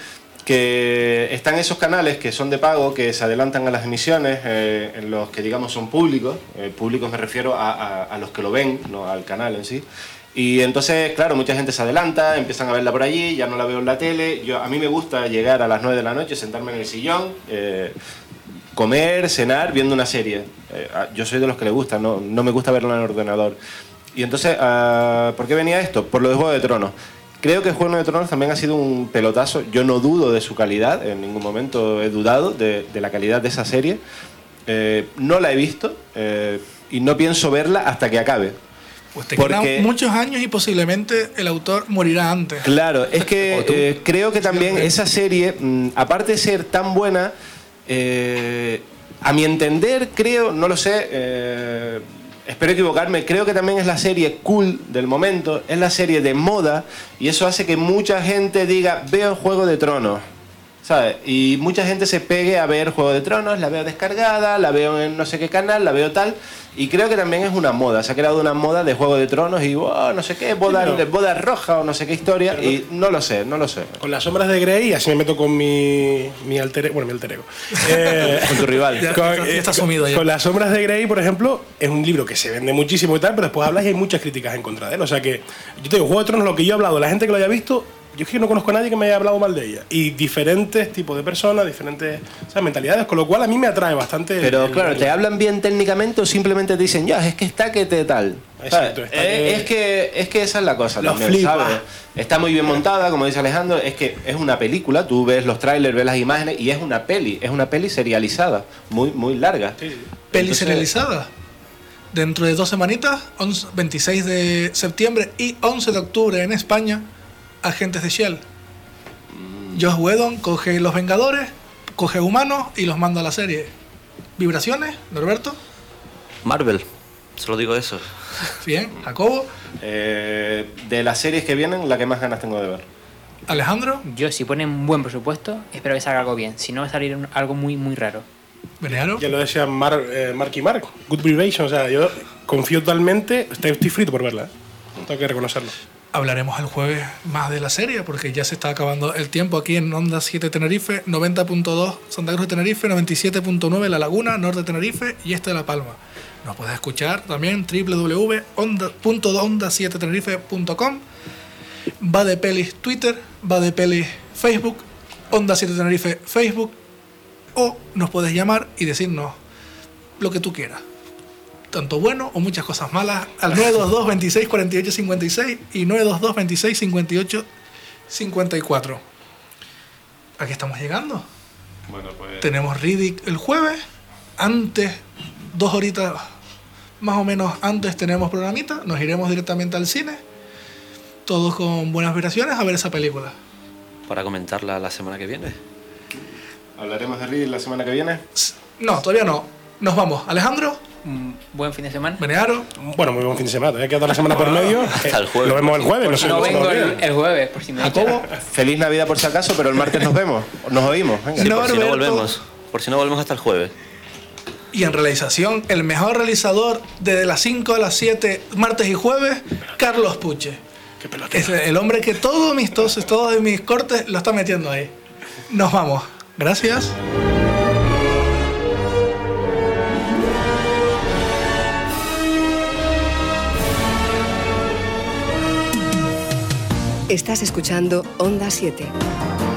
que están esos canales que son de pago, que se adelantan a las emisiones, eh, en los que digamos son públicos, eh, públicos me refiero a, a, a los que lo ven, no al canal en sí. Y entonces, claro, mucha gente se adelanta, empiezan a verla por allí, ya no la veo en la tele. Yo, a mí me gusta llegar a las nueve de la noche, sentarme en el sillón, eh, comer, cenar, viendo una serie. Eh, yo soy de los que le gusta, no, no me gusta verla en el ordenador. Y entonces, uh, ¿por qué venía esto? Por lo de Juego de Tronos. Creo que Juego de Tronos también ha sido un pelotazo. Yo no dudo de su calidad, en ningún momento he dudado de, de la calidad de esa serie. Eh, no la he visto eh, y no pienso verla hasta que acabe. Pues te Porque, quedan muchos años y posiblemente el autor morirá antes. Claro, es que eh, creo que también esa serie, mmm, aparte de ser tan buena, eh, a mi entender, creo, no lo sé, eh, espero equivocarme, creo que también es la serie cool del momento, es la serie de moda, y eso hace que mucha gente diga, veo Juego de Tronos, ¿sabes? Y mucha gente se pegue a ver Juego de Tronos, la veo descargada, la veo en no sé qué canal, la veo tal, y creo que también es una moda, se ha creado una moda de Juego de Tronos y oh, no sé qué, boda, sí, pero, boda roja o no sé qué historia, no, y no lo sé, no lo sé. Con Las Sombras de Grey, así me meto con mi, mi alter ego, bueno, mi alter ego. Eh, con tu rival. Ya, con, ya está sumido ya. Con Las Sombras de Grey, por ejemplo, es un libro que se vende muchísimo y tal, pero después hablas y hay muchas críticas en contra de él. O sea que, yo te digo, Juego de Tronos, lo que yo he hablado, la gente que lo haya visto, yo es que no conozco a nadie que me haya hablado mal de ella. Y diferentes tipos de personas, diferentes, o sea, mentalidades, con lo cual a mí me atrae bastante. Pero el, claro, el, ¿te hablan bien técnicamente o simplemente te dicen, ya, es que está que te tal? Exacto, está eh, es, que, es que esa es la cosa los también, flipa. ¿sabes? Está muy bien montada, como dice Alejandro, es que es una película, tú ves los trailers, ves las imágenes y es una peli, es una peli serializada, muy, muy larga. Sí. ¿Peli Entonces, serializada? Dentro de dos semanitas, once, veintiséis de septiembre y once de octubre en España, Agentes de Shield. Joss Whedon coge Los Vengadores, coge humanos y los manda a la serie. ¿Vibraciones, Norberto? Marvel, solo digo eso. Bien, Jacobo. Eh, de las series que vienen, la que más ganas tengo de ver. Alejandro. Yo, si ponen un buen presupuesto, espero que salga algo bien. Si no, va a salir algo muy, muy raro. ¿Benearo? Ya lo decía Mar, eh, Mark y Mark, Good Vibration. O sea, yo confío totalmente, estoy, estoy frito por verla, ¿eh? Tengo que reconocerlo. Hablaremos el jueves más de la serie porque ya se está acabando el tiempo aquí en Onda siete Tenerife, noventa punto dos Santa Cruz de Tenerife, noventa y siete punto nueve La Laguna, Norte de Tenerife y Este de La Palma. Nos puedes escuchar también doble u doble u doble u punto onda siete tenerife punto com. Va de pelis Twitter, va de pelis Facebook, Onda siete Tenerife Facebook, o nos puedes llamar y decirnos lo que tú quieras. Tanto bueno o muchas cosas malas, al nueve dos dos, veintiséis, cuarenta y ocho, cincuenta y seis y nueve dos dos, veintiséis, cincuenta y ocho, cincuenta y cuatro. Aquí estamos llegando. Bueno, pues... Tenemos Riddick el jueves. Antes, dos horitas más o menos antes tenemos programita. Nos iremos directamente al cine. Todos con buenas vibraciones a ver esa película. Para comentarla la semana que viene. ¿Hablaremos de Riddick la semana que viene? No, todavía no. Nos vamos. Alejandro. Buen fin de semana. Benearo. Bueno, muy buen fin de semana. Todavía queda toda la semana por medio. Hasta el jueves. Lo vemos el jueves. Por no si sé, no no vengo se el, el jueves, por si me Jacobo, feliz Navidad por si acaso, pero el martes nos vemos. Nos oímos. Venga. Sí, por si no volvemos. Por si no volvemos hasta el jueves. Y en realización, el mejor realizador desde las cinco a las siete, martes y jueves, Carlos Puche. Qué pelota. Es el hombre que todos mis toses, todos mis cortes lo está metiendo ahí. Nos vamos. Gracias. Estás escuchando Onda siete.